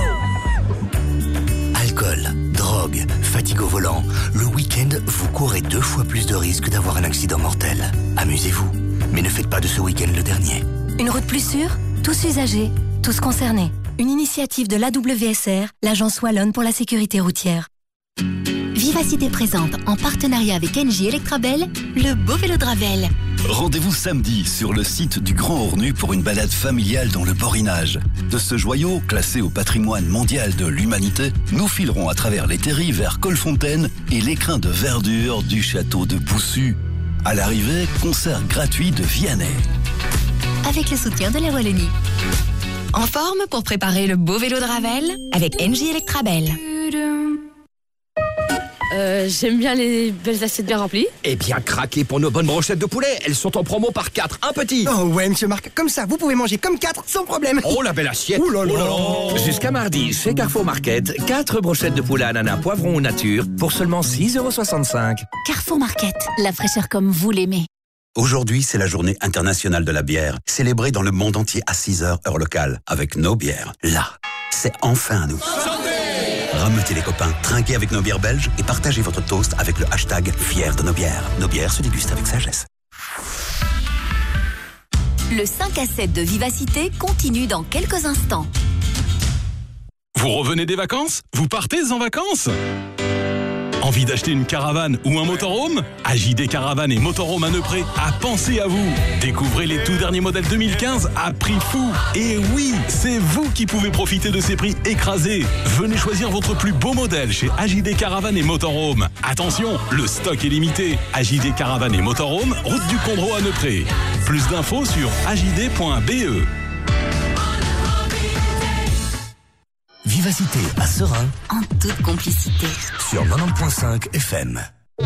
Alcool, drogue, fatigue au volant. Le week-end, vous courez 2 fois plus de risques d'avoir un accident mortel. Amusez-vous, mais ne faites pas de ce week-end le dernier. Une route plus sûre, tous usagers, tous concernés. Une initiative de l'AWSR, l'Agence Wallonne pour la sécurité routière. Vivacité présente, en partenariat avec Engie Electrabel, le beau vélo de Ravel. Rendez-vous samedi sur le site du Grand Ornu pour une balade familiale dans le Borinage. De ce joyau, classé au patrimoine mondial de l'humanité, nous filerons à travers les terris vers Colfontaine et l'écrin de verdure du château de Boussu. À l'arrivée, concert gratuit de Vianney. Avec le soutien de la Wallonie. En forme pour préparer le beau vélo de Ravel avec Engie Electrabel. J'aime bien les belles assiettes bien remplies. Eh bien, craquez pour nos bonnes brochettes de poulet. Elles sont en promo par 4, un petit. Oh ouais, monsieur Marc, comme ça, vous pouvez manger comme 4 sans problème. Oh, la belle assiette. Ouh là là. Jusqu'à mardi, chez Carrefour Market, 4 brochettes de poulet ananas poivron ou nature pour seulement 6,65 €. Carrefour Market, la fraîcheur comme vous l'aimez. Aujourd'hui, c'est la journée internationale de la bière, célébrée dans le monde entier à 6h heure locale, avec nos bières. Là, c'est enfin à nous. Rameutez les copains, trinquez avec nos bières belges et partagez votre toast avec le hashtag Fier de nos bières. Nos bières se dégustent avec sagesse. Le 5 à 7 de Vivacité continue dans quelques instants. Vous revenez des vacances ? Vous partez en vacances ? Envie d'acheter une caravane ou un motorhome ? AJD Caravane et Motorhome à Neupré a pensé à vous. Découvrez les tout derniers modèles 2015 à prix fou. Et oui, c'est vous qui pouvez profiter de ces prix écrasés. Venez choisir votre plus beau modèle chez AJD Caravane et Motorhome. Attention, le stock est limité. AJD Caravane et Motorhome, route du Condro à Neupré. Plus d'infos sur ajd.be. Vivacité à Serein, en toute complicité, sur 90.5 FM.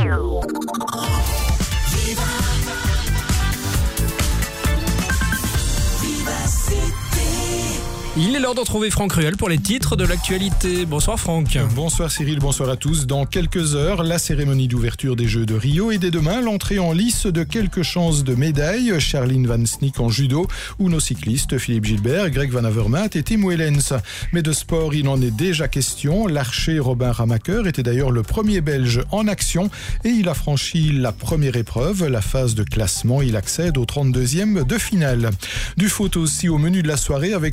Il est l'heure d'en trouver Franck Ruel pour les titres de l'actualité. Bonsoir Franck. Bonsoir Cyril, bonsoir à tous. Dans quelques heures, la cérémonie d'ouverture des Jeux de Rio et dès demain, l'entrée en lice de quelques chances de médailles. Charline Van Snick en judo ou nos cyclistes Philippe Gilbert, Greg Van Avermaet et Tim Wellens. Mais de sport, il en est déjà question. L'archer Robin Ramaker était d'ailleurs le premier Belge en action et il a franchi la première épreuve, la phase de classement. Il accède au 32e de finale. Du foot aussi au menu de la soirée avec le coup d'envoi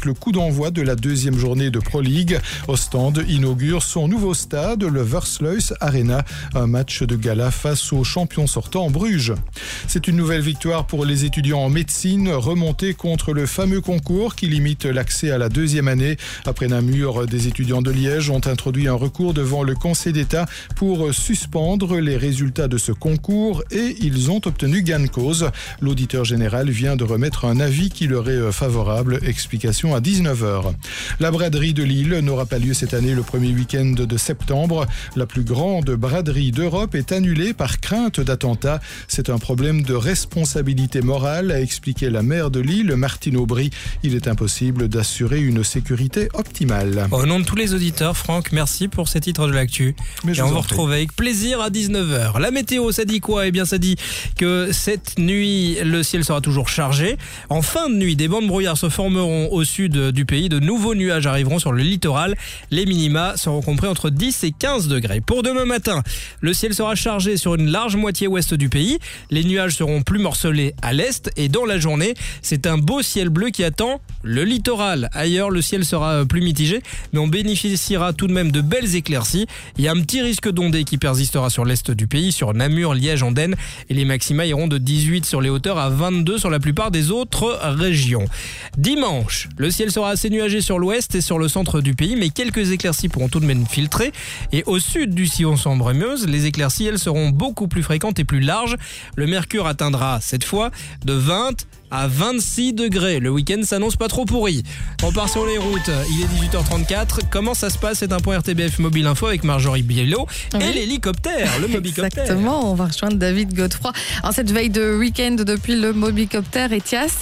l'envoi de la deuxième journée de Pro League. Ostende inaugure son nouveau stade, le Versluis Arena, un match de gala face aux champions sortants Bruges. C'est une nouvelle victoire pour les étudiants en médecine, remontée contre le fameux concours qui limite l'accès à la deuxième année. Après Namur, des étudiants de Liège ont introduit un recours devant le Conseil d'État pour suspendre les résultats de ce concours et ils ont obtenu gain de cause. L'auditeur général vient de remettre un avis qui leur est favorable. Explication à 19h. La braderie de Lille n'aura pas lieu cette année le premier week-end de septembre. La plus grande braderie d'Europe est annulée par crainte d'attentat. C'est un problème de responsabilité morale, a expliqué la maire de Lille, Martine Aubry. Il est impossible d'assurer une sécurité optimale. Au nom de tous les auditeurs, Franck, merci pour ces titres de l'actu. Et on vous retrouve avec plaisir à 19h. La météo, ça dit quoi ? Eh bien, ça dit que cette nuit, le ciel sera toujours chargé. En fin de nuit, des bancs de brouillard se formeront au sud du pays. De nouveaux nuages arriveront sur le littoral. Les minima seront compris entre 10 et 15 degrés. Pour demain matin, le ciel sera chargé sur une large moitié ouest du pays. Les nuages seront plus morcelés à l'est. Et dans la journée, c'est un beau ciel bleu qui attend le littoral. Ailleurs, le ciel sera plus mitigé, mais on bénéficiera tout de même de belles éclaircies. Il y a un petit risque d'ondée qui persistera sur l'est du pays, sur Namur, Liège, Andenne, et les maxima iront de 18 sur les hauteurs à 22 sur la plupart des autres régions. Dimanche, le ciel sera assez nuagé sur l'ouest et sur le centre du pays, mais quelques éclaircies pourront tout de même filtrer. Et au sud du sillon Sambre-Meuse, les éclaircies, elles, seront beaucoup plus fréquentes et plus larges. Le mercure atteindra cette fois de 20 à 26 degrés. Le week-end s'annonce pas trop pourri. On part sur les routes. Il est 18h34. Comment ça se passe ? C'est un point RTBF Mobile Info avec Marjorie Biello et l'hélicoptère, le Mobicoptère. Exactement, on va rejoindre David Godefroy en cette veille de week-end depuis le Mobicoptère Etias.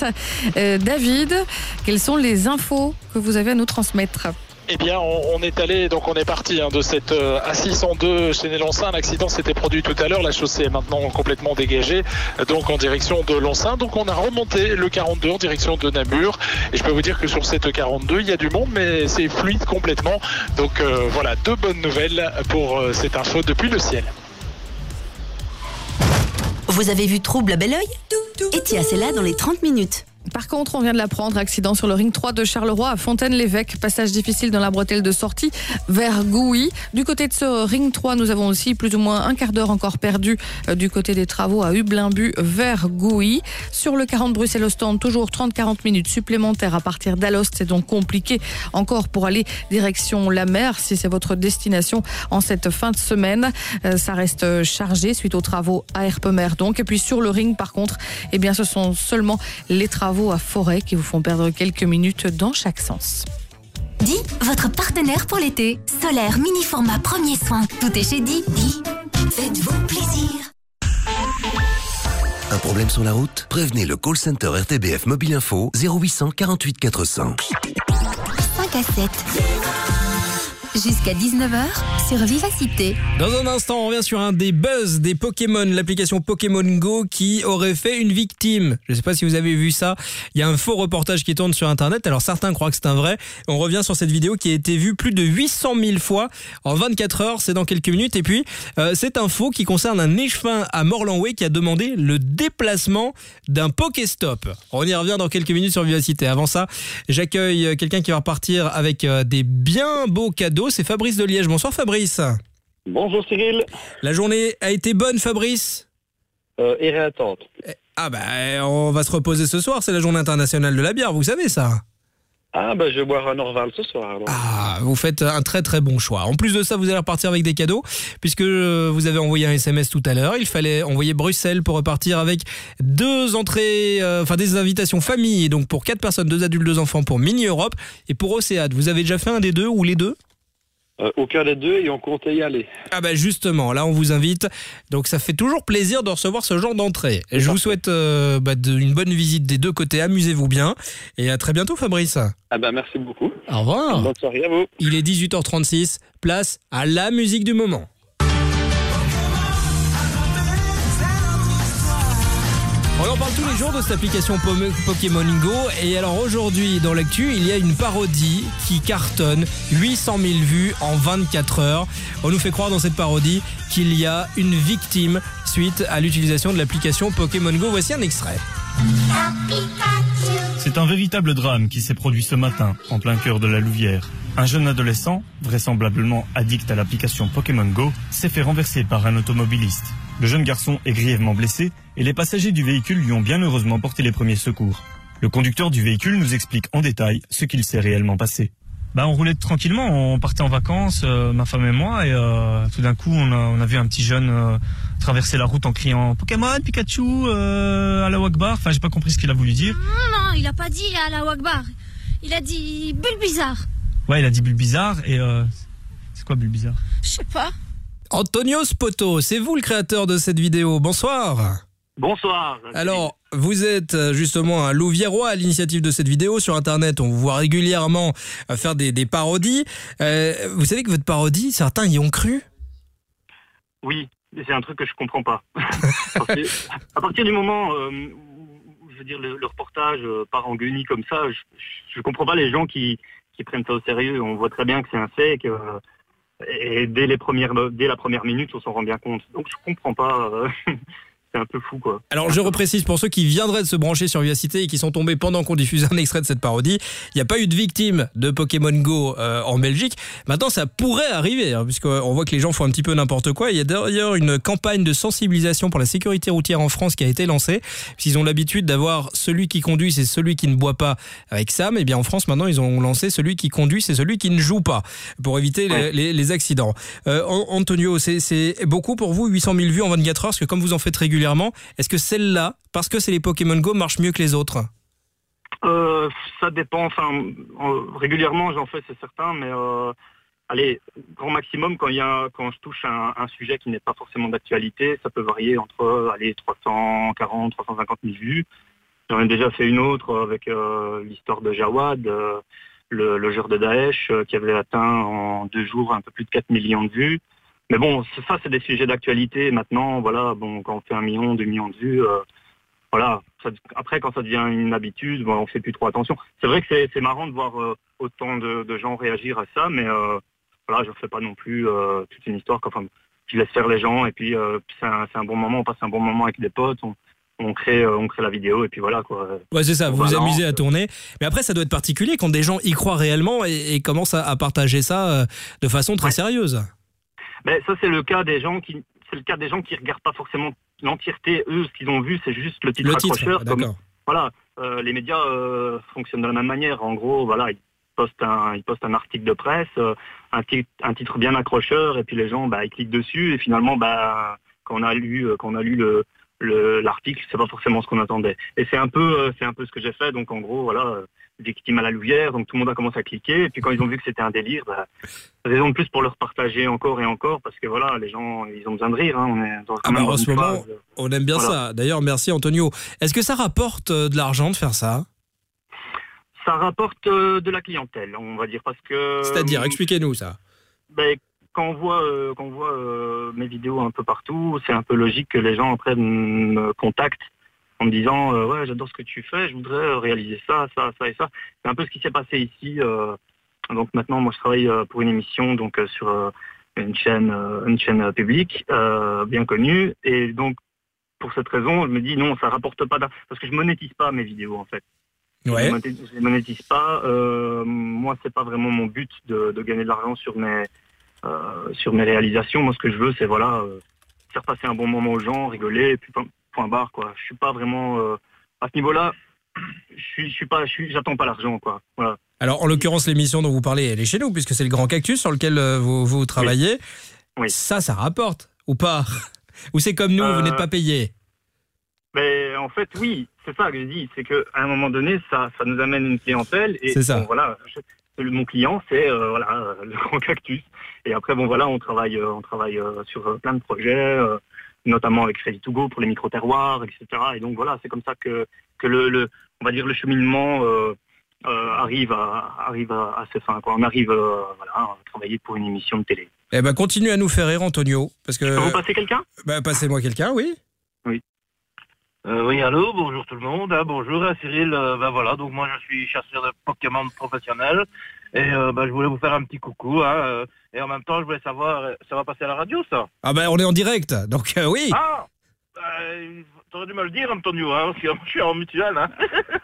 David, quelles sont les infos que vous avez à nous transmettre ? Eh bien, on est allé, donc on est parti de cette A602 chez Néloncin. L'accident s'était produit tout à l'heure. La chaussée est maintenant complètement dégagée, donc en direction de Loncin. Donc on a remonté le 42 en direction de Namur. Et je peux vous dire que sur cette 42, il y a du monde, mais c'est fluide complètement. Donc voilà, deux bonnes nouvelles pour cette info depuis le ciel. Vous avez vu Trouble à bel oeil ? Etias est là dans les 30 minutes. Par contre, on vient de l'apprendre, accident sur le ring 3 de Charleroi à Fontaine-l'Évêque. Passage difficile dans la bretelle de sortie vers Gouy. Du côté de ce ring 3, nous avons aussi plus ou moins un quart d'heure encore perdu du côté des travaux à Hublin-Bu vers Gouy. Sur le 40 Bruxelles-Ostende, toujours 30-40 minutes supplémentaires à partir d'Alost. C'est donc compliqué encore pour aller direction la mer, si c'est votre destination en cette fin de semaine. Ça reste chargé suite aux travaux à Herpemer donc. Et puis sur le ring, par contre, eh bien, ce sont seulement les travaux à Forêt qui vous font perdre quelques minutes dans chaque sens. Di, votre partenaire pour l'été. Solaire, mini-format, premier soin. Tout est chez Di. Di, faites-vous plaisir. Un problème sur la route ? Prévenez le call center RTBF Mobile Info 0800 48 400. 5 à 7. Jusqu'à 19h sur Vivacité. Dans un instant, on revient sur un des buzz des Pokémon, l'application Pokémon Go qui aurait fait une victime. Je ne sais pas si vous avez vu ça. Il y a un faux reportage qui tourne sur Internet. Alors certains croient que c'est un vrai. On revient sur cette vidéo qui a été vue plus de 800 000 fois en 24 heures. C'est dans quelques minutes. Et puis, c'est un faux qui concerne un échevin à Morlanway qui a demandé le déplacement d'un Pokéstop. On y revient dans quelques minutes sur Vivacité. Avant ça, j'accueille quelqu'un qui va repartir avec des bien beaux cadeaux. C'est Fabrice de Liège. Bonsoir Fabrice. Bonjour Cyril. La journée a été bonne Fabrice ? Irritante. Ah on va se reposer ce soir, c'est la journée internationale de la bière, vous savez ça ? Ah je vais boire un Orval ce soir alors. Ah, vous faites un très très bon choix. En plus de ça, vous allez repartir avec des cadeaux, puisque vous avez envoyé un SMS tout à l'heure. Il fallait envoyer Bruxelles pour repartir avec deux entrées, des invitations famille. Donc pour 4 personnes, 2 adultes, 2 enfants pour Mini Europe. Et pour Océade, vous avez déjà fait un des deux ou les deux ? Aucun des deux et on comptait y aller. Ah justement, là on vous invite. Donc ça fait toujours plaisir de recevoir ce genre d'entrée. Et je vous souhaite une bonne visite des deux côtés. Amusez-vous bien. Et à très bientôt Fabrice. Merci beaucoup. Au revoir. Bonne soirée à vous. Il est 18h36. Place à la musique du moment. On en parle tous les jours de cette application Pokémon Go. Et alors aujourd'hui, dans l'actu, il y a une parodie qui cartonne. 800 000 vues en 24 heures. On nous fait croire dans cette parodie qu'il y a une victime suite à l'utilisation de l'application Pokémon Go. Voici un extrait. C'est un véritable drame qui s'est produit ce matin, en plein cœur de la Louvière. Un jeune adolescent, vraisemblablement addict à l'application Pokémon Go, s'est fait renverser par un automobiliste. Le jeune garçon est grièvement blessé et les passagers du véhicule lui ont bien heureusement porté les premiers secours. Le conducteur du véhicule nous explique en détail ce qu'il s'est réellement passé. On roulait tranquillement, on partait en vacances, ma femme et moi, et tout d'un coup on a vu un petit jeune traverser la route en criant Pokémon, Pikachu, Allahu Akbar. Enfin, j'ai pas compris ce qu'il a voulu dire. Non, il a pas dit Allahu Akbar. Il a dit Bulbizarre. Ouais, il a dit Bulbizarre, et c'est quoi Bulbizarre? Je sais pas. Antonio Spoto, c'est vous le créateur de cette vidéo. Bonsoir. Bonsoir. Alors, vous êtes justement un Louviérois à l'initiative de cette vidéo. Sur Internet, on vous voit régulièrement faire des parodies. Vous savez que votre parodie, certains y ont cru? Oui, mais c'est un truc que je comprends pas. Parce que, à partir du moment où, je veux dire, le reportage part en guenille comme ça, je comprends pas les gens qui prennent ça au sérieux. On voit très bien que c'est un fake. Et dès la première minute, on s'en rend bien compte. Donc je comprends pas. C'est un peu fou, quoi. Alors je reprécise pour ceux qui viendraient de se brancher sur Vivacité et qui sont tombés pendant qu'on diffuse un extrait de cette parodie, il n'y a pas eu de victime de Pokémon Go en Belgique. Maintenant ça pourrait arriver, puisqu'on voit que les gens font un petit peu n'importe quoi. Il y a d'ailleurs une campagne de sensibilisation pour la sécurité routière en France qui a été lancée, puisqu'ils ont l'habitude d'avoir celui qui conduit c'est celui qui ne boit pas avec Sam. Et bien en France maintenant ils ont lancé celui qui conduit c'est celui qui ne joue pas, pour éviter les accidents. Antonio, c'est beaucoup pour vous 800 000 vues en 24 heures, parce que comme vous en faites régulièrement, est-ce que celle-là, parce que c'est les Pokémon Go, marche mieux que les autres? Ça dépend. Enfin, régulièrement, j'en fais, c'est certain, mais allez, grand maximum quand je touche un sujet qui n'est pas forcément d'actualité, ça peut varier entre 340, 350 000 vues. J'en ai déjà fait une autre avec l'histoire de Jawad, le joueur de Daesh, qui avait atteint en 2 jours un peu plus de 4 millions de vues. Mais bon, ça, c'est des sujets d'actualité. Maintenant, voilà, bon, quand on fait 1 million, 2 millions de vues, voilà. Après, quand ça devient une habitude, bon, on fait plus trop attention. C'est vrai que c'est marrant de voir autant de gens réagir à ça, mais voilà, je ne fais pas non plus toute une histoire. Enfin, je laisse faire les gens, et puis c'est un bon moment. On passe un bon moment avec des potes. On crée la vidéo, et puis voilà, quoi. Ouais, c'est ça, vous vous amusez à tourner. Mais après, ça doit être particulier quand des gens y croient réellement et commencent à partager ça de façon très sérieuse. Ben, ça, c'est le cas des gens qui regardent pas forcément l'entièreté. Eux, ce qu'ils ont vu, c'est juste le titre accrocheur. Voilà, les médias fonctionnent de la même manière. En gros, voilà, ils postent un article de presse, un titre bien accrocheur, et puis les gens, ils cliquent dessus, et finalement, quand on a lu l'article, c'est pas forcément ce qu'on attendait. Et c'est un peu ce que j'ai fait. Donc en gros, voilà, victime à la Louvière, donc tout le monde a commencé à cliquer, et puis quand ils ont vu que c'était un délire, raison de plus pour leur partager encore et encore, parce que voilà, les gens, ils ont besoin de rire, hein. On est dans en ce moment, on aime bien ça. D'ailleurs, merci Antonio. Est-ce que ça rapporte de l'argent de faire ça? Ça rapporte de la clientèle, on va dire, parce que... C'est-à-dire, expliquez-nous ça. Quand on voit mes vidéos un peu partout, c'est un peu logique que les gens après me contactent en me disant ouais, j'adore ce que tu fais, je voudrais réaliser ça et ça. C'est un peu ce qui s'est passé ici. Donc maintenant, moi je travaille pour une émission donc sur une chaîne publique bien connue, et donc pour cette raison, je me dis non, ça rapporte pas d'argent, parce que je monétise pas mes vidéos en fait. Ouais. Je les monétise pas. Moi, c'est pas vraiment mon but de gagner de l'argent sur mes réalisations. Moi, ce que je veux, c'est faire passer un bon moment aux gens, rigoler, et puis point barre, quoi. Je suis pas vraiment à ce niveau-là. J'attends pas l'argent, quoi. Voilà. Alors, en l'occurrence, l'émission dont vous parlez, elle est chez nous, puisque c'est le Grand Cactus sur lequel vous travaillez. Oui. Ça rapporte ou pas? Ou c'est comme nous, vous n'êtes pas payé? Mais en fait, oui, c'est ça que je dis. C'est qu'à un moment donné, ça nous amène une clientèle. Et c'est ça. Bon, voilà, mon client, c'est le Grand Cactus. Et après, bon voilà, on travaille sur plein de projets, notamment avec Ready2Go pour les micro-terroirs, etc. Et donc voilà, c'est comme ça que on va dire le cheminement arrive à ses fins, quoi. On arrive à travailler pour une émission de télé. Eh ben, continue à nous faire rire, Antonio, parce que. Vous passez quelqu'un? Passez-moi quelqu'un, oui. Oui. Oui, allô, bonjour tout le monde. Bonjour Cyril. Voilà, donc moi je suis chasseur de Pokémon professionnel, et je voulais vous faire un petit coucou. Et en même temps, je voulais savoir, ça va passer à la radio, ça? On est en direct, donc oui. T'aurais dû me le dire, Antonio, hein, parce que je suis en mutuelle. Hein.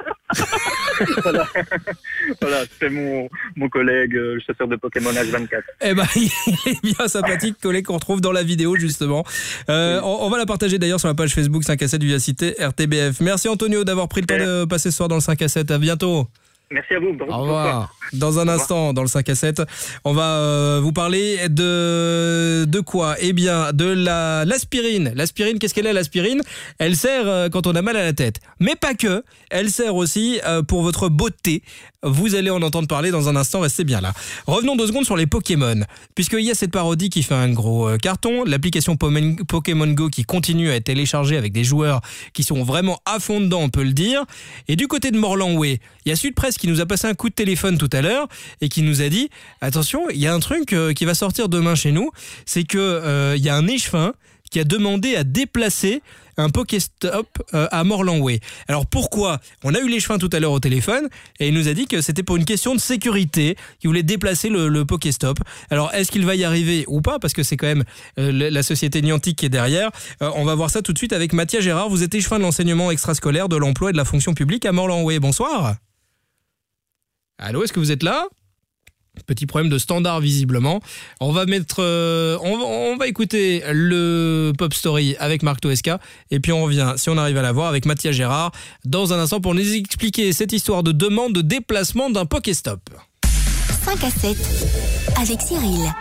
voilà, c'est mon collègue, le chasseur de Pokémon H24. Eh ben, il est bien sympathique, collègue qu'on retrouve dans la vidéo, justement. On va la partager d'ailleurs sur la page Facebook 5 à 7 via Cité RTBF. Merci Antonio d'avoir pris le temps de passer ce soir dans le 5 à 7. À bientôt. Merci à vous. Au revoir. Dans un instant, dans le 5 à 7, on va vous parler de quoi ? Eh bien, de l'aspirine. L'aspirine, qu'est-ce qu'elle est, l'aspirine ? Elle sert quand on a mal à la tête. Mais pas que. Elle sert aussi pour votre beauté. Vous allez en entendre parler dans un instant, restez bien là. Revenons 2 secondes sur les Pokémon. Puisqu'il y a cette parodie qui fait un gros carton, l'application Pokémon Go qui continue à être téléchargée avec des joueurs qui sont vraiment à fond dedans, on peut le dire. Et du côté de Morlanway, il y a Sud Presse qui nous a passé un coup de téléphone tout à l'heure et qui nous a dit attention, il y a un truc qui va sortir demain chez nous, c'est que il y a un échevin qui a demandé à déplacer un Pokéstop à Morlanway. Alors pourquoi ? On a eu l'échevin tout à l'heure au téléphone et il nous a dit que c'était pour une question de sécurité qu'il voulait déplacer le Pokéstop. Alors est-ce qu'il va y arriver ou pas ? Parce que c'est quand même la société Niantic qui est derrière. On va voir ça tout de suite avec Mathia Gérard. Vous êtes échevin de l'enseignement extrascolaire, de l'emploi et de la fonction publique à Morlanway. Bonsoir. Allô, est-ce que vous êtes là ? Petit problème de standard visiblement. On va mettre, on va écouter le Pop Story avec Marc Toesca et puis on revient, si on arrive à la voir, avec Mathia Gérard dans un instant pour nous expliquer cette histoire de demande de déplacement d'un Pokéstop. 5 à 7 avec Cyril.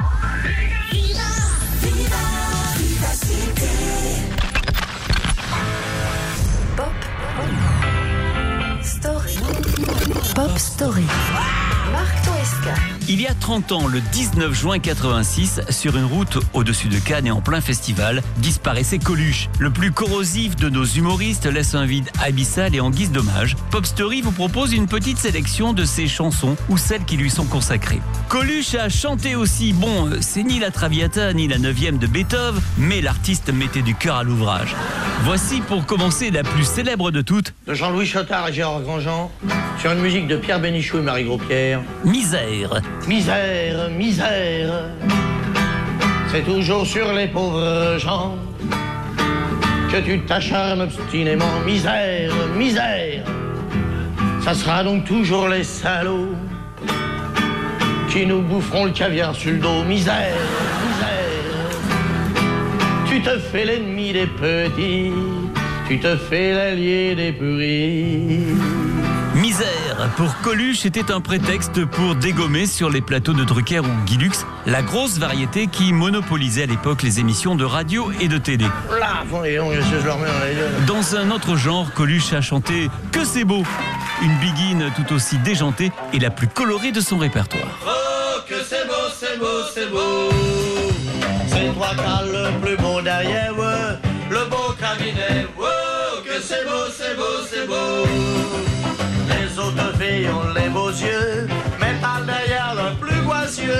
Pop Story. Marc Toesca. Il y a 30 ans, le 19 juin 86, sur une route au-dessus de Cannes et en plein festival, disparaissait Coluche. Le plus corrosif de nos humoristes laisse un vide abyssal et en guise d'hommage, Pop Story vous propose une petite sélection de ses chansons ou celles qui lui sont consacrées. Coluche a chanté aussi, bon, c'est ni la Traviata ni la 9e de Beethoven, mais l'artiste mettait du cœur à l'ouvrage. Voici pour commencer la plus célèbre de toutes. De Jean-Louis Chottard et Gérard Grandjean, sur une musique de Pierre Bénichou et Marie Gros-Pierre. Misère. Misère, misère, c'est toujours sur les pauvres gens que tu t'acharnes obstinément. Misère, misère, ça sera donc toujours les salauds qui nous boufferont le caviar sur le dos. Misère, misère, tu te fais l'ennemi des petits, tu te fais l'allié des pourris. Misère, pour Coluche, était un prétexte pour dégommer sur les plateaux de Drucker ou Guy Lux la grosse variété qui monopolisait à l'époque les émissions de radio et de télé. Là, je leur mets dans la gueule. Dans un autre genre, Coluche a chanté « Que c'est beau », une biguine tout aussi déjantée et la plus colorée de son répertoire. Oh, que c'est beau, c'est beau, c'est beau. C'est toi qui as le plus beau derrière, ouais. Le beau cabinet, oh, que c'est beau, c'est beau, c'est beau. Les autres filles ont les beaux yeux, mais par derrière le plus boissieux.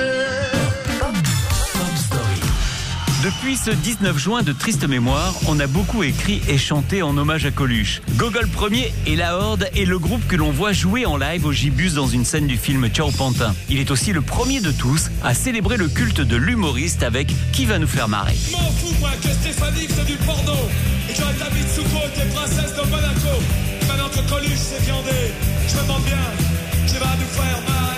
Depuis ce 19 juin de triste mémoire, on a beaucoup écrit et chanté en hommage à Coluche. Gogol Premier et La Horde est le groupe que l'on voit jouer en live au Gibus dans une scène du film Ciao Pantin. Il est aussi le premier de tous à célébrer le culte de l'humoriste avec Qui va nous faire marrer. M'en fous moi que Stéphanie c'est du porno et que la bite sous côte et princesse de Monaco. Maintenant que Coluche s'est viandé, je me demande bien qui va nous faire marrer.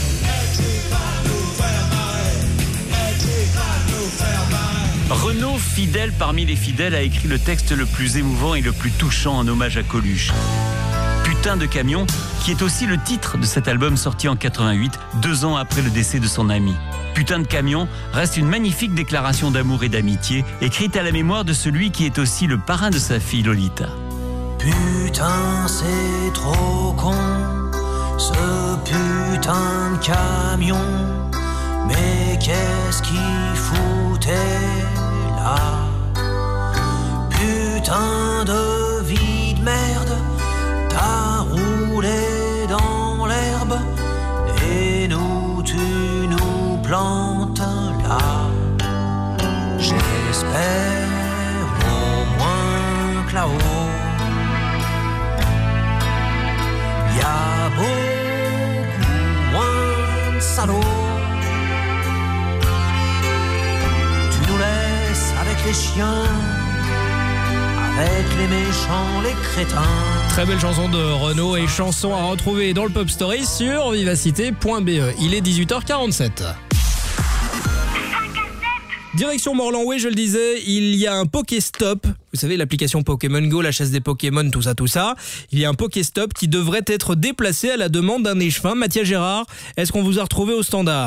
Renaud, fidèle parmi les fidèles, a écrit le texte le plus émouvant et le plus touchant en hommage à Coluche. Putain de camion, qui est aussi le titre de cet album sorti en 88, 2 ans après le décès de son ami. Putain de camion reste une magnifique déclaration d'amour et d'amitié, écrite à la mémoire de celui qui est aussi le parrain de sa fille Lolita. Putain, c'est trop con, ce putain de camion. Mais qu'est-ce qu'il foutait là? Putain de vie de merde, t'as roulé dans l'herbe et nous, tu nous plantes là. J'espère au moins que là-haut y a beaucoup moins de salauds. Tu nous laisses avec les chiens avec les méchants, les crétins. Très belle chanson de Renaud et chanson à retrouver dans le Pop Story sur vivacité.be. Il est 18h47. Direction Morlanway, je le disais, il y a un Pokéstop. Vous savez, l'application Pokémon Go, la chasse des Pokémon, tout ça. Il y a un Pokéstop qui devrait être déplacé à la demande d'un échevin. Mathias Gérard, est-ce qu'on vous a retrouvé au standard ?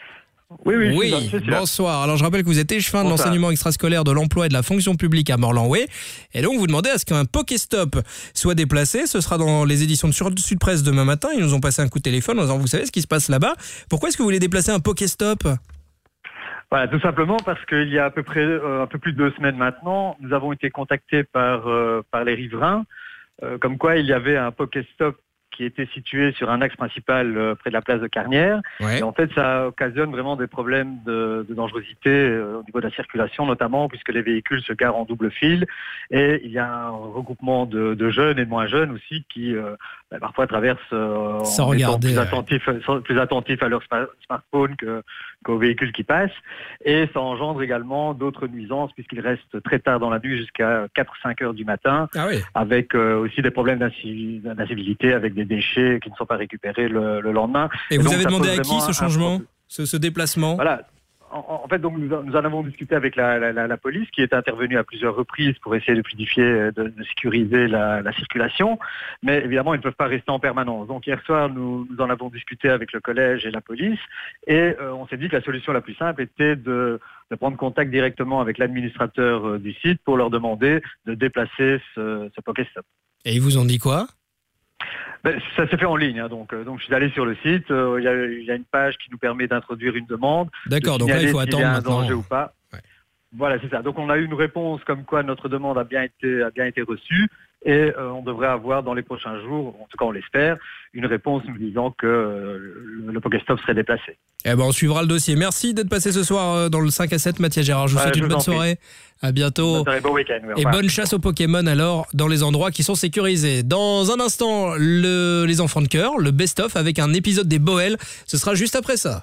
Oui, bonsoir. Alors je rappelle que vous êtes échevin de l'enseignement extrascolaire, de l'emploi et de la fonction publique à Morlanway. Et donc vous demandez à ce qu'un Pokéstop soit déplacé. Ce sera dans les éditions de Sud Presse demain matin. Ils nous ont passé un coup de téléphone en disant, vous savez ce qui se passe là-bas ? Pourquoi est-ce que vous voulez déplacer un Pokéstop ? Voilà, tout simplement parce qu'il y a à peu près un peu plus de 2 semaines maintenant, nous avons été contactés par les riverains, comme quoi il y avait un Pokéstop qui était situé sur un axe principal près de la place de Carnières. Ouais. Et en fait, ça occasionne vraiment des problèmes de dangerosité au niveau de la circulation, notamment puisque les véhicules se garent en double fil. Et il y a un regroupement de jeunes et de moins jeunes aussi qui parfois traversent en étant plus attentifs à leur smartphone qu'aux véhicules qui passent. Et ça engendre également d'autres nuisances puisqu'il reste très tard dans la nuit jusqu'à 4-5 heures du matin, avec aussi des problèmes d'incivilité, avec des déchets qui ne sont pas récupérés le lendemain. Et vous avez demandé à qui ce changement, ce déplacement ? Voilà. En fait, donc nous en avons discuté avec la police qui est intervenue à plusieurs reprises pour essayer de fluidifier, de sécuriser la circulation. Mais évidemment, ils ne peuvent pas rester en permanence. Donc hier soir, nous en avons discuté avec le collège et la police. Et on s'est dit que la solution la plus simple était de prendre contact directement avec l'administrateur du site pour leur demander de déplacer ce Pokéstop. Et ils vous ont dit quoi ? Ça s'est fait en ligne, hein, donc je suis allé sur le site, il y a une page qui nous permet d'introduire une demande. D'accord, donc là il faut attendre maintenant. Danger ou pas. Ouais. Voilà, c'est ça. Donc on a eu une réponse comme quoi notre demande a bien été reçue et on devrait avoir dans les prochains jours, en tout cas on l'espère, une réponse nous disant que le Pokéstop serait déplacé. Eh ben on suivra le dossier. Merci d'être passé ce soir dans le 5 à 7, Mathias Gérard. Je vous souhaite une bonne soirée. À bientôt. Bon week-end. Et bonne chasse aux Pokémon alors dans les endroits qui sont sécurisés. Dans un instant, les enfants de cœur, le best-of avec un épisode des Boels. Ce sera juste après ça.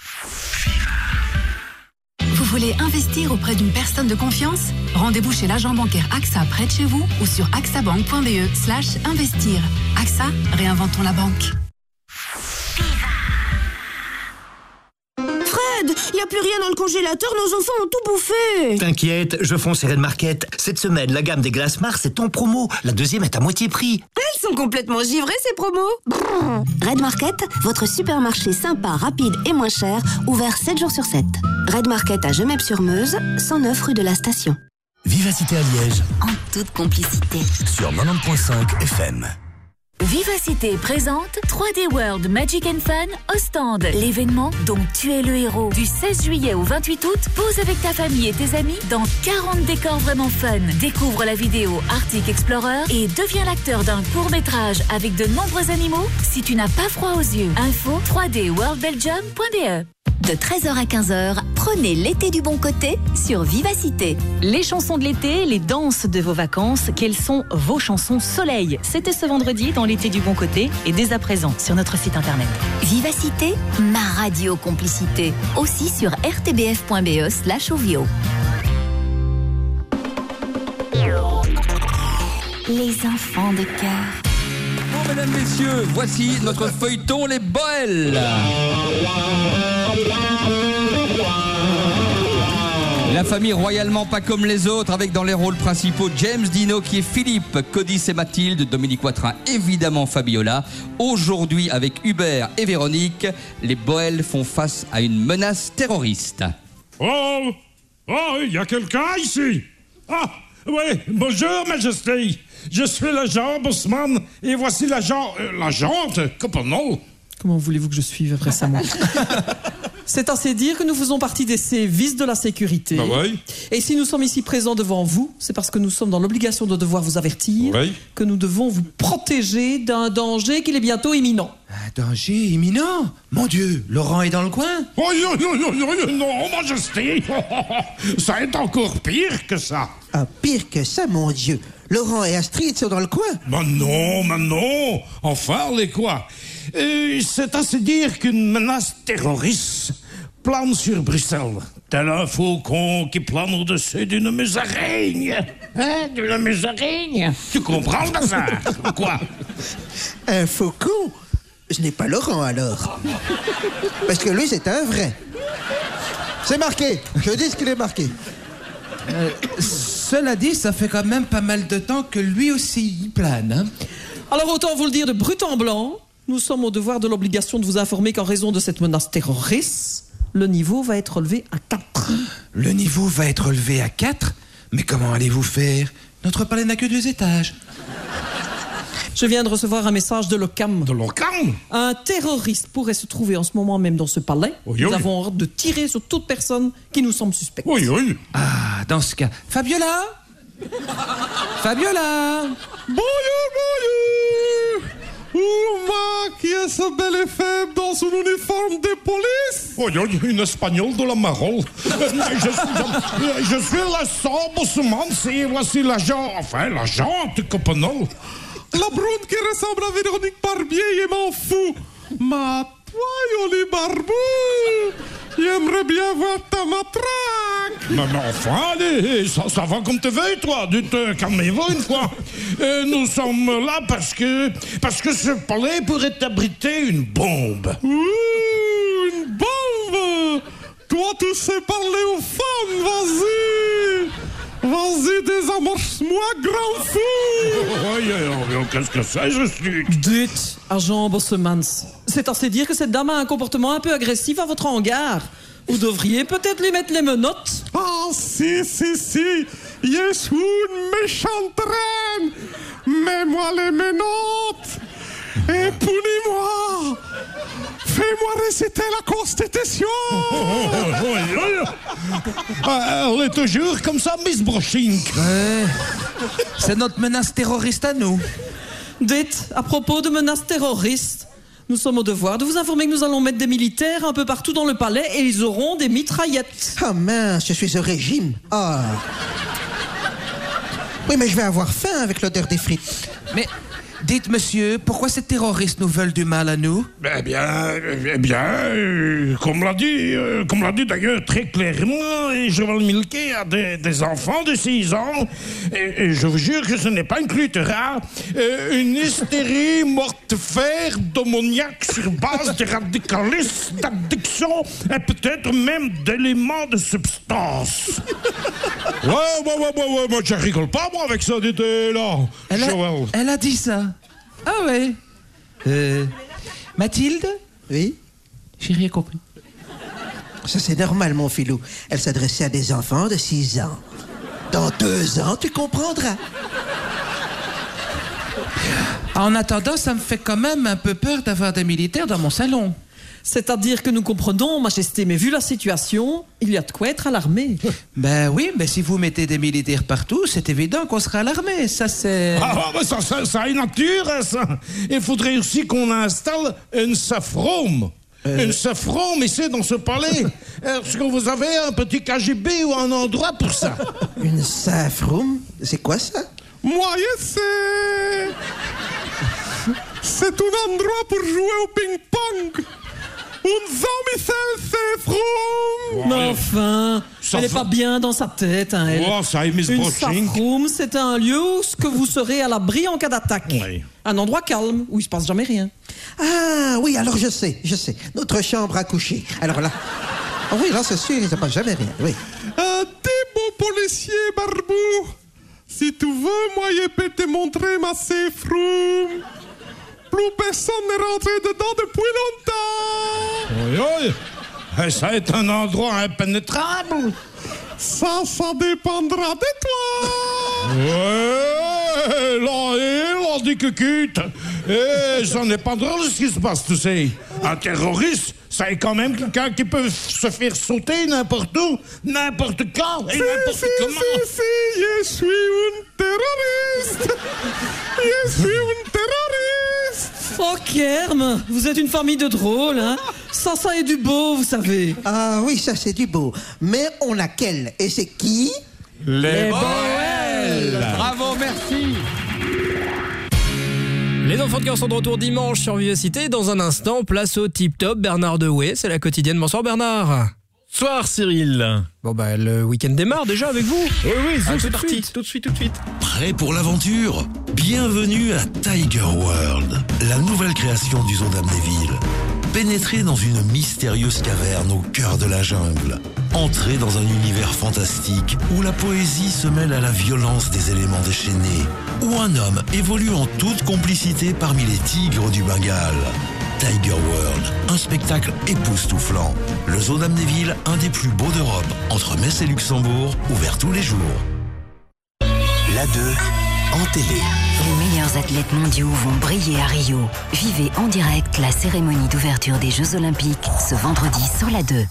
Vous voulez investir auprès d'une personne de confiance ? Rendez-vous chez l'agent bancaire AXA près de chez vous ou sur axabank.be/investir. AXA, réinventons la banque. Il n'y a plus rien dans le congélateur, nos enfants ont tout bouffé. T'inquiète, je fonce Red Market. Cette semaine, la gamme des glaces Mars est en promo. La deuxième est à moitié prix. Elles sont complètement givrées, ces promos. Red Market, votre supermarché sympa, rapide et moins cher, ouvert 7 jours sur 7. Red Market à Gemep-sur-Meuse, 109 rue de la Station. Vivacité à Liège. En toute complicité. Sur 90.5 FM. Vivacité présente 3D World Magic and Fun au stand. L'événement dont tu es le héros. Du 16 juillet au 28 août, pose avec ta famille et tes amis dans 40 décors vraiment fun. Découvre la vidéo Arctic Explorer et deviens l'acteur d'un court-métrage avec de nombreux animaux si tu n'as pas froid aux yeux. Info 3dworldbelgium.be. De 13h à 15h, prenez l'été du bon côté sur Vivacité. Les chansons de l'été, les danses de vos vacances, quelles sont vos chansons soleil ? C'était ce vendredi dans l'été du bon côté et dès à présent sur notre site internet. Vivacité, ma radio complicité. Aussi sur rtbf.be/ovio. Les enfants de cœur. Bon, mesdames, messieurs, voici notre feuilleton Les Boels. La famille royalement pas comme les autres, avec dans les rôles principaux James Dino qui est Philippe, Codis et Mathilde, Dominique Watrin, évidemment Fabiola. Aujourd'hui, avec Hubert et Véronique, les Boels font face à une menace terroriste. Oh, il y a quelqu'un ici. Ah, oui, bonjour Majesté. Je suis l'agent Bosman et voici l'agente Copenhague. Comment voulez-vous que je suive récemment? C'est assez dire que nous faisons partie des services de la sécurité. Bah oui. Et si nous sommes ici présents devant vous, c'est parce que nous sommes dans l'obligation de devoir vous avertir que nous devons vous protéger d'un danger qu'il est bientôt imminent. Un danger imminent? Mon Dieu, Laurent est dans le coin? Oh non, Majesté. Ça est encore pire que ça. Ah, pire que ça, mon Dieu. Laurent et Astrid sont dans le coin? Mais non. Enfin, les quoi? C'est assez dire qu'une menace terroriste plane sur Bruxelles. tel un faucon qui plane au-dessus d'une musaraigne. Hein, d'une musaraigne? Tu comprends le bazar? Quoi? Un faucon? Ce n'est pas Laurent, alors. Parce que lui, c'est un vrai. C'est marqué. Je dis ce qu'il est marqué. Cela dit, ça fait quand même pas mal de temps que lui aussi il plane. Hein. Alors autant vous le dire de brut en blanc, nous sommes au devoir de l'obligation de vous informer qu'en raison de cette menace terroriste, le niveau va être relevé à 4. Le niveau va être relevé à 4? Mais comment allez-vous faire? Notre palais n'a que 2 étages. Je viens de recevoir un message de l'OCAM. De l'OCAM? Un terroriste pourrait se trouver en ce moment même dans ce palais. Oui, nous oui. avons ordre de tirer sur toute personne qui nous semble suspecte. Oui, oui. Ah, dans ce cas... Fabiola? Fabiola? Bonjour, bonjour! Ouma, qui est ce bel et faible dans son uniforme de police? Oh, une espagnole de la Marole. je suis la sombre et voici l'agente Copenol. La brune qui ressemble à Véronique Barbier, je m'en fous. Ma toi, Yoli Barbou, j'aimerais bien voir ta matraque. Mais enfin, allez, ça va comme tu veux, toi. Calmez-vous une fois. Nous sommes là parce que ce palais pourrait abriter une bombe. Ouh, une bombe. Toi, tu sais parler aux femmes, vas-y. Vas-y, désamorce-moi, grand fou. Oui, qu'est-ce que c'est, je suis... Dites, agent Bossemans, c'est assez dire que cette dame a un comportement un peu agressif à votre égard. Vous devriez peut-être lui mettre les menottes. Ah, si, je suis une méchante reine. Mets-moi les menottes et punis-moi. Fais-moi réciter la Constitution. Elle est toujours comme ça, Miss Brochink. C'est notre menace terroriste à nous. Dites, à propos de menaces terroristes, nous sommes au devoir de vous informer que nous allons mettre des militaires un peu partout dans le palais et ils auront des mitraillettes. Ah mince, je suis au régime. Ah. Oui, mais je vais avoir faim avec l'odeur des frites. Mais... dites, monsieur, pourquoi ces terroristes nous veulent du mal à nous? Eh bien, comme l'a dit d'ailleurs très clairement, Joël Milquet a des enfants de 6 ans, et je vous jure que ce n'est pas une clutera, une hystérie mortifère, démoniaque sur base de radicalisme, d'addiction, et peut-être même d'éléments de substance. Ouais, moi je rigole pas, moi, avec ça, là, Joël. Elle a dit ça. Ah ouais. Mathilde? Oui? J'ai rien compris. Ça, c'est normal, mon filou. Elle s'adressait à des enfants de 6 ans. Dans 2 ans, tu comprendras. En attendant, ça me fait quand même un peu peur d'avoir des militaires dans mon salon. C'est-à-dire que nous comprenons, Majesté, mais vu la situation, il y a de quoi être alarmé. Ben oui, mais si vous mettez des militaires partout, c'est évident qu'on sera alarmé. Ça, c'est... Ça a une nature, ça. Il faudrait aussi qu'on installe une saffrome. Une saffrome ici, dans ce palais. Est-ce que vous avez un petit KGB ou un endroit pour ça? Une saffrome? C'est quoi ça? Moi, je sais. C'est un endroit pour jouer au ping-pong. Un saffroom. Mais enfin, elle n'est pas bien dans sa tête, hein, elle. Une saffroom, c'est un lieu où vous serez à l'abri en cas d'attaque. Oui. Un endroit calme, où il se passe jamais rien. Ah oui, alors je sais. Notre chambre à coucher. Alors là... Oh oui, là, c'est sûr, il ne se passe jamais rien, oui. T'es beau policier, Barbou. Si tu veux, moi, je peux te montrer ma saffroom. Plus personne n'est rentré dedans depuis longtemps. Oui. Ça est un endroit impénétrable. Ça dépendra de toi. Ouais, là, dit que cute. Ça n'est pas drôle ce qui se passe, tu sais. Un terroriste, ça est quand même quelqu'un qui peut se faire sauter n'importe où, n'importe quand et n'importe comment. Si, je suis un terroriste. Je suis un terroriste. Oh, Kerm, vous êtes une famille de drôles, hein. Ça est du beau, vous savez. Ah oui, ça c'est du beau. Mais on a quel? Et c'est qui? Les Boels. Bravo, merci. Les enfants de cœur sont de retour dimanche sur Vivacité. Dans un instant, place au tip-top. Bernard Dewey, c'est la quotidienne. Bonsoir Bernard. Bonsoir Cyril. Bon bah le week-end démarre déjà avec vous. Oui, c'est parti. Tout de suite. Prêt pour l'aventure? Bienvenue à Tiger World, la nouvelle création du zoo d'Amnéville. Pénétrez dans une mystérieuse caverne au cœur de la jungle. Entrez dans un univers fantastique où la poésie se mêle à la violence des éléments déchaînés, où un homme évolue en toute complicité parmi les tigres du Bengale. Tiger World, un spectacle époustouflant. Le zoo d'Amnéville, un des plus beaux d'Europe, entre Metz et Luxembourg, ouvert tous les jours. La 2, en télé. Les meilleurs athlètes mondiaux vont briller à Rio. Vivez en direct la cérémonie d'ouverture des Jeux Olympiques ce vendredi sur la 2.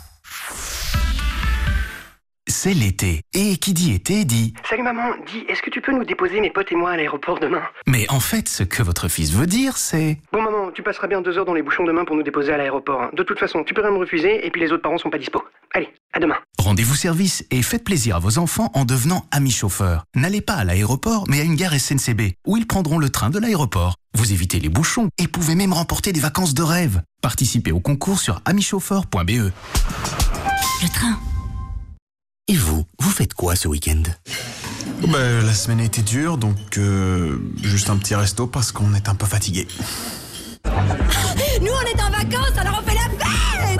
C'est l'été. Et qui dit été dit... Salut maman, dis, est-ce que tu peux nous déposer mes potes et moi à l'aéroport demain? Mais en fait, ce que votre fils veut dire, c'est... Bon maman, tu passeras bien 2 heures dans les bouchons demain pour nous déposer à l'aéroport. De toute façon, tu peux rien me refuser et puis les autres parents sont pas dispo. Allez, à demain. Rendez-vous service et faites plaisir à vos enfants en devenant amis chauffeurs. N'allez pas à l'aéroport, mais à une gare SNCB, où ils prendront le train de l'aéroport. Vous évitez les bouchons et pouvez même remporter des vacances de rêve. Participez au concours sur amichauffeur.be. Le train. Et vous faites quoi ce week-end? La semaine a été dure, donc juste un petit resto parce qu'on est un peu fatigué. Nous on est en vacances, alors on fait la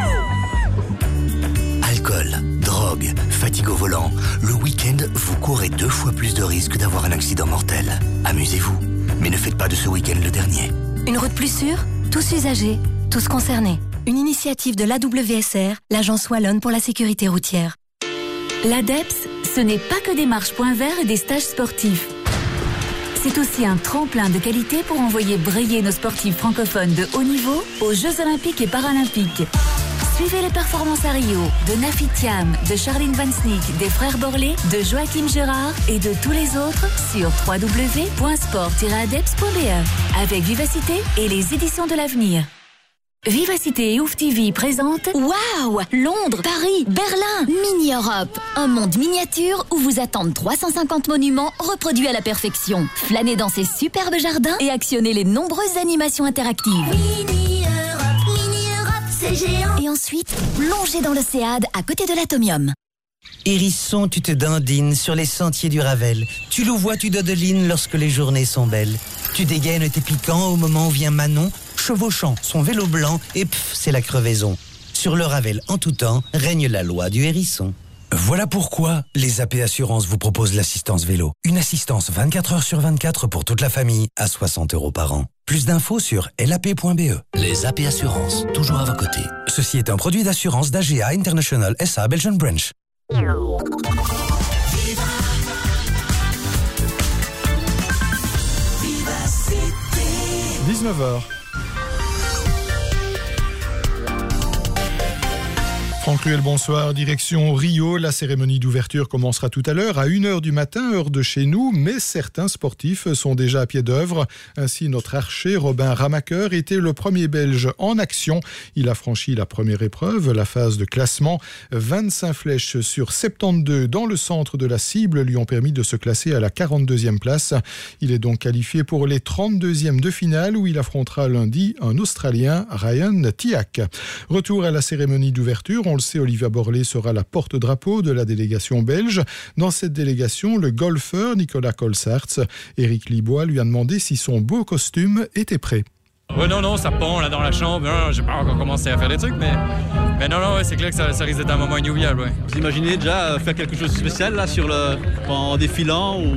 fête. Alcool, drogue, fatigue au volant. Le week-end, vous courez 2 fois plus de risques d'avoir un accident mortel. Amusez-vous, mais ne faites pas de ce week-end le dernier. Une route plus sûre, tous usagers, tous concernés. Une initiative de l'AWSR, l'Agence Wallonne pour la sécurité routière. L'ADEPS, ce n'est pas que des marches points verts et des stages sportifs. C'est aussi un tremplin de qualité pour envoyer briller nos sportifs francophones de haut niveau aux Jeux Olympiques et Paralympiques. Suivez les performances à Rio de Nafi Thiam, de Charline Van Snick, des frères Borlé, de Joachim Gérard et de tous les autres sur www.sport-adeps.be avec Vivacité et les éditions de l'avenir. Vivacité et Ouf TV présentent Waouh! Londres, Paris, Berlin, Mini-Europe. Un monde miniature où vous attendent 350 monuments reproduits à la perfection. Flânez dans ces superbes jardins et actionnez les nombreuses animations interactives. Mini-Europe, c'est géant. Et ensuite, plongez dans l'Océade à côté de l'Atomium. Hérisson, tu te dandines sur les sentiers du Ravel. Tu louvoies, tu dodelines lorsque les journées sont belles. Tu dégaines tes piquants au moment où vient Manon, chevauchant son vélo blanc et c'est la crevaison. Sur le Ravel, en tout temps, règne la loi du hérisson. Voilà pourquoi les AP Assurances vous proposent l'assistance vélo. Une assistance 24 heures sur 24 pour toute la famille à 60 € par an. Plus d'infos sur lap.be. Les AP Assurances, toujours à vos côtés. Ceci est un produit d'assurance d'AGA International SA Belgian Branch. 19h. Franck Ruel, bonsoir. Direction Rio. La cérémonie d'ouverture commencera tout à l'heure à 1h du matin, heure de chez nous. Mais certains sportifs sont déjà à pied d'œuvre. Ainsi, notre archer Robin Ramaker était le premier Belge en action. Il a franchi la première épreuve, la phase de classement. 25 flèches sur 72 dans le centre de la cible lui ont permis de se classer à la 42e place. Il est donc qualifié pour les 32e de finale où il affrontera lundi un Australien, Ryan Tiak. Retour à la cérémonie d'ouverture. On le sait, Olivia Borlé sera la porte-drapeau de la délégation belge. Dans cette délégation, le golfeur Nicolas Colsaerts. Éric Libois lui a demandé si son beau costume était prêt. Ouais, non, ça pend là dans la chambre. J'ai pas encore commencé à faire des trucs, mais non, ouais, c'est clair que ça risque d'être un moment inoubliable. Ouais. Vous imaginez déjà faire quelque chose de spécial là en défilant ou...